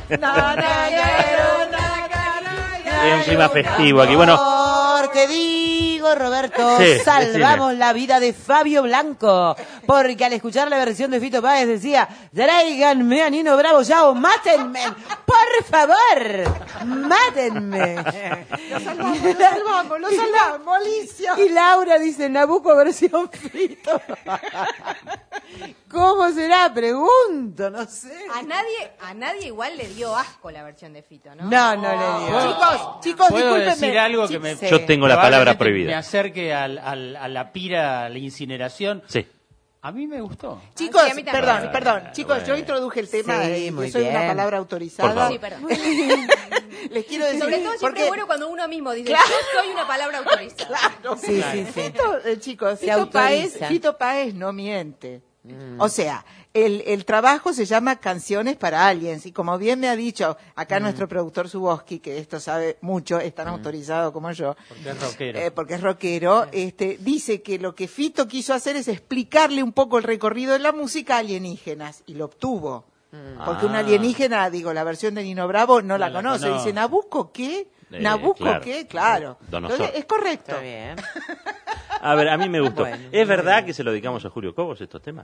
Es un clima festivo aquí. Bueno, Te digo, Roberto, Sí, salvamos decime. la vida de Fabio Blanco, porque al escuchar la versión de Fito Páez decía, tráiganme a Nino Bravo ya o mátenme, por favor, mátenme. Lo salvamos, lo salvamos, lo salvamos, Alicia. Y Laura dice, Nabucco versión Fito. ¿Cómo será? Pregunto, no sé. A nadie, a nadie igual le dio asco la versión de Fito, ¿no? No, no le dio. Chicos, chicos, ¿Puedo discúlpenme. decir algo que me... yo tengo la palabra probablemente prohibida. Me acerque al, al- a la pira, a la incineración. Sí. A mí me gustó. Chicos, Sí, a mí también. perdón, perdón. Chicos, bueno. yo introduje el tema Sí, de muy que soy una bien. palabra Por autorizada. favor. Sí, perdón. Les quiero decir Sobre todo siempre porque es bueno cuando uno mismo dice, Claro. yo soy una palabra autorizada. Claro. Sí, sí, sí. Fito, eh, chicos, Se Fito Páez, autoriza. Fito Páez no miente. O sea, el, el trabajo se llama Canciones para Aliens y como bien me ha dicho acá nuestro productor Suboski, que esto sabe mucho, es tan autorizado como yo, Porque es rockero. eh, porque es rockero, este, dice que lo que Fito quiso hacer es explicarle un poco el recorrido de la música a alienígenas y lo obtuvo. Porque un Ah. alienígena, digo, la versión de Nino Bravo no, la la conoce. conoce. Dice, ¿Nabucco qué? Eh, ¿Nabucco claro. qué? Claro. Donosor. Entonces, es correcto. Está bien. A ver, a mí me gustó. Bueno, ¿Es verdad que se lo dedicamos a Julio Cobos estos temas?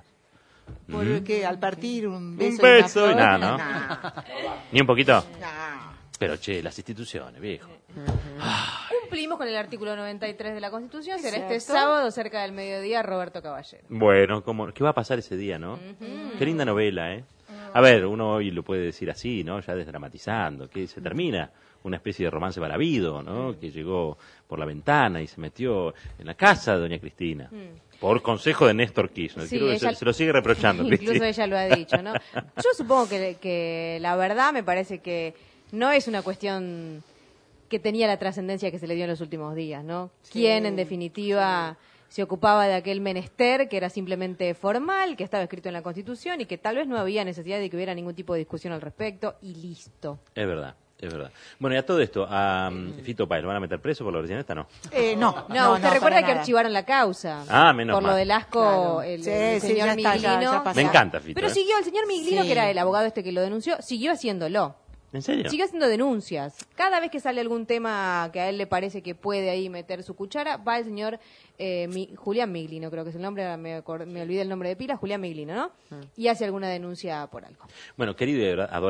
Porque al partir un beso, Un beso y y una nada, flor, ¿no? nah, ¿Ni un poquito? nah. Pero che, las instituciones, viejo. Cumplimos con el artículo noventa y tres de la Constitución, será este Exacto. sábado cerca del mediodía Roberto Caballero. Bueno, ¿cómo, ¿qué va a pasar ese día, no? Qué linda novela, ¿eh? A ver, uno hoy lo puede decir así, ¿no? Ya desdramatizando, que se termina una especie de romance barabido, ¿no? Que llegó por la ventana y se metió en la casa de doña Cristina. Por consejo de Néstor Kirchner. Sí, Creo que ella- se, se lo sigue reprochando. Incluso Cristina. ella lo ha dicho, ¿no? Yo supongo que, que la verdad me parece que no es una cuestión que tenía la trascendencia que se le dio en los últimos días, ¿no? ¿Quién, en definitiva, se ocupaba de aquel menester que era simplemente formal, que estaba escrito en la Constitución y que tal vez no había necesidad de que hubiera ningún tipo de discusión al respecto y listo? Es verdad, es verdad. Bueno, y a todo esto, a um, Fito Páez, ¿lo van a meter preso por la versión esta? No. Eh, no, No, usted recuerda para que nada. archivaron la causa. Ah, menos Por lo mal. del asco, Claro. el, Sí, el sí, señor ya está, ya- Miglino. ya pasó. Me encanta, Fito. Pero ¿eh? siguió el señor Miglino, Sí. que era el abogado este que lo denunció, siguió haciéndolo. ¿En serio? Sigue haciendo denuncias. Cada vez que sale algún tema que a él le parece que puede ahí meter su cuchara, va el señor eh, Mi- Julián Miglino, creo que es el nombre, ahora me, acor- me olvidé el nombre de pila, Julián Miglino, ¿no? Y hace alguna denuncia por algo. Bueno, querido y adorado